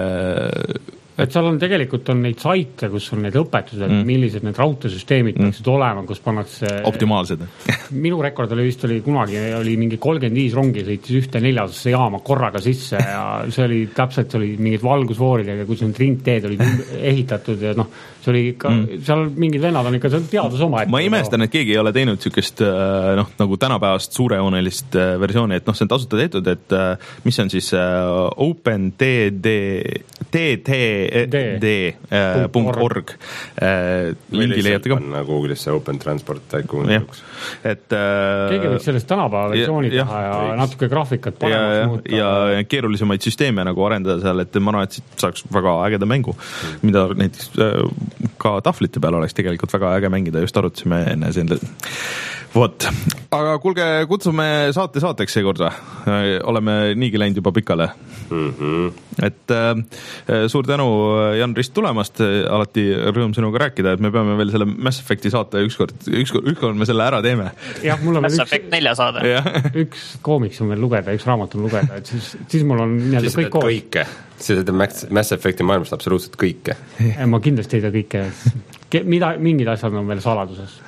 et seal on tegelikult on neid saite, kus on need õpetused, mm. millised need raudteesüsteemid mm. peaksid olema, kus pannakse
optimaalsed.
Minu rekord oli vist oli kunagi oli mingi kolmkümmend viis rongi sõitis ühte neljasasse jaama korraga sisse ja see oli täpselt oli mingid valgusvooridega, kus need ringteed olid ehitatud ja noh, see oli ikka, mm. seal mingid vennad on ikka teadus oma ette.
Ma imestan, et keegi ei ole teinud siukest noh, nagu tänapäevast suurejoonelist versiooni, et noh, see on tasuta tehtud, et mis on siis Open T D T T D punkt org lingi leiate ka.
Google'isse Open Transport Tycoon.
Et
keegi võiks sellest tänapäeva versiooni teha ja, ja natuke graafikat paremaks muuta.
Ja, ja keerulisemaid süsteeme nagu arendada seal, et ma arvan, et siit saaks väga ägeda mängu, mida näiteks ka tahvlite peal oleks tegelikult väga äge mängida, just arutasime enne see Vot, aga kuulge, kutsume saate saateks seekord. Oleme niigi läinud juba pikale. Mm-hmm. Et äh, suur tänu, Jan Rist, tulemast. Alati rõõm sinuga rääkida, et me peame veel selle Mass Effecti saate ükskord, ükskord, ükskord me selle ära teeme.
Jah, mul on
Mass
üks,
Effect nelja saade.
Üks koomiks on veel lugeda, üks raamat on lugeda, et siis, siis mul on nii-öelda kõik koos.
Kõike. Siis et Mass Effecti maailmast absoluutselt kõike.
Ma kindlasti ei tea kõike. Mida, mingid asjad on veel saladuses.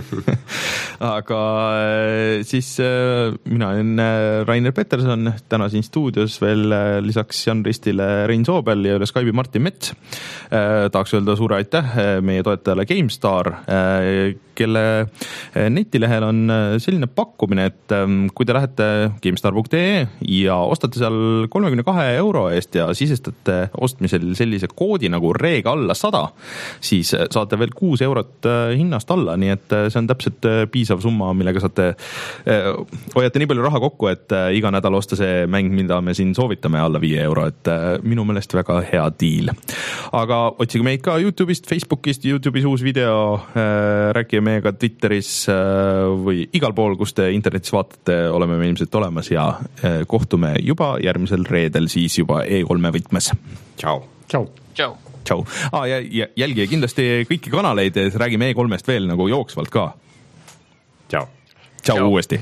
Aga siis mina olen Rainer Peterson, täna siin stuudios veel lisaks Jan Ristile Rein Soobel ja üle Skype'i Martin Mets. Tahaks öelda suure aitäh meie toetajale GameStar, kelle netilehel on selline pakkumine, et kui te lähete gamestar punkt ee ja ostate seal kolmekümne kahe euro eest ja sisestate ostmisel sellise koodi nagu reega alla sada, siis saate veel kuus eurot hinnast alla, nii et see on täpselt piisav summa, millega saate hoiate nii palju raha kokku, et iga nädal osta see mäng, mida me siin soovitame alla viie euro, et minu meelest väga hea diil. Aga otsige meid ka YouTube'ist, Facebookist, YouTube'is uus video, rääkige meiega Twitteris või igal pool, kus te internetis vaatate, oleme me ilmselt olemas ja kohtume juba järgmisel reedel siis juba E kolme võtmes. Ciao.
Ciao.
Ciao.
Ciao. Ah, ja, ja jälgige kindlasti kõiki kanaleid, räägime E kolmest veel nagu jooksvalt ka.
Ciao.
Ciao, Ciao. Uuesti.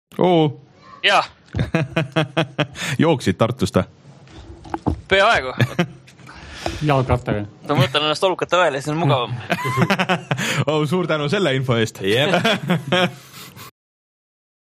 oo.
jah.
Jooksid Tartust?
Peaaegu.
jalgrattaga.
ma mõtlen ennast olukate vahele, siis on mugavam.
oh, suur tänu selle info eest.
Jep.